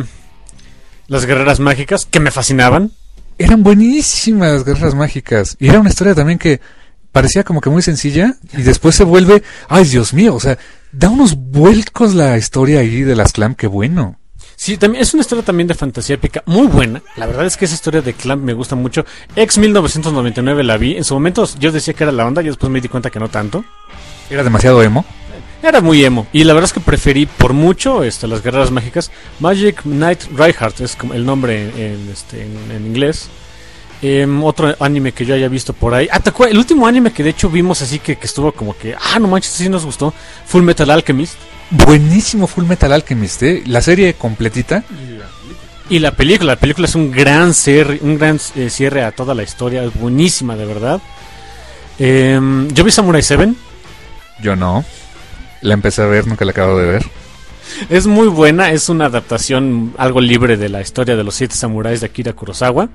Las Guerreras Mágicas, que me fascinaban. Eran buenísimas las Guerreras Mágicas. Y era una historia también que parecía como que muy sencilla y después se vuelve, ay Dios mío, o sea, da unos vuelcos la historia ahí de las Clamp, qué bueno. Sí, también es una historia también de fantasía épica muy buena. La verdad es que esa historia de Clamp me gusta mucho. Ex mil novecientos noventa y nueve la vi. En su momento yo decía que era la onda y después me di cuenta que no tanto. Era demasiado emo. Era muy emo. Y la verdad es que preferí por mucho este, Las Guerreras Mágicas. Magic Knight Reinhardt es como el nombre en, en, este, en, en inglés. Eh, otro anime que yo haya visto por ahí. Ah, ¿te acuerdas? El último anime que de hecho vimos así que, que estuvo como que, ah, no manches, sí nos gustó. Full Metal Alchemist. Buenísimo Full Metal Alchemist, ¿eh? La serie completita. Y la película, la película es un gran cierre, un gran eh, cierre a toda la historia, es buenísima de verdad. Eh, yo vi Samurai Seven. Yo no. La empecé a ver, nunca la acabo de ver. Es muy buena, es una adaptación algo libre de la historia de los siete samuráis de Akira Kurosawa.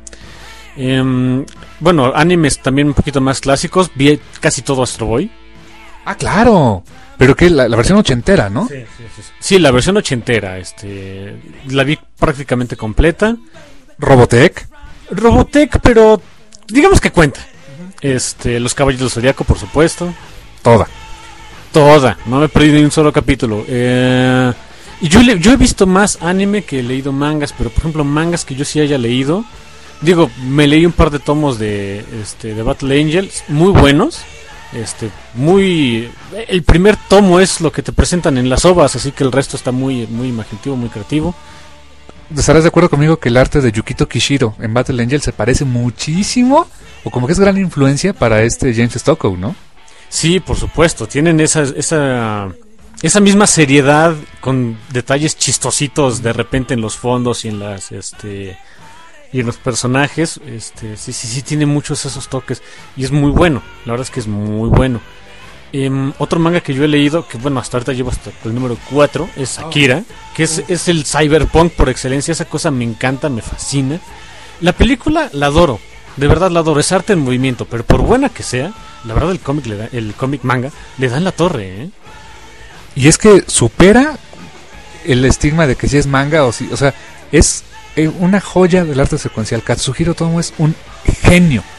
Eh, bueno, animes también un poquito más clásicos, vi casi todo Astro Boy. Ah, claro. Pero que la, la versión ochentera, ¿no? Sí, sí, sí, sí. Sí, la versión ochentera, este, la vi prácticamente completa. Robotech. Robotech, pero digamos que cuenta. Este, Los Caballeros del Zodiaco, por supuesto. Toda. Toda, no me he perdido ni un solo capítulo. Eh, y yo, le, yo he visto más anime que he leído mangas, pero por ejemplo mangas que yo sí haya leído. Digo, me leí un par de tomos de, este, de Battle Angels, muy buenos. Este, muy, el primer tomo es lo que te presentan en las ovas, así que el resto está muy, muy imaginativo, muy creativo. ¿Estarás de acuerdo conmigo que el arte de Yukito Kishiro en Battle Angel se parece muchísimo? O como que es gran influencia para este James Stokoe, ¿no? Sí, por supuesto, tienen esa, esa, esa misma seriedad con detalles chistositos de repente en los fondos y en las, este, y en los personajes. Este, sí, sí, sí, tiene muchos esos toques y es muy bueno, la verdad es que es muy bueno. Eh, otro manga que yo he leído, que bueno, hasta ahorita llevo hasta el número cuatro, es Akira, que es, es el cyberpunk por excelencia. Esa cosa me encanta, me fascina. La película la adoro, de verdad la adoro, es arte en movimiento, pero por buena que sea, la verdad el cómic le da, el cómic manga le da en la torre, ¿eh? Y es que supera el estigma de que si es manga o si, o sea, es eh, una joya del arte secuencial. Katsuhiro Otomo es un genio,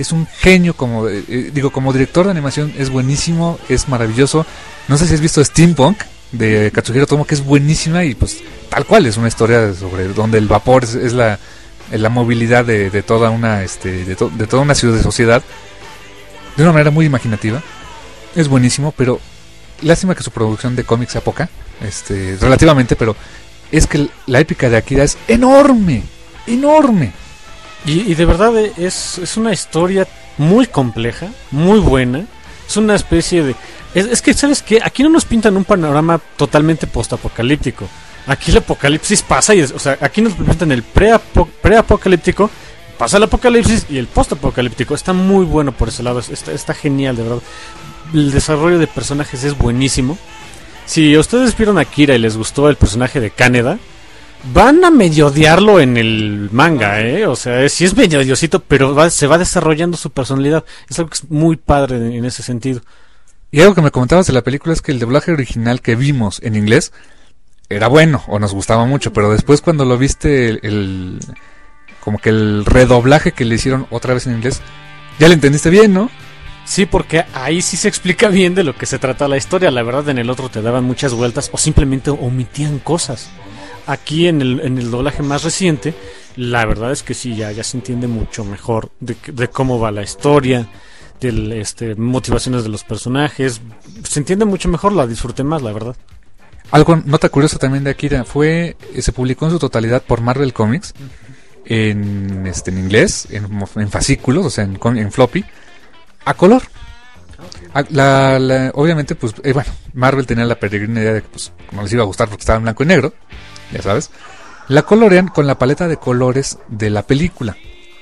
es un genio como, eh, digo, como director de animación es buenísimo, es maravilloso. No sé si has visto Steampunk de Katsuhiro Otomo, que es buenísima y pues tal cual es una historia sobre donde el vapor es, es la, la movilidad de, de toda una este de, to, de toda una ciudad de sociedad de una manera muy imaginativa. Es buenísimo, pero lástima que su producción de cómics sea poca, este, relativamente, pero es que la épica de Akira es enorme, enorme. Y, y de verdad es, es una historia muy compleja, muy buena. Es una especie de... Es, es que, ¿sabes qué? Aquí no nos pintan un panorama totalmente postapocalíptico. Aquí el apocalipsis pasa y... Es, o sea, aquí nos pintan el preapo, preapocalíptico, pasa el apocalipsis y el postapocalíptico. Está muy bueno por ese lado, está, está genial, de verdad. El desarrollo de personajes es buenísimo. Si ustedes vieron a Akira y les gustó el personaje de Kaneda, van a medio odiarlo en el manga, ¿eh? O sea, sí es medio odiosito, pero va, se va desarrollando su personalidad. Es algo que es muy padre en, en ese sentido. Y algo que me comentabas de la película es que el doblaje original que vimos en inglés era bueno, o nos gustaba mucho, pero después cuando lo viste, el, el como que el redoblaje que le hicieron otra vez en inglés, ya le entendiste bien, ¿no? Sí, porque ahí sí se explica bien de lo que se trata la historia. La verdad, en el otro te daban muchas vueltas o simplemente omitían cosas. Aquí en el, en el doblaje más reciente, la verdad es que sí, ya, ya se entiende mucho mejor de, de cómo va la historia, de este, motivaciones de los personajes. Se entiende mucho mejor, la disfruté más, la verdad. Algo nota curiosa también de Akira fue, se publicó en su totalidad por Marvel Comics, en, este, en inglés, en, en fascículos, o sea, en, en floppy, a color. A, la, la, obviamente, pues, eh, bueno, Marvel tenía la peregrina idea de que pues, no les iba a gustar porque estaba en blanco y negro, ya sabes. La colorean con la paleta de colores de la película.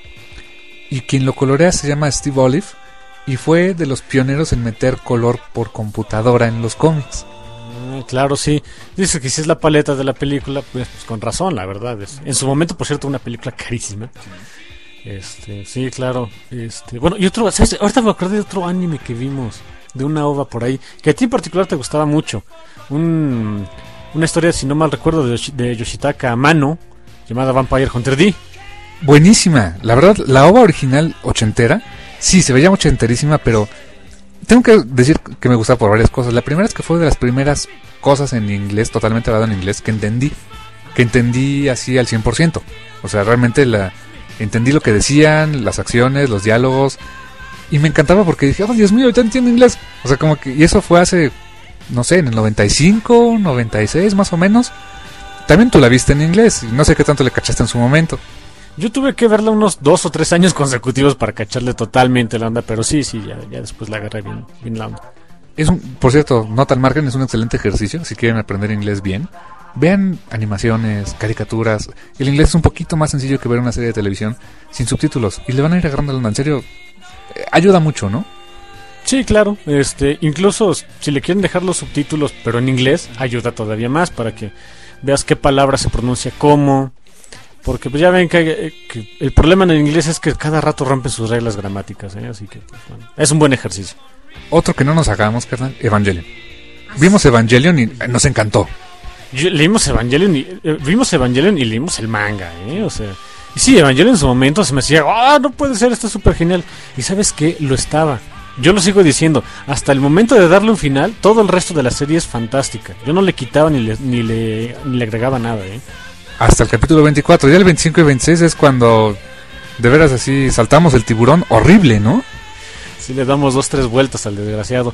Y quien lo colorea se llama Steve Olive y fue de los pioneros en meter color por computadora en los cómics. Ah, claro, sí. Dice que si es la paleta de la película, pues, pues con razón, la verdad. Es, en su momento, por cierto, una película carísima. Este, sí, claro. Este, bueno, y otro, ¿sabes? Ahorita me acordé de otro anime que vimos, de una ova por ahí, que a ti en particular te gustaba mucho. Un, una historia, si no mal recuerdo, de, de Yoshitaka Amano, llamada Vampire Hunter D. Buenísima, la verdad, la ova original ochentera, sí, se veía ochenterísima, pero tengo que decir que me gustaba por varias cosas. La primera es que fue de las primeras cosas en inglés, totalmente hablado en inglés, que entendí, que entendí así al cien por ciento. O sea, realmente la... entendí lo que decían, las acciones, los diálogos, y me encantaba porque dije, oh Dios mío, ya entiendo inglés. O sea, como que, y eso fue hace, no sé, en el noventa y cinco, noventa y seis más o menos. También tú la viste en inglés, y no sé qué tanto le cachaste en su momento. Yo tuve que verla unos dos o tres años consecutivos para cacharle totalmente la onda, pero sí, sí, ya, ya después la agarré bien, bien la onda. Es un, por cierto, nota al margen, es un excelente ejercicio, si quieren aprender inglés bien. Vean animaciones, caricaturas. El inglés es un poquito más sencillo que ver una serie de televisión sin subtítulos. Y le van a ir agarrando la onda. En serio, eh, ayuda mucho, ¿no? Sí, claro. Este, incluso si le quieren dejar los subtítulos, pero en inglés, ayuda todavía más para que veas qué palabra se pronuncia cómo. Porque pues ya ven que, que el problema en el inglés es que cada rato rompen sus reglas gramáticas, ¿eh? Así que pues, bueno, es un buen ejercicio. Otro que no nos hagamos, carnal, Evangelion. Vimos Evangelion y nos encantó. Yo, leímos Evangelion y eh, vimos Evangelion y leímos el manga, ¿eh? O sea, y sí, Evangelion en su momento se me decía, ah, no puede ser, esto es súper genial. Y ¿sabes qué? Lo estaba. Yo lo sigo diciendo, hasta el momento de darle un final, todo el resto de la serie es fantástica. Yo no le quitaba ni le, ni le, ni le agregaba nada, ¿eh? Hasta el capítulo veinticuatro, ya el veinticinco y veintiséis es cuando de veras así saltamos el tiburón horrible, ¿no? Sí, le damos dos, tres vueltas al desgraciado.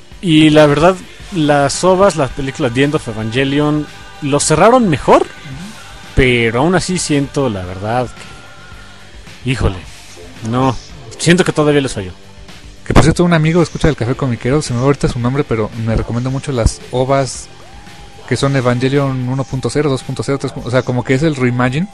Y la verdad, las ovas, las películas The End of Evangelion, lo cerraron mejor, pero aún así siento, la verdad, que... híjole, no, siento que todavía les falló. Que por cierto, un amigo escucha del Café Comiquero, se me va ahorita su nombre, pero me recomienda mucho las ovas que son Evangelion uno punto cero, dos punto cero, tres punto cero, o sea, como que es el reimagine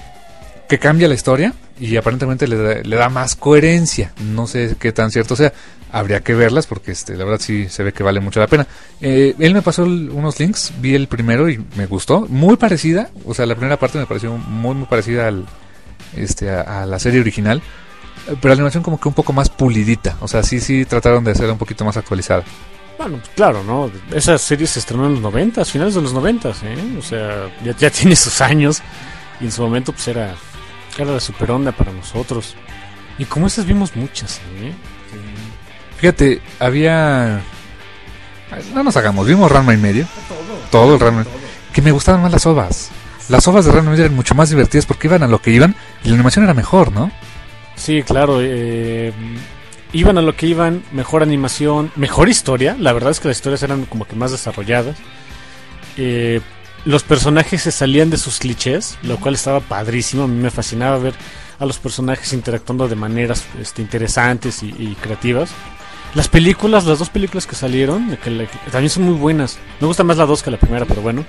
que cambia la historia y aparentemente le da, le da más coherencia. No sé qué tan cierto sea, habría que verlas porque este, la verdad sí se ve que vale mucho la pena. Eh, él me pasó el, unos links, vi el primero y me gustó, muy parecida, o sea, la primera parte me pareció muy muy parecida al, este, a, a la serie original, pero la animación como que un poco más pulidita, o sea, sí sí trataron de hacerla un poquito más actualizada. Bueno, pues claro, ¿no? Esa serie se estrenó en los noventas, finales de los noventas, ¿eh? O sea, ya, ya tiene sus años y en su momento pues era, era la super onda para nosotros. Y como esas vimos muchas, ¿eh? Fíjate, había... No nos hagamos, vimos Ranma y medio. Todo. Todo el Ranma. Todo. Que me gustaban más las ovas. Las ovas de Ranma y medio eran mucho más divertidas porque iban a lo que iban y la animación era mejor, ¿no? Sí, claro. Eh, iban a lo que iban, mejor animación, mejor historia. La verdad es que las historias eran como que más desarrolladas. Eh, los personajes se salían de sus clichés, lo cual estaba padrísimo. A mí me fascinaba ver a los personajes interactuando de maneras este, interesantes y, y creativas. Las películas, las dos películas que salieron, que, le, que también son muy buenas. Me gusta más la dos que la primera, pero bueno.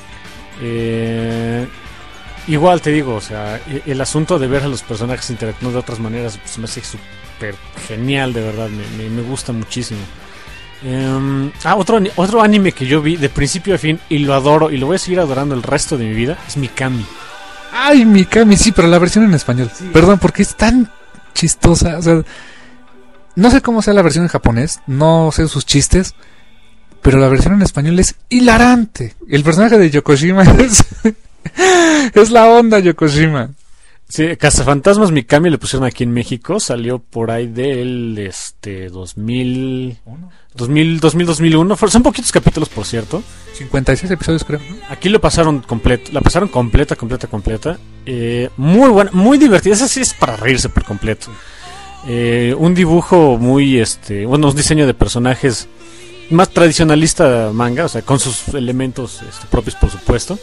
Eh, igual te digo, o sea, el, el asunto de ver a los personajes interactuando de otras maneras pues, me hace súper genial, de verdad. Me, me, me gusta muchísimo. Eh, ah, otro, otro anime que yo vi de principio a fin y lo adoro y lo voy a seguir adorando el resto de mi vida es Mikami. Ay, Mikami, sí, pero la versión en español. Sí. Perdón, porque es tan chistosa. O sea, no sé cómo sea la versión en japonés, no sé sus chistes, pero la versión en español es hilarante. El personaje de Yokoshima es, es la onda Yokoshima. Sí, Cazafantasmas Mikami le pusieron aquí en México, salió por ahí del este dos mil, dos mil, dos mil, dos mil uno, son poquitos capítulos por cierto. cincuenta y seis episodios creo. Aquí lo pasaron completo, la pasaron completa, completa, completa. Eh, muy buena, muy divertida, esa sí es para reírse por completo. Eh, un dibujo muy, este, bueno, un diseño de personajes más tradicionalista manga, o sea, con sus elementos este, propios por supuesto.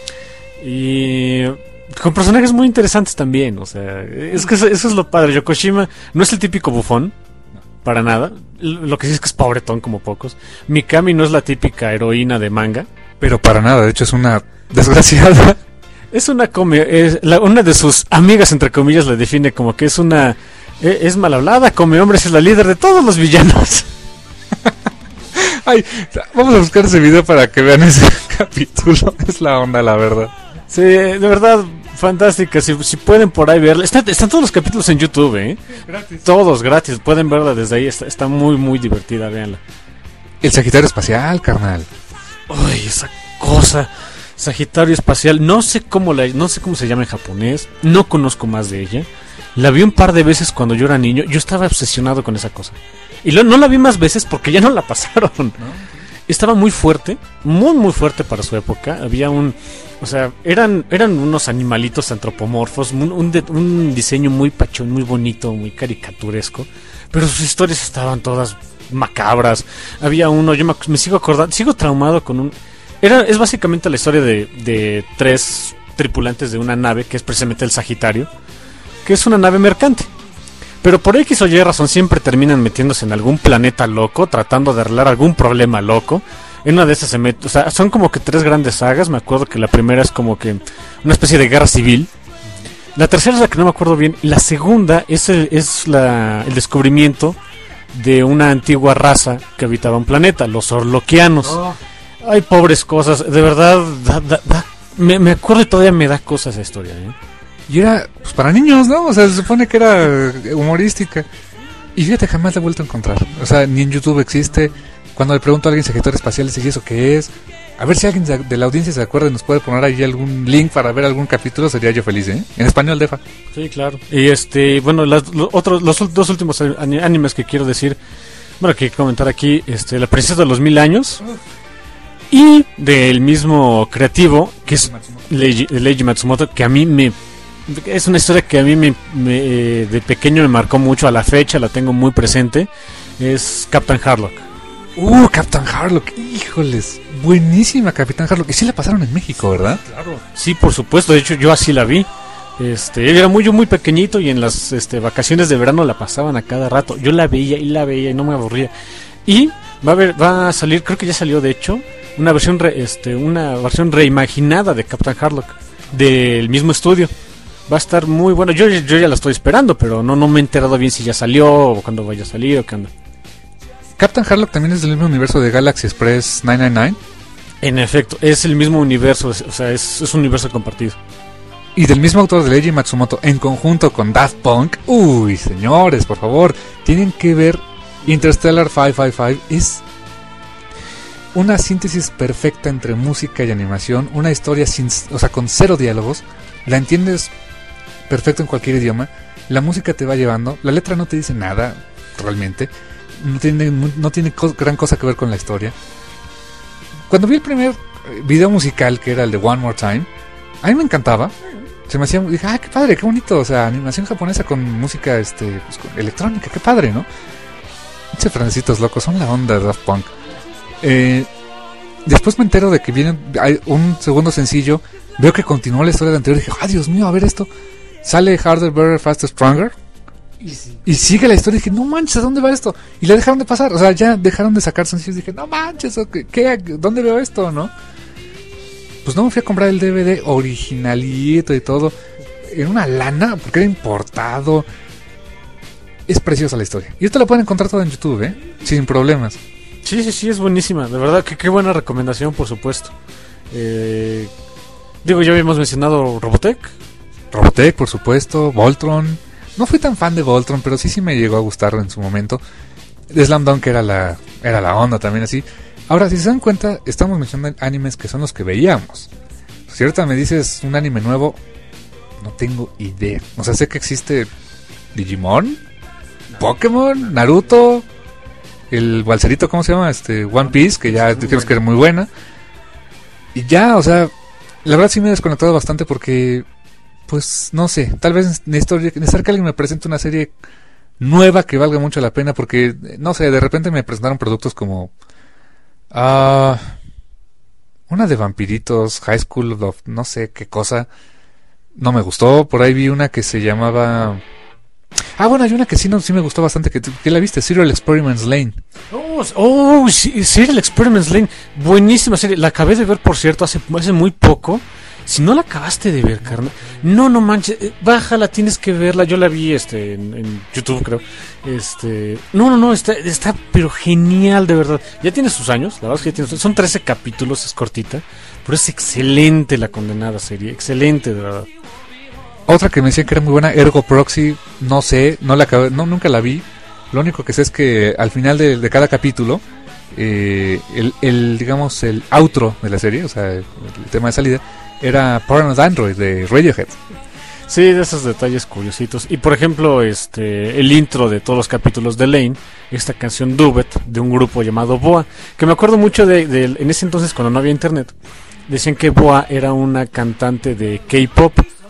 Y... con personajes muy interesantes también, o sea, es que eso, eso es lo padre. Yokoshima no es el típico bufón, para nada. Lo que sí es que es pobretón como pocos. Mikami no es la típica heroína de manga, pero para nada, de hecho es una desgraciada. Es una come, es la, una de sus amigas entre comillas le define como que es una es, es mal hablada, come hombres, es la líder de todos los villanos. Ay, vamos a buscar ese video para que vean ese capítulo, es la onda, la verdad. Sí, de verdad, fantástica. Si, si pueden por ahí verla. Está, están todos los capítulos en YouTube, ¿eh? Gratis. Todos gratis. Pueden verla desde ahí. Está, está muy, muy divertida. Véanla. El Sagitario Espacial, carnal. Uy, esa cosa. Sagitario Espacial. No sé cómo la, no sé cómo se llama en japonés. No conozco más de ella. La vi un par de veces cuando yo era niño. Yo estaba obsesionado con esa cosa. Y lo, no la vi más veces porque ya no la pasaron. ¿No? Estaba muy fuerte. Muy, muy fuerte para su época. Había un... O sea, eran eran unos animalitos antropomorfos, un, un, de, un diseño muy pachón, muy bonito, muy caricaturesco, pero sus historias estaban todas macabras. Había uno, yo me, me sigo acordando, sigo traumado con un... Era, es básicamente la historia de, de tres tripulantes de una nave, que es precisamente el Sagitario, que es una nave mercante. Pero por X o Y razón siempre terminan metiéndose en algún planeta loco, tratando de arreglar algún problema loco. En una de esas se mete, o sea, son como que tres grandes sagas. Me acuerdo que la primera es como que una especie de guerra civil. La tercera es la que no me acuerdo bien. La segunda es el, es la, el descubrimiento de una antigua raza que habitaba un planeta, los orloquianos. Oh. Ay, pobres cosas, de verdad, da, da, da, me, me acuerdo y todavía me da cosas esa historia, ¿eh? Y era pues, para niños, ¿no? O sea, se supone que era humorística. Y fíjate, jamás la he vuelto a encontrar. O sea, ni en YouTube existe. Cuando le pregunto a alguien Sagitario Espacial, ¿y eso qué es? A ver si alguien de la audiencia se acuerda y nos puede poner ahí algún link para ver algún capítulo, sería yo feliz, ¿eh? En español, Defa. Sí, claro. Y este, bueno, las, los, otros, los dos últimos animes que quiero decir, bueno, que comentar aquí, este, La Princesa de los Mil Años, y del mismo creativo, que es Leiji, Leiji Matsumoto, que a mí me... Es una historia que a mí me, me, de pequeño me marcó mucho, a la fecha la tengo muy presente, es Captain Harlock. Uh, Captain Harlock, híjoles, buenísima Captain Harlock. Y sí la pasaron en México, ¿verdad? Claro. Sí, por supuesto, de hecho yo así la vi. Este, era muy muy pequeñito y en las este, vacaciones de verano la pasaban a cada rato. Yo la veía y la veía y no me aburría. Y va a ver, va a salir, creo que ya salió de hecho, una versión re, este, una versión reimaginada de Captain Harlock del mismo estudio. Va a estar muy bueno. Yo, yo ya la estoy esperando, pero no no me he enterado bien si ya salió o cuándo vaya a salir o qué onda. Captain Harlock también es del mismo universo de Galaxy Express novecientos noventa y nueve. En efecto, es el mismo universo, o sea, es, es un universo compartido. Y del mismo autor de Leiji Matsumoto, en conjunto con Daft Punk. Uy, señores, por favor, tienen que ver Interstellar quinientos cincuenta y cinco. Es una síntesis perfecta entre música y animación, una historia sin, o sea, con cero diálogos. La entiendes perfecto en cualquier idioma. la música te va llevando, la letra no te dice nada, realmente, no tiene, no tiene co- gran cosa que ver con la historia. Cuando vi el primer video musical, que era el de One More Time, a mí me encantaba. Se me hacía, dije, ah, qué padre, qué bonito, o sea, animación japonesa con música este pues, con electrónica, qué padre, ¿no? Esos francesitos locos, son la onda de Daft Punk. Eh, después me entero de que viene hay un segundo sencillo, veo que continuó la historia de anterior, y dije, ah, Dios mío, a ver esto. Sale Harder, Better, Faster, Stronger, y, sí. y sigue la historia, y dije, no manches, ¿a dónde va esto? Y la dejaron de pasar, o sea, ya dejaron de sacar sencillos, y dije, no manches, ¿qué, qué, ¿dónde veo esto, no? Pues no me fui a comprar el D V D originalito y todo, en una lana, porque era importado. Es preciosa la historia. Y esto lo pueden encontrar todo en YouTube, ¿eh? Sin problemas. Sí, sí, sí, es buenísima. De verdad, que qué buena recomendación, por supuesto. Eh, digo, ya habíamos mencionado Robotech. Robotech, por supuesto. Voltron. No fui tan fan de Voltron, pero sí, sí me llegó a gustar en su momento. Slam Dunk era la, era la onda también así. Ahora, si se dan cuenta, estamos mencionando animes que son los que veíamos. Si ahorita me dices un anime nuevo, no tengo idea. O sea, sé que existe Digimon, Pokémon, Naruto, el balserito, ¿cómo se llama? Este One Piece, que ya dijimos que era muy buena. Y ya, o sea, la verdad sí me he desconectado bastante porque, pues, no sé, tal vez necesito, necesito que alguien me presente una serie nueva que valga mucho la pena, porque, no sé, de repente me presentaron productos como... Uh, una de vampiritos, High School of no sé qué cosa, no me gustó. Por ahí vi una que se llamaba... Ah, bueno, hay una que sí, no, sí me gustó bastante, que, que la viste, Serial Experiments Lane. Oh, oh, Serial Experiments Lane, buenísima serie, la acabé de ver, por cierto, hace, hace muy poco. Si no la acabaste de ver, carnal, no, no manches, bájala, tienes que verla. Yo la vi este en, en YouTube, creo. Este, no, no, no, está, está pero genial, de verdad. Ya tiene sus años, la verdad es que ya tiene sus, son trece capítulos, es cortita, pero es excelente la condenada serie, excelente, de verdad. Otra que me decían que era muy buena, Ergo Proxy, no sé, no la acabé, no, nunca la vi. Lo único que sé es que al final de, de cada capítulo, eh, el, el, digamos, el outro de la serie, o sea, el, el tema de salida, era Paranoid Android de Radiohead. Sí, de esos detalles curiositos. Y por ejemplo, este el intro de todos los capítulos de Lane, esta canción Duet de un grupo llamado Boa, que me acuerdo mucho de, de en ese entonces cuando no había internet, decían que Boa era una cantante de K-pop.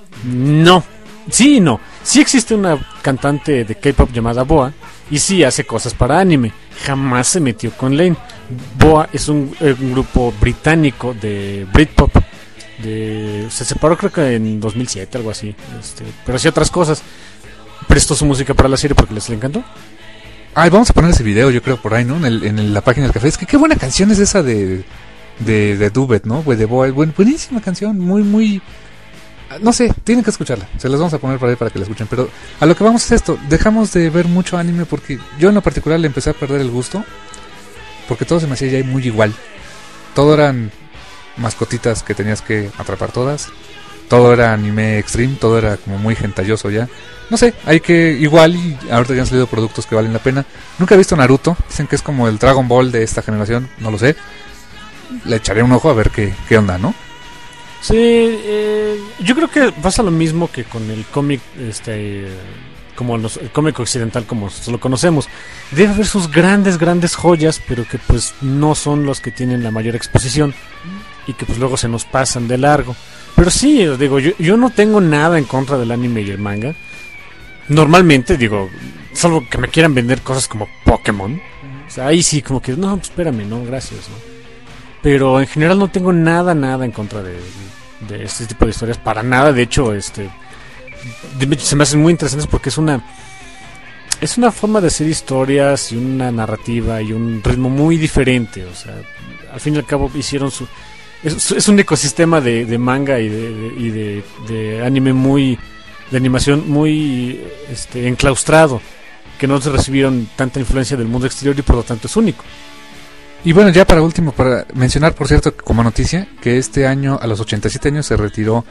No, sí y no. Sí existe una cantante de K-pop llamada Boa y sí hace cosas para anime. Jamás se metió con Lane. Boa es un, un grupo británico de Britpop. De, se separó creo que en dos mil siete, algo así, este, pero hacía otras cosas. Prestó su música para la serie porque les le encantó. Ay, vamos a poner ese video, yo creo, por ahí, ¿no? En, el, en el, la página del café. Es que qué buena canción es esa de de, de Duet, ¿no? De Boy. Buen, buenísima canción, muy, muy... No sé, tienen que escucharla. Se las vamos a poner por ahí para que la escuchen. Pero a lo que vamos es esto. Dejamos de ver mucho anime porque yo en lo particular le empecé a perder el gusto. Porque todo se me hacía ya muy igual. Todo eran... mascotitas que tenías que atrapar todas. Todo era anime extreme, todo era como muy gentalloso ya. No sé, hay que igual y ahorita ya han salido productos que valen la pena. Nunca he visto Naruto, dicen que es como el Dragon Ball de esta generación, no lo sé. Le echaré un ojo a ver qué, qué onda, ¿no? Sí, eh, yo creo que pasa lo mismo que con el cómic, este, como los, el cómic occidental como nosotros lo conocemos. Debe haber sus grandes, grandes joyas, pero que pues no son los que tienen la mayor exposición y que pues luego se nos pasan de largo. Pero sí, digo, yo, yo no tengo nada en contra del anime y el manga. Normalmente, digo, salvo que me quieran vender cosas como Pokémon. O sea, ahí sí, como que, no, pues espérame, no, gracias, ¿no? Pero en general no tengo nada, nada en contra de, de este tipo de historias, para nada. De hecho, este de, se me hacen muy interesantes porque es una es una forma de hacer historias y una narrativa y un ritmo muy diferente. O sea, al fin y al cabo hicieron su... Es, es un ecosistema de, de manga y de, de, y de, de anime muy... de animación muy este, enclaustrado, que no se recibieron tanta influencia del mundo exterior y por lo tanto es único. Y bueno, ya para último, para mencionar, por cierto, como noticia, que este año, a los ochenta y siete años, se retiró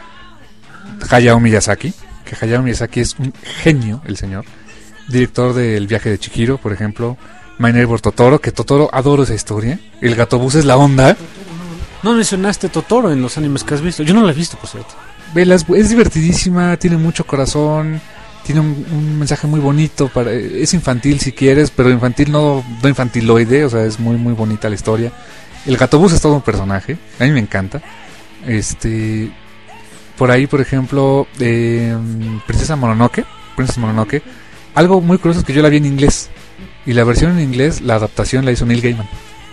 Hayao Miyazaki, que Hayao Miyazaki es un genio, el señor, director del Viaje de Chihiro, por ejemplo, My Neighbor Totoro, que Totoro, adoro esa historia, el gatobús es la onda. No mencionaste Totoro en los animes que has visto, yo no la he visto, por cierto. Velas, es divertidísima, tiene mucho corazón, tiene un, un mensaje muy bonito, para, es infantil si quieres, pero infantil no, no infantiloide, o sea, es muy muy bonita la historia. El Gatobús es todo un personaje, a mí me encanta. Este, por ahí, por ejemplo, eh, Princesa Mononoke, Princess Mononoke, algo muy curioso es que yo la vi en inglés, y la versión en inglés, la adaptación la hizo Neil Gaiman.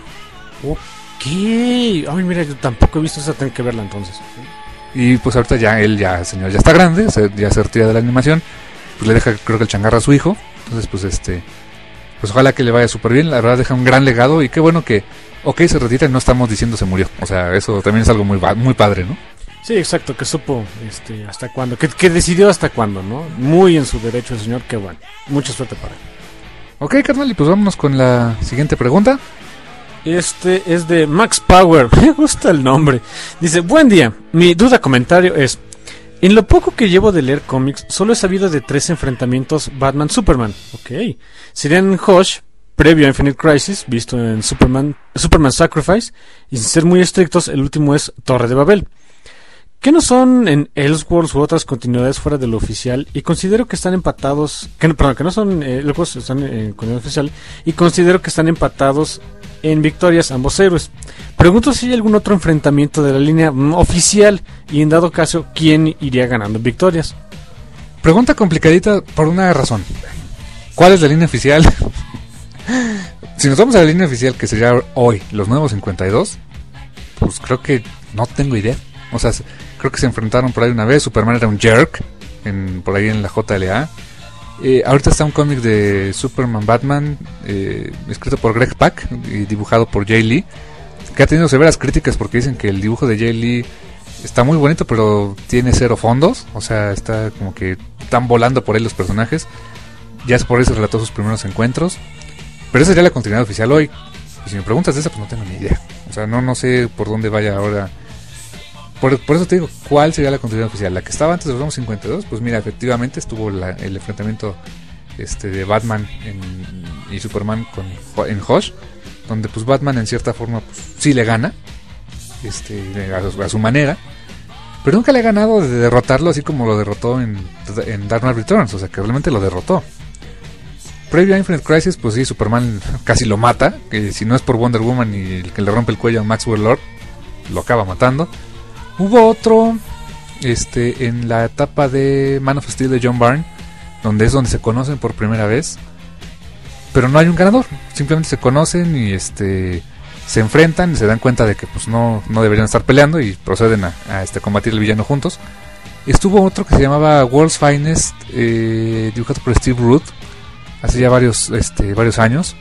Ok, ay, mira, yo tampoco he visto esa, tengo que verla entonces. Y pues ahorita ya él ya, señor, ya está grande, o sea, ya se retira de la animación, pues le deja, creo que el changarro a su hijo. Entonces pues este, pues ojalá que le vaya súper bien. La verdad deja un gran legado. Y qué bueno que, ok, se retira y no estamos diciendo se murió. O sea, eso también es algo muy, muy padre, ¿no? Sí, exacto, que supo este, hasta cuándo, que, que decidió hasta cuándo, ¿no? Muy en su derecho el señor, qué bueno. Mucha suerte para él. Ok, carnal, y pues vámonos con la siguiente pregunta. Este es de Max Power. Me gusta el nombre. Dice, buen día. Mi duda comentario es, en lo poco que llevo de leer cómics, solo he sabido de tres enfrentamientos Batman-Superman. Ok. Serían Hush, previo a Infinite Crisis, visto en Superman, Superman Sacrifice, y sin ser muy estrictos, el último es Torre de Babel. Que no son en Elseworlds u otras continuidades fuera de lo oficial, y considero que están empatados, que no, perdón, que no son eh, Elseworlds, están en continuidad oficial, y considero que están empatados en victorias ambos héroes. Pregunto si hay algún otro enfrentamiento de la línea mm, oficial, y en dado caso, ¿quién iría ganando en victorias? Pregunta complicadita por una razón. ¿Cuál es la línea oficial? Si nos vamos a la línea oficial, que sería hoy, los nuevos cincuenta y dos, pues creo que no tengo idea. O sea, creo que se enfrentaron por ahí una vez. Superman era un jerk en, por ahí en la J L A. Eh, ahorita está un cómic de Superman Batman, eh, escrito por Greg Pak y dibujado por Jay Lee, que ha tenido severas críticas porque dicen que el dibujo de Jay Lee está muy bonito, pero tiene cero fondos. O sea, está como que están volando por ahí los personajes. Ya es por eso relató sus primeros encuentros. Pero esa sería la continuidad oficial hoy. Y si me preguntas de esa, pues no tengo ni idea. O sea, no, no sé por dónde vaya ahora. Por, por eso te digo, ¿cuál sería la continuidad oficial? La que estaba antes de los nuevos cincuenta y dos, pues mira, efectivamente estuvo la, el enfrentamiento este, de Batman en, y Superman con, en Hush, donde pues Batman en cierta forma pues, sí le gana, este, a, su, a su manera, pero nunca le ha ganado de derrotarlo así como lo derrotó en, en Dark Knight Returns, o sea que realmente lo derrotó. Previo a Infinite Crisis, pues sí, Superman casi lo mata, que si no es por Wonder Woman y el que le rompe el cuello a Maxwell Lord, lo acaba matando. Hubo otro este, en la etapa de Man of Steel de John Byrne, donde es donde se conocen por primera vez, pero no hay un ganador, simplemente se conocen y este se enfrentan y se dan cuenta de que pues no, no deberían estar peleando y proceden a, a este, combatir al villano juntos. Estuvo otro que se llamaba World's Finest, eh, dibujado por Steve Root, hace ya varios, este, varios años.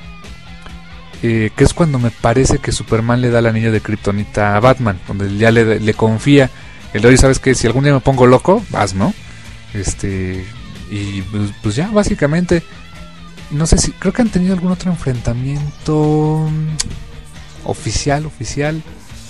Eh, que es cuando me parece que Superman le da el anillo de Kryptonita a Batman, donde ya le, le confía el de, oye, sabes que si algún día me pongo loco, vas, ¿no? Este, y pues, pues ya básicamente no sé si, creo que han tenido algún otro enfrentamiento oficial, oficial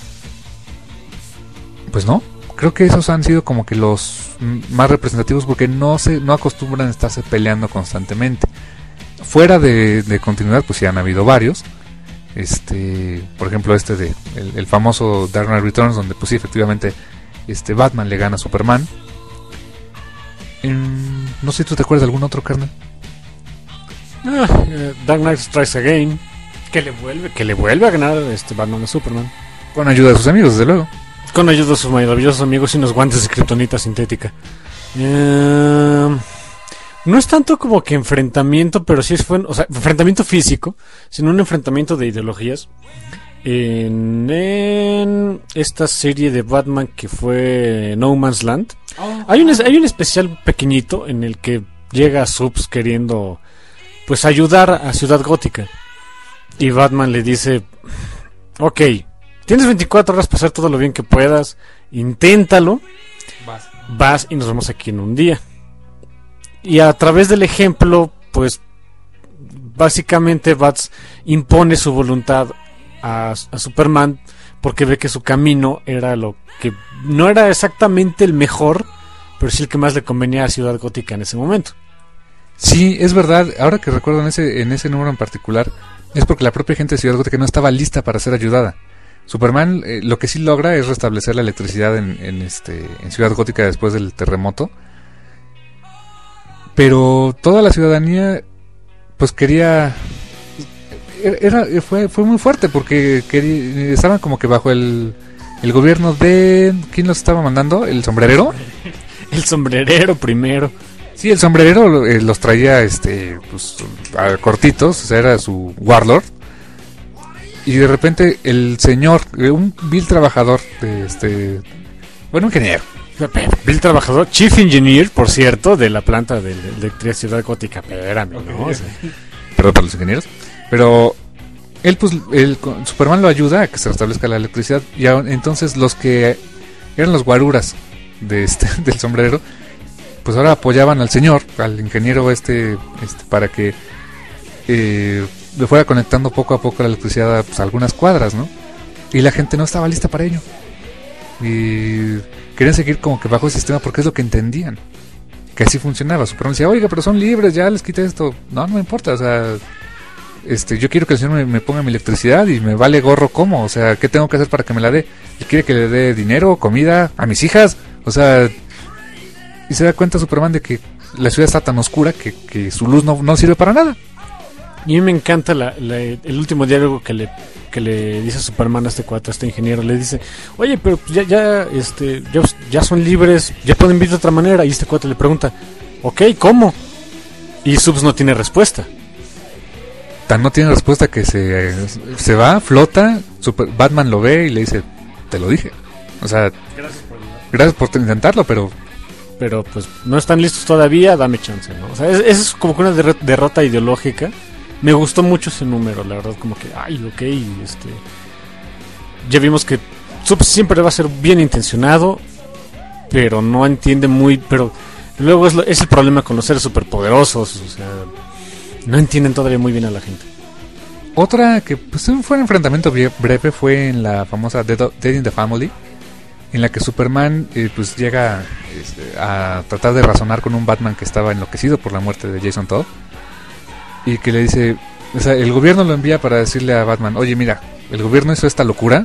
pues no, creo que esos han sido como que los más representativos, porque no se, no acostumbran a estarse peleando constantemente. Fuera de, de continuidad, pues sí han habido varios. Este, por ejemplo, este de el, el famoso Dark Knight Returns, donde pues sí, efectivamente, este Batman le gana a Superman. En, no sé, ¿tú te acuerdas de algún otro, carnal? Ah, eh, Dark Knight Strikes Again, que le vuelve, que le vuelve a ganar este Batman a Superman. Con ayuda de sus amigos, desde luego. Con ayuda de sus maravillosos amigos y unos guantes de kriptonita sintética. Eh, no es tanto como que enfrentamiento, pero sí fue, o sea, enfrentamiento físico, sino un enfrentamiento de ideologías. En, en esta serie de Batman que fue No Man's Land, oh, hay un hay un especial pequeñito en el que llega Subs queriendo pues ayudar a Ciudad Gótica, y Batman le dice: ok, tienes veinticuatro horas para hacer todo lo bien que puedas, inténtalo, vas, vas y nos vemos aquí en un día. Y a través del ejemplo, pues básicamente Bats impone su voluntad a, a Superman, porque ve que su camino era lo que no era exactamente el mejor, pero sí el que más le convenía a Ciudad Gótica en ese momento. Sí, es verdad. Ahora que recuerdo en ese, en ese número en particular, es porque la propia gente de Ciudad Gótica no estaba lista para ser ayudada. Superman eh, lo que sí logra es restablecer la electricidad en, en, este, en Ciudad Gótica después del terremoto, pero toda la ciudadanía pues quería, era fue fue muy fuerte porque quería, estaban como que bajo el el gobierno de, ¿quién los estaba mandando? ¿El sombrerero? El sombrerero primero. Sí, el sombrerero eh, los traía este pues a cortitos, o sea, era su warlord. Y de repente el señor, eh, un vil trabajador, de este, bueno, un ingeniero. Vil trabajador, chief engineer, por cierto, de la planta de electricidad gótica. Espérame, ¿no? O sea, perdón para los ingenieros. Pero él, pues, el Superman lo ayuda a que se restablezca la electricidad. Y a, entonces los que eran los guaruras de este, del sombrero, pues ahora apoyaban al señor, al ingeniero este, este para que eh, le fuera conectando poco a poco la electricidad a, pues, a algunas cuadras, ¿no? Y la gente no estaba lista para ello. Y querían seguir como que bajo el sistema porque es lo que entendían, que así funcionaba. Superman decía, oiga, pero son libres, ya les quité esto. No, no me importa, o sea, este, yo quiero que el señor me, me ponga mi electricidad y me vale gorro cómo, o sea, ¿qué tengo que hacer para que me la dé? ¿Y quiere que le dé dinero, comida a mis hijas? O sea, y se da cuenta Superman de que la ciudad está tan oscura que, que su luz no, no sirve para nada. Y a mí me encanta la, la, el último diálogo que le que le dice Superman a este cuate, a este ingeniero. Le dice, oye, pero ya ya este ya, ya son libres, ya pueden vivir de otra manera. Y este cuate le pregunta, ok, ¿cómo? Y Subs no tiene respuesta. Tan no tiene respuesta que se, se va, flota, Super, Batman lo ve y le dice, te lo dije. O sea, gracias por, gracias por intentarlo, pero... Pero pues no están listos todavía, dame chance, ¿no? O sea, es, es como que una der- derrota ideológica. Me gustó mucho ese número, la verdad, como que, ay, ok, este... Ya vimos que Subs siempre va a ser bien intencionado, pero no entiende muy... Pero luego es, lo, es el problema con los seres superpoderosos, o sea... No entienden todavía muy bien a la gente. Otra que pues fue un enfrentamiento breve fue en la famosa Dead, Dead in the Family, en la que Superman eh, pues llega este, a tratar de razonar con un Batman que estaba enloquecido por la muerte de Jason Todd. Y que le dice, o sea, el gobierno lo envía para decirle a Batman, oye, mira, el gobierno hizo esta locura,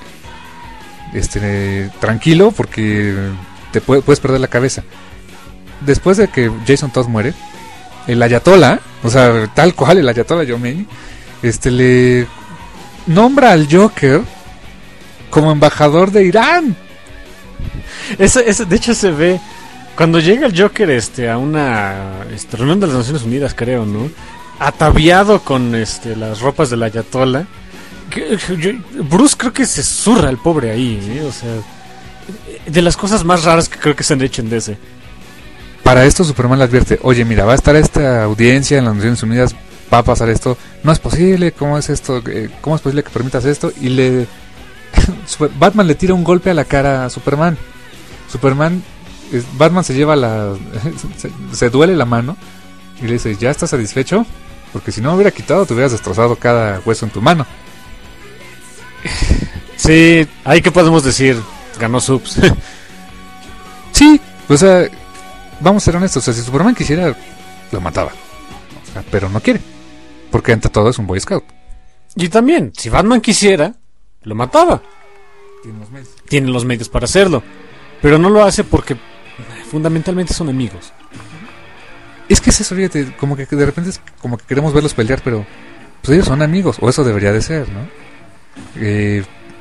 este, tranquilo, porque te puede, puedes perder la cabeza. Después de que Jason Todd muere, el Ayatollah, o sea, tal cual, el Ayatollah Khomeini, este, le nombra al Joker como embajador de Irán. Eso, eso, de hecho se ve cuando llega el Joker este, a una este, reunión de las Naciones Unidas, creo, ¿no? Ataviado con este, las ropas del Ayatollah. Que, yo, Bruce creo que se zurra el pobre ahí, ¿eh? O sea, de las cosas más raras que creo que se han hecho en D C. Para esto Superman le advierte, oye, mira, va a estar esta audiencia en las Naciones Unidas, va a pasar esto, no es posible, ¿cómo es esto? ¿Cómo es posible que permitas esto? Y le Batman le tira un golpe a la cara a Superman. Superman, Batman se lleva la se, se duele la mano y le dice, ¿ya estás satisfecho? Porque si no me hubiera quitado, te hubieras destrozado cada hueso en tu mano. Sí, ahí que podemos decir, ganó Subs. Sí, o sea, vamos a ser honestos, o sea, si Superman quisiera, lo mataba. O sea, pero no quiere, porque ante todo es un Boy Scout. Y también, si Batman quisiera, lo mataba. Tiene los medios. Tiene los medios para hacerlo. Pero no lo hace porque fundamentalmente son amigos. Es que es eso, fíjate, como que de repente es como que queremos verlos pelear, pero pues ellos son amigos, o eso debería de ser, ¿no? Eh,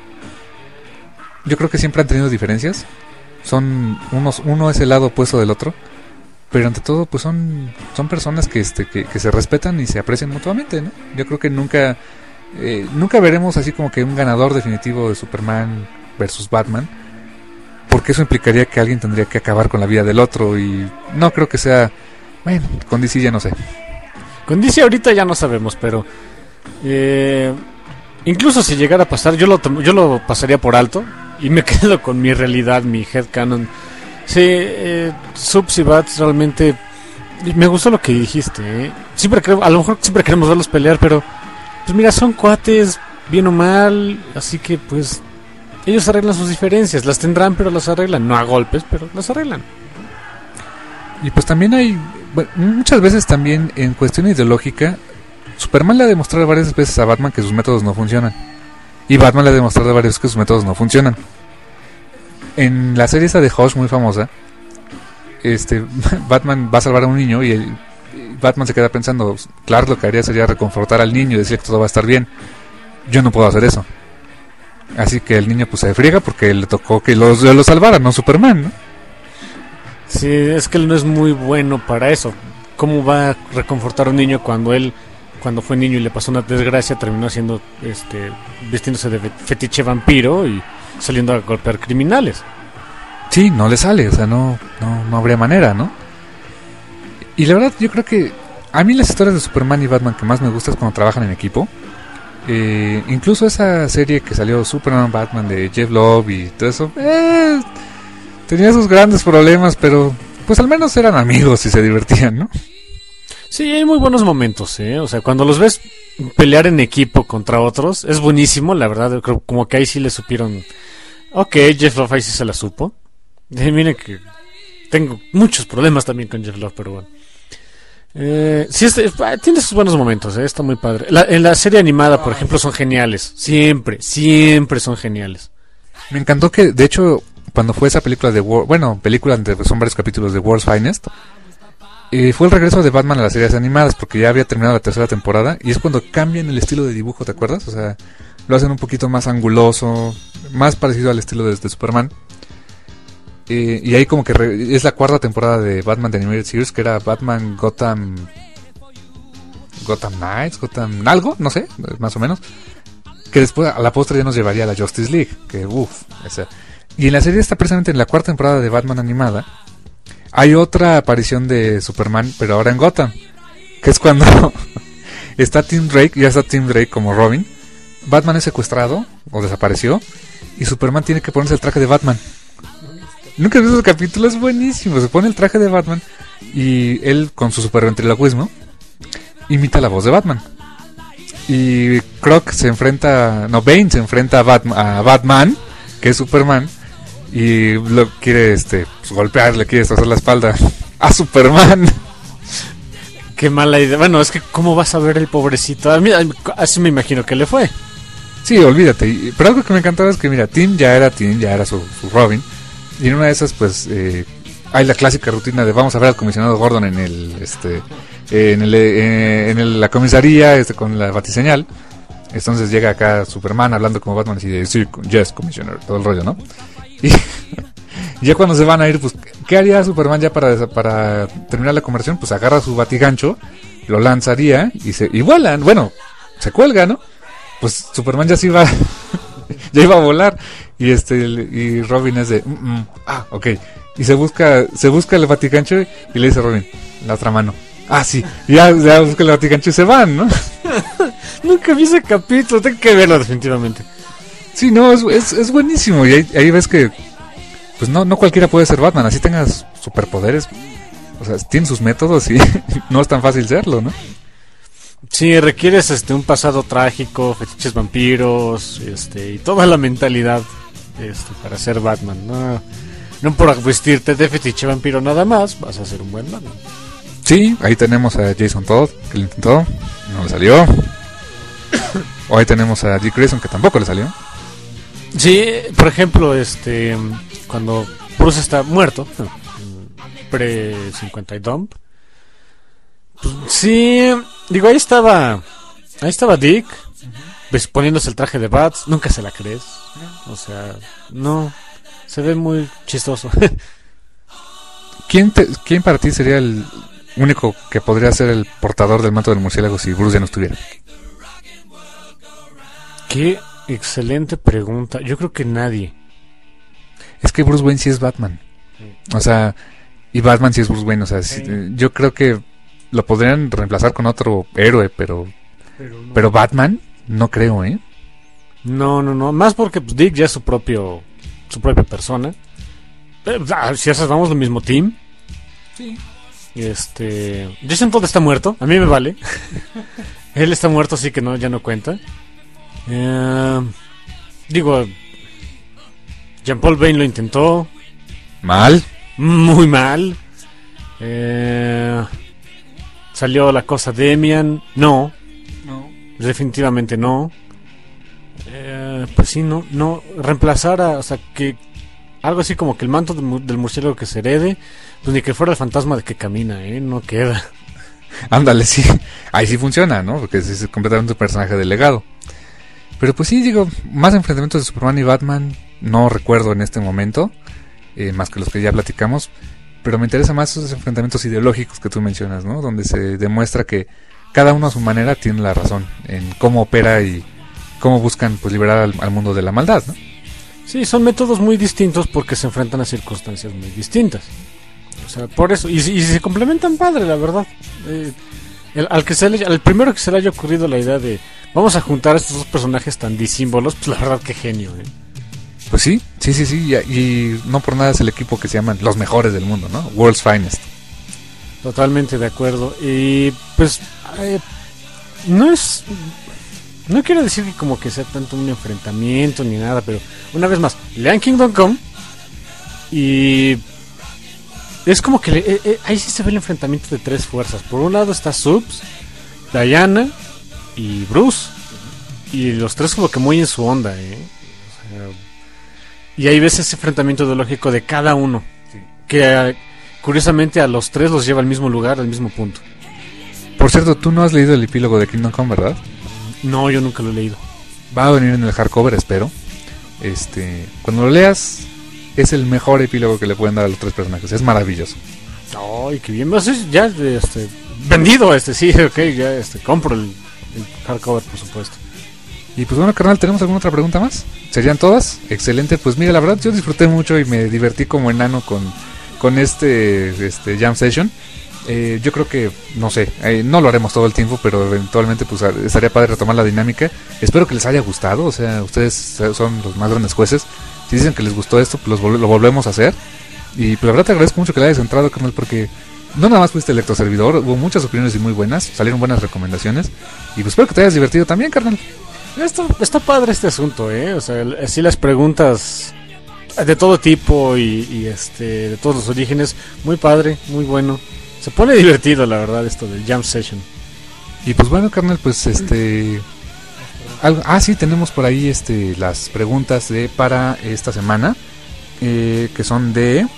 yo creo que siempre han tenido diferencias. Son unos, uno es el lado opuesto del otro, pero ante todo pues son son personas que este que, que se respetan y se aprecian mutuamente, ¿no? Yo creo que nunca eh, nunca veremos así como que un ganador definitivo de Superman versus Batman, porque eso implicaría que alguien tendría que acabar con la vida del otro y no creo que sea, bueno, con D C ya no sé. Con D C ahorita ya no sabemos, pero eh, incluso si llegara a pasar, yo lo yo lo pasaría por alto y me quedo con mi realidad, mi headcanon. Sí, eh, Subs y Bats realmente me gustó lo que dijiste, ¿eh? Siempre creo, a lo mejor siempre queremos verlos pelear, pero pues mira, son cuates, bien o mal, así que pues ellos arreglan sus diferencias, las tendrán pero las arreglan, no a golpes, pero las arreglan. Y pues también hay, bueno, muchas veces también en cuestión ideológica, Superman le ha demostrado varias veces a Batman que sus métodos no funcionan. Y Batman le ha demostrado varias veces que sus métodos no funcionan. En la serie esa de Hush muy famosa, este Batman va a salvar a un niño y el, Batman se queda pensando, claro, lo que haría sería reconfortar al niño y decirle que todo va a estar bien. Yo no puedo hacer eso. Así que el niño pues se friega porque le tocó que lo, lo salvara, no Superman, ¿no? Sí, es que él no es muy bueno para eso. ¿Cómo va a reconfortar a un niño cuando él, cuando fue niño y le pasó una desgracia, terminó haciendo, este, vistiéndose de fetiche vampiro y saliendo a golpear criminales? Sí, no le sale, o sea, no, no, no habría manera, ¿no? Y la verdad, yo creo que a mí las historias de Superman y Batman que más me gustan es cuando trabajan en equipo. Eh, incluso esa serie que salió, Superman Batman, de Jeff Love y todo eso, eh, tenía sus grandes problemas, pero pues al menos eran amigos y se divertían, ¿no? Sí, hay muy buenos momentos, ¿eh? O sea, cuando los ves pelear en equipo contra otros, es buenísimo, la verdad. Creo como que ahí sí le supieron. Ok, Jeff Love ahí sí se la supo. Y miren que tengo muchos problemas también con Jeff Love, pero bueno. Eh, sí, este, tiene sus buenos momentos, ¿eh? Está muy padre. La, en la serie animada, por ejemplo, son geniales. Siempre, siempre son geniales. Me encantó que, de hecho, cuando fue esa película de War, bueno, película de, son varios capítulos de World's Finest, eh, fue el regreso de Batman a las series animadas, porque ya había terminado la tercera temporada, y es cuando cambian el estilo de dibujo, ¿te acuerdas? O sea, lo hacen un poquito más anguloso, más parecido al estilo de, de Superman. Eh, y ahí como que re, es la cuarta temporada de Batman de Animated Series, que era Batman Gotham Gotham Knights, Gotham algo, no sé, más o menos, que después a la postre ya nos llevaría a la Justice League, que uff, esa. Y en la serie está precisamente en la cuarta temporada de Batman animada, hay otra aparición de Superman, pero ahora en Gotham, que es cuando está Tim Drake, ya está Tim Drake como Robin, Batman es secuestrado o desapareció y Superman tiene que ponerse el traje de Batman. Nunca he visto ese capítulo, es buenísimo. Se pone el traje de Batman y él, con su super ventriloquismo, imita la voz de Batman. Y Croc se enfrenta, no, Bane se enfrenta a Batman, a Batman, que es Superman, y lo quiere este pues, golpear, le quiere destrozar la espalda a Superman. Qué mala idea. Bueno, es que ¿cómo vas a ver el pobrecito? A mí, así me imagino que le fue. Sí, olvídate. Pero algo que me encantaba es que, mira, Tim ya era Tim, ya era su, su Robin. Y en una de esas, pues, eh, hay la clásica rutina de vamos a ver al comisionado Gordon en el, este, eh, en el, eh, en el, la comisaría, este, con la batiseñal. Entonces llega acá Superman hablando como Batman y dice, sí, yes, commissioner, todo el rollo, ¿no? Y ya cuando se van a ir, pues, ¿qué haría Superman ya para, para terminar la conversación? Pues agarra su batigancho, lo lanzaría y se, y vuelan, bueno, se cuelga, ¿no? Pues Superman ya se iba, ya iba a volar. Y este y Robin es de mm, mm, ah, ok. Y se busca se busca el batigancho y le dice a Robin, la otra mano. Ah, sí. Y ya, ya busca el batigancho y se van, ¿no? Nunca vi ese capítulo, tengo que verlo definitivamente. Sí, no, es, es, es buenísimo. Y ahí, ahí ves que pues no no cualquiera puede ser Batman, así tengas superpoderes. O sea, tiene sus métodos y no es tan fácil serlo, ¿no? Sí, requieres este un pasado trágico, fetiches vampiros, este y toda la mentalidad este para ser Batman. No, no por vestirte de fetiche vampiro nada más vas a ser un buen Batman. Sí, ahí tenemos a Jason Todd, que lo intentó, no le salió. O ahí tenemos a Dick Grayson, que tampoco le salió. Sí, por ejemplo, este cuando Bruce está muerto, no, pre cincuenta y Dump. Pues, sí, digo, ahí estaba ahí estaba Dick, uh-huh, poniéndose el traje de Bats, nunca se la crees, o sea, no, se ve muy chistoso. ¿Quién, te, ¿Quién para ti sería el único que podría ser el portador del manto del murciélago si Bruce ya no estuviera? Qué excelente pregunta, yo creo que nadie. Es que Bruce Wayne sí es Batman, o sea, y Batman sí es Bruce Wayne, o sea, sí, yo creo que lo podrían reemplazar con otro héroe, pero pero, no. pero Batman no creo, ¿eh? No, no, no, más porque pues, Dick ya es su propio su propia persona. Eh, si esas vamos del mismo team. Sí. Este, Jason Todd está muerto, a mí me vale. Él está muerto, así que no, ya no cuenta. Eh, digo, Jean-Paul Vane lo intentó. Mal. Muy mal. Eh, salió la cosa Demian. No. No. Definitivamente no. Eh, pues sí, no. No. Reemplazar a. O sea, que Algo así como que el manto del, mu- del murciélago que se herede, pues ni que fuera el fantasma de que camina, ¿eh? No queda. Ándale, sí. Ahí sí funciona, ¿no? Porque es, es completamente un personaje delegado. Pero pues sí, digo, más enfrentamientos de Superman y Batman no recuerdo en este momento, eh, más que los que ya platicamos. Pero me interesa más esos enfrentamientos ideológicos que tú mencionas, ¿no? Donde se demuestra que cada uno a su manera tiene la razón en cómo opera y cómo buscan pues liberar al, al mundo de la maldad, ¿no? Sí, son métodos muy distintos porque se enfrentan a circunstancias muy distintas. O sea, por eso, y, y se complementan padre, la verdad. Eh, el, al que se le, al primero que se le haya ocurrido la idea de vamos a juntar a estos dos personajes tan disímbolos, pues la verdad que genio, ¿eh? Pues sí, sí, sí, sí, y, y no por nada es el equipo que se llaman los mejores del mundo, ¿no? World's Finest. Totalmente de acuerdo. Y pues eh, no es, no quiero decir que como que sea tanto un enfrentamiento ni nada, pero una vez más, lean Kingdom Come y es como que le, eh, eh, ahí sí se ve el enfrentamiento de tres fuerzas. Por un lado está Subs, Diana y Bruce, y los tres como que muy en su onda, ¿eh? O sea, y ahí ves ese enfrentamiento ideológico de cada uno, Sí. que eh, curiosamente a los tres los lleva al mismo lugar, al mismo punto. Por cierto, tú no has leído el epílogo de Kingdom Come, ¿verdad? No, yo nunca lo he leído. Va a venir en el hardcover, espero. Este, cuando lo leas, es el mejor epílogo que le pueden dar a los tres personajes. Es maravilloso. Ay, qué bien. Pues es ya este, vendido este, sí, ok, ya este, compro el, el hardcover, por supuesto. Y pues bueno, carnal, ¿tenemos alguna otra pregunta más? ¿Serían todas? Excelente. Pues mira, la verdad yo disfruté mucho y me divertí como enano con, con este, este Jam Session. Eh, yo creo que, no sé, eh, no lo haremos todo el tiempo, pero eventualmente pues estaría padre retomar la dinámica. Espero que les haya gustado, o sea, ustedes son los más grandes jueces. Si dicen que les gustó esto, pues los, lo volvemos a hacer. Y pues la verdad te agradezco mucho que le hayas entrado, carnal, porque no nada más fuiste electroservidor, hubo muchas opiniones y muy buenas, salieron buenas recomendaciones. Y pues espero que te hayas divertido también, carnal. Esto, está padre este asunto, ¿eh? O sea, el- así las preguntas de todo tipo y, y este de todos los orígenes, muy padre, muy bueno. Se pone divertido, la verdad, esto del Jam Session. Y pues bueno, carnal, pues este... Algo, ah, sí, tenemos por ahí este las preguntas de para esta semana, eh, que son de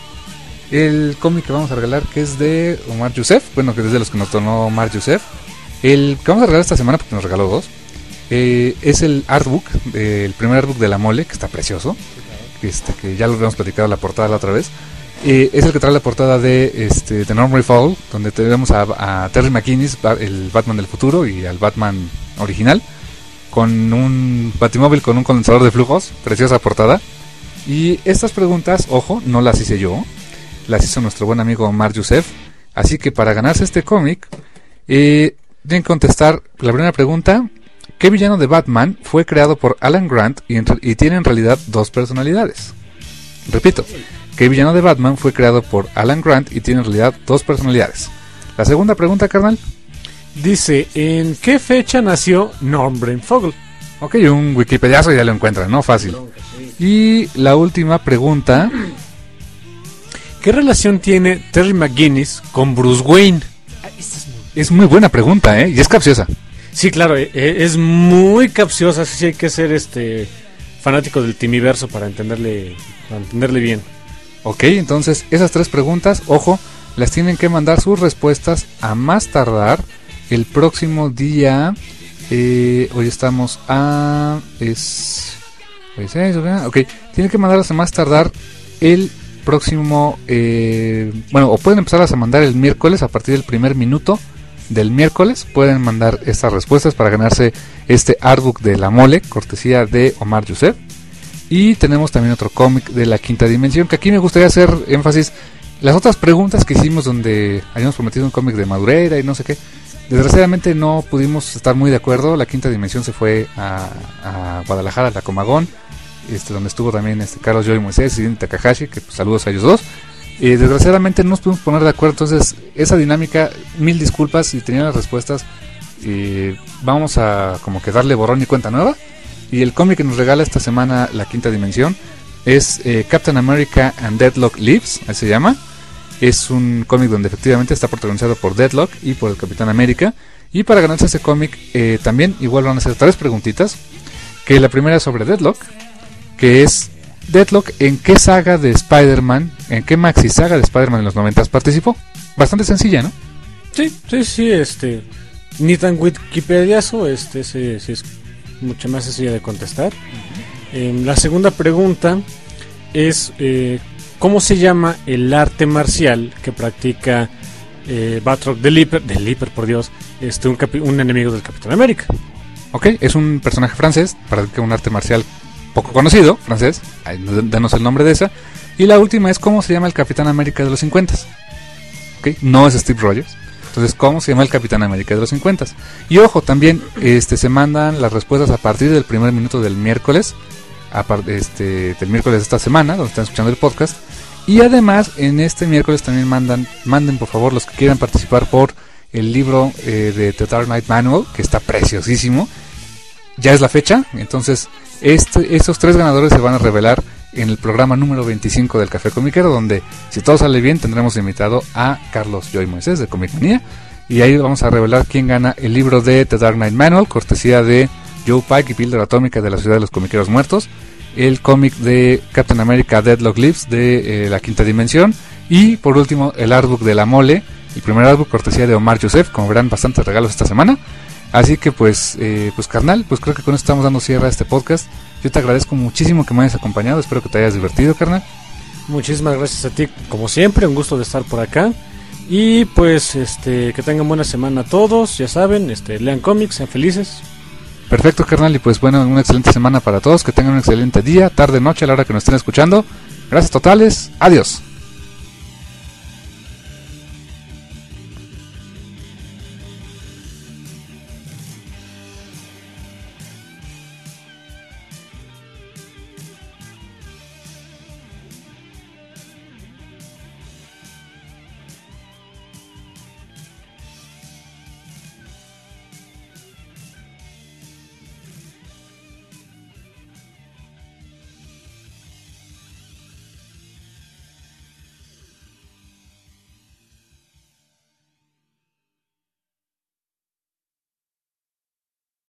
el cómic que vamos a regalar, que es de Omar Youssef, bueno, que es de los que nos donó Omar Youssef. El que vamos a regalar esta semana, porque nos regaló dos, eh, es el artbook, eh, el primer artbook de La Mole, que está precioso, este que ya lo habíamos platicado la portada la otra vez. Eh, es el que trae la portada de este de Norman Fall, donde tenemos a, a Terry McGinnis, el Batman del futuro, y al Batman original, con un batimóvil con un condensador de flujos, preciosa portada. Y estas preguntas, ojo, no las hice yo, las hizo nuestro buen amigo Omar Youssef. Así que para ganarse este cómic, eh, tienen que contestar la primera pregunta: ¿qué villano de Batman fue creado por Alan Grant y, en, y tiene en realidad dos personalidades? Repito, ¿qué villano de Batman fue creado por Alan Grant y tiene en realidad dos personalidades? La segunda pregunta, carnal. Dice, ¿en qué fecha nació Norm Brainfogel? Ok, un wikipediazo ya lo encuentran, ¿no? Fácil. Y la última pregunta: ¿qué relación tiene Terry McGinnis con Bruce Wayne? es muy buena pregunta, ¿eh? Y es capciosa. Sí, claro, eh, eh, es muy capciosa, sí hay que ser este fanático del Timiverso para entenderle, para entenderle bien. Ok, entonces esas tres preguntas, ojo, las tienen que mandar sus respuestas a más tardar el próximo día. Eh, hoy estamos a... es... hoy es eso, ¿verdad? Ok, tienen que mandarlas a más tardar el próximo... Eh, bueno, o pueden empezarlas a mandar el miércoles a partir del primer minuto del miércoles. Pueden mandar estas respuestas para ganarse este artbook de La Mole, cortesía de Omar Youssef. Y tenemos también otro cómic de La Quinta Dimensión, que aquí me gustaría hacer énfasis. Las otras preguntas que hicimos donde habíamos prometido un cómic de Madureira y no sé qué, desgraciadamente no pudimos estar muy de acuerdo. La Quinta Dimensión se fue a, a Guadalajara, a la Comagón, este, donde estuvo también este Carlos Joy Moisés y Dini Takahashi, que pues, saludos a ellos dos. Eh, desgraciadamente no nos pudimos poner de acuerdo, entonces esa dinámica, mil disculpas si tenían las respuestas. Eh, vamos a como que darle borrón y cuenta nueva. Y el cómic que nos regala esta semana La Quinta Dimensión es eh, Captain America and Deadlock Lives, así se llama. Es un cómic donde efectivamente está protagonizado por Deadlock y por el Capitán América. Y para ganarse ese cómic eh, también igual van a hacer tres preguntitas. Que la primera es sobre Deadlock, que es Deathlock, ¿en qué saga de Spider-Man, en qué maxi saga de Spider-Man en los noventas participó? Bastante sencilla, ¿no? Sí, sí, sí, este... Ni tan wikipediazo, este sí, sí es mucho más sencilla de contestar. Eh, la segunda pregunta es... Eh, ¿cómo se llama el arte marcial que practica eh, Batroc the Leaper, the Leaper, por Dios, este, un, capi- un enemigo del Capitán América? Ok, es un personaje francés, practica un arte marcial poco conocido, francés, danos el nombre de esa. Y la última es ¿cómo se llama el Capitán América de los cincuenta? Okay, no es Steve Rogers. Entonces, ¿cómo se llama el Capitán América de los cincuenta? Y ojo, también este, se mandan las respuestas a partir del primer minuto del miércoles, a par- este, del miércoles de esta semana, donde están escuchando el podcast. Y además, en este miércoles también mandan, manden por favor los que quieran participar por el libro eh, de The Dark Knight Manual, que está preciosísimo. Ya es la fecha, entonces este, estos tres ganadores se van a revelar en el programa número veinticinco del Café Comiquero, donde si todo sale bien tendremos invitado a Carlos Joy Moisés de Comic Manía, y ahí vamos a revelar quién gana el libro de The Dark Knight Manual, cortesía de Joe Pike y Píldora Atómica de la Ciudad de los Comiqueros Muertos, el cómic de Captain America Deathlock Lives de eh, la Quinta Dimensión, y por último el artbook de La Mole, el primer artbook cortesía de Omar Youssef. Como verán, bastantes regalos esta semana. Así que pues, eh, pues carnal, pues creo que con esto estamos dando cierre a este podcast. Yo te agradezco muchísimo que me hayas acompañado, espero que te hayas divertido, carnal. Muchísimas gracias a ti, como siempre, un gusto de estar por acá. Y pues este que tengan buena semana todos, ya saben, este lean cómics, sean felices. Perfecto, carnal, y pues bueno, una excelente semana para todos, que tengan un excelente día, tarde, noche, a la hora que nos estén escuchando. Gracias totales, adiós.